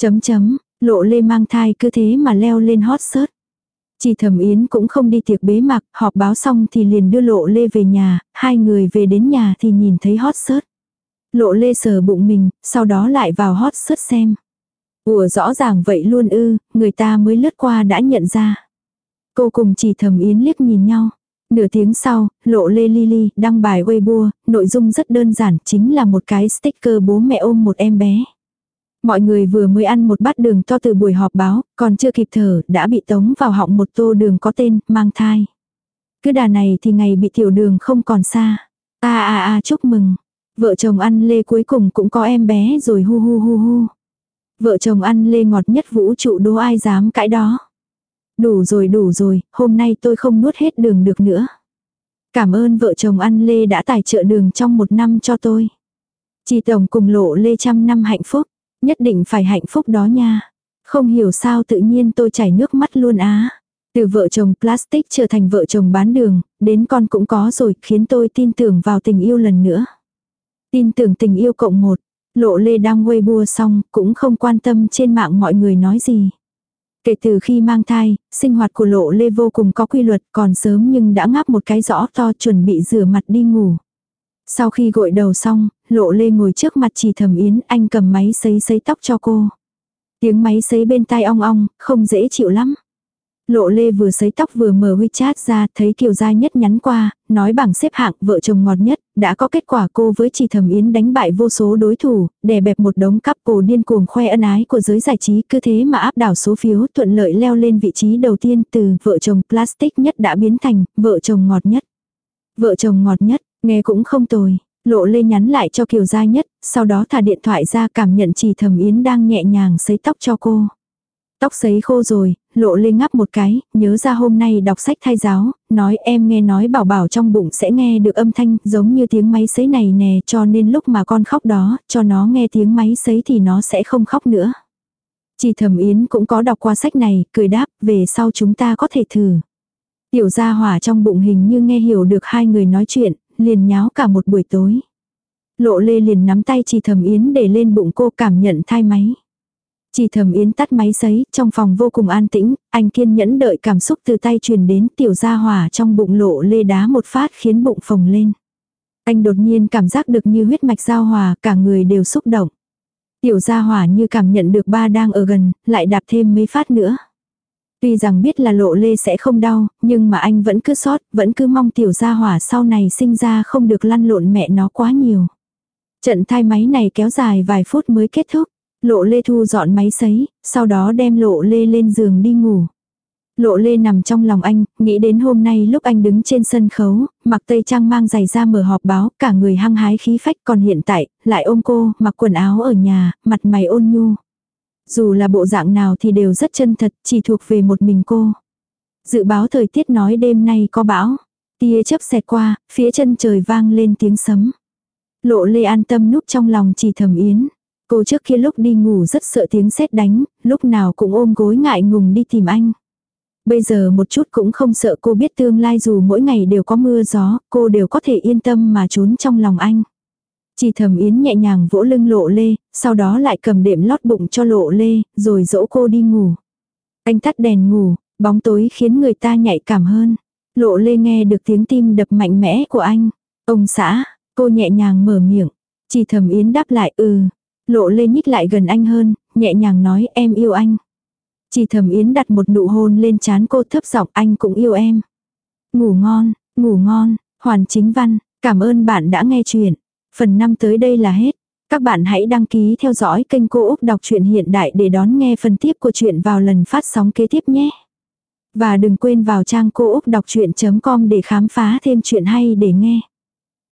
Lộ Lê mang thai cứ thế mà leo lên hot search. Trì Thẩm Yến cũng không đi tiệc bế mạc, họp báo xong thì liền đưa Lộ Lê về nhà, hai người về đến nhà thì nhìn thấy hot search. Lộ Lê sờ bụng mình, sau đó lại vào hot search xem. Ủa rõ ràng vậy luôn ư, người ta mới lướt qua đã nhận ra. Cô cùng Trì Thẩm Yến liếc nhìn nhau. Nửa tiếng sau, Lộ Lê Lily đăng bài Weibo, nội dung rất đơn giản, chính là một cái sticker bố mẹ ôm một em bé. Mọi người vừa mới ăn một bát đường to từ buổi họp báo, còn chưa kịp thở, đã bị tống vào họng một tô đường có tên, mang thai. Cứ đà này thì ngày bị tiểu đường không còn xa. Chúc mừng. Vợ chồng ăn Lê cuối cùng cũng có em bé rồi hu hu hu hu. Vợ chồng ăn Lê ngọt nhất vũ trụ đố ai dám cãi đó. Đủ rồi, hôm nay tôi không nuốt hết đường được nữa. Cảm ơn vợ chồng ăn Lê đã tài trợ đường trong 1 năm cho tôi. Chị tổng cùng Lộ Lê 100 năm hạnh phúc. Nhất định phải hạnh phúc đó nha. Không hiểu sao tự nhiên tôi chảy nước mắt luôn á. Từ vợ chồng plastic trở thành vợ chồng bán đường, đến con cũng có rồi, khiến tôi tin tưởng vào tình yêu lần nữa. Tin tưởng tình yêu cộng 1. Lộ Lê đăng Weibo xong, cũng không quan tâm trên mạng mọi người nói gì. Kể từ khi mang thai, sinh hoạt của Lộ Lê vô cùng có quy luật, còn sớm nhưng đã ngáp một cái rõ to chuẩn bị rửa mặt đi ngủ. Sau khi gội đầu xong, Lộ Lê ngồi trước mặt Trì Thẩm Yến, anh cầm máy sấy tóc cho cô. Tiếng máy sấy bên tai ong ong, không dễ chịu lắm. Lộ Lê vừa sấy tóc vừa mở WeChat ra, thấy Kiều Giai Nhất nhắn qua, nói bảng xếp hạng vợ chồng ngọt nhất, đã có kết quả cô với Trì Thẩm Yến đánh bại vô số đối thủ, đè bẹp một đống couple điên cuồng khoe ân ái của giới giải trí, cứ thế mà áp đảo số phiếu, thuận lợi leo lên vị trí đầu tiên, từ vợ chồng plastic nhất đã biến thành vợ chồng ngọt nhất. Vợ chồng ngọt nhất, nghe cũng không tồi. Lộ Lê nhắn lại cho Kiều Giai Nhất, sau đó thả điện thoại ra cảm nhận Trì Thẩm Yến đang nhẹ nhàng sấy tóc cho cô. Tóc sấy khô rồi, Lộ Lê ngáp một cái, nhớ ra hôm nay đọc sách thai giáo, nói em nghe nói bảo bảo trong bụng sẽ nghe được âm thanh giống như tiếng máy sấy này nè, cho nên lúc mà con khóc đó, cho nó nghe tiếng máy sấy thì nó sẽ không khóc nữa. Trì Thẩm Yến cũng có đọc qua sách này, cười đáp, về sau chúng ta có thể thử. Tiểu gia hỏa trong bụng hình như nghe hiểu được hai người nói chuyện, liền nháo cả một buổi tối. Lộ Lê liền nắm tay Trì Thẩm Yến để lên bụng cô cảm nhận thai máy. Trì Thẩm Yến tắt máy sấy, trong phòng vô cùng an tĩnh, anh kiên nhẫn đợi cảm xúc từ tay truyền đến, tiểu gia hỏa trong bụng Lộ Lê đá một phát khiến bụng phồng lên. Anh đột nhiên cảm giác được như huyết mạch giao hòa, cả người đều xúc động. Tiểu gia hỏa như cảm nhận được ba đang ở gần, lại đạp thêm mấy phát nữa. Tuy rằng biết là Lộ Lê sẽ không đau, nhưng mà anh vẫn cứ sót, vẫn cứ mong tiểu gia hỏa sau này sinh ra không được lăn lộn mẹ nó quá nhiều. Trận thai máy này kéo dài vài phút mới kết thúc. Lộ Lê thu dọn máy sấy, sau đó đem Lộ Lê lên giường đi ngủ. Lộ Lê nằm trong lòng anh, nghĩ đến hôm nay lúc anh đứng trên sân khấu, mặc tây trang mang giày ra mở họp báo, cả người hăng hái khí phách, còn hiện tại, lại ôm cô, mặc quần áo ở nhà, mặt mày ôn nhu. Dù là bộ dạng nào thì đều rất chân thật, chỉ thuộc về một mình cô. Dự báo thời tiết nói đêm nay có bão. Tia chớp xẹt qua, phía chân trời vang lên tiếng sấm. Lộ Lê an tâm núp trong lòng Chỉ Thẩm Yến. Cô trước kia lúc đi ngủ rất sợ tiếng sét đánh, lúc nào cũng ôm gối ngại ngùng đi tìm anh. Bây giờ một chút cũng không sợ, cô biết tương lai dù mỗi ngày đều có mưa gió, cô đều có thể yên tâm mà trốn trong lòng anh. Chỉ Thẩm Yến nhẹ nhàng vỗ lưng Lộ Lê, sau đó lại cầm đệm lót bụng cho Lộ Lê, rồi dỗ cô đi ngủ. Anh tắt đèn ngủ, bóng tối khiến người ta nhạy cảm hơn. Lộ Lê nghe được tiếng tim đập mạnh mẽ của anh. Ông xã, cô nhẹ nhàng mở miệng. Chỉ Thẩm Yến đáp lại Lộ Lê nhích lại gần anh hơn, nhẹ nhàng nói em yêu anh. Chỉ Thẩm Yến đặt một nụ hôn lên trán cô, thấp giọng anh cũng yêu em. Ngủ ngon, Hoàn Chính Văn, cảm ơn bạn đã nghe chuyện. Phần 5 tới đây là hết. Các bạn hãy đăng ký theo dõi kênh Cô Úc Đọc truyện Hiện Đại để đón nghe phần tiếp của chuyện vào lần phát sóng kế tiếp nhé. Và đừng quên vào trang cô úc đọc chuyện.com để khám phá thêm chuyện hay để nghe.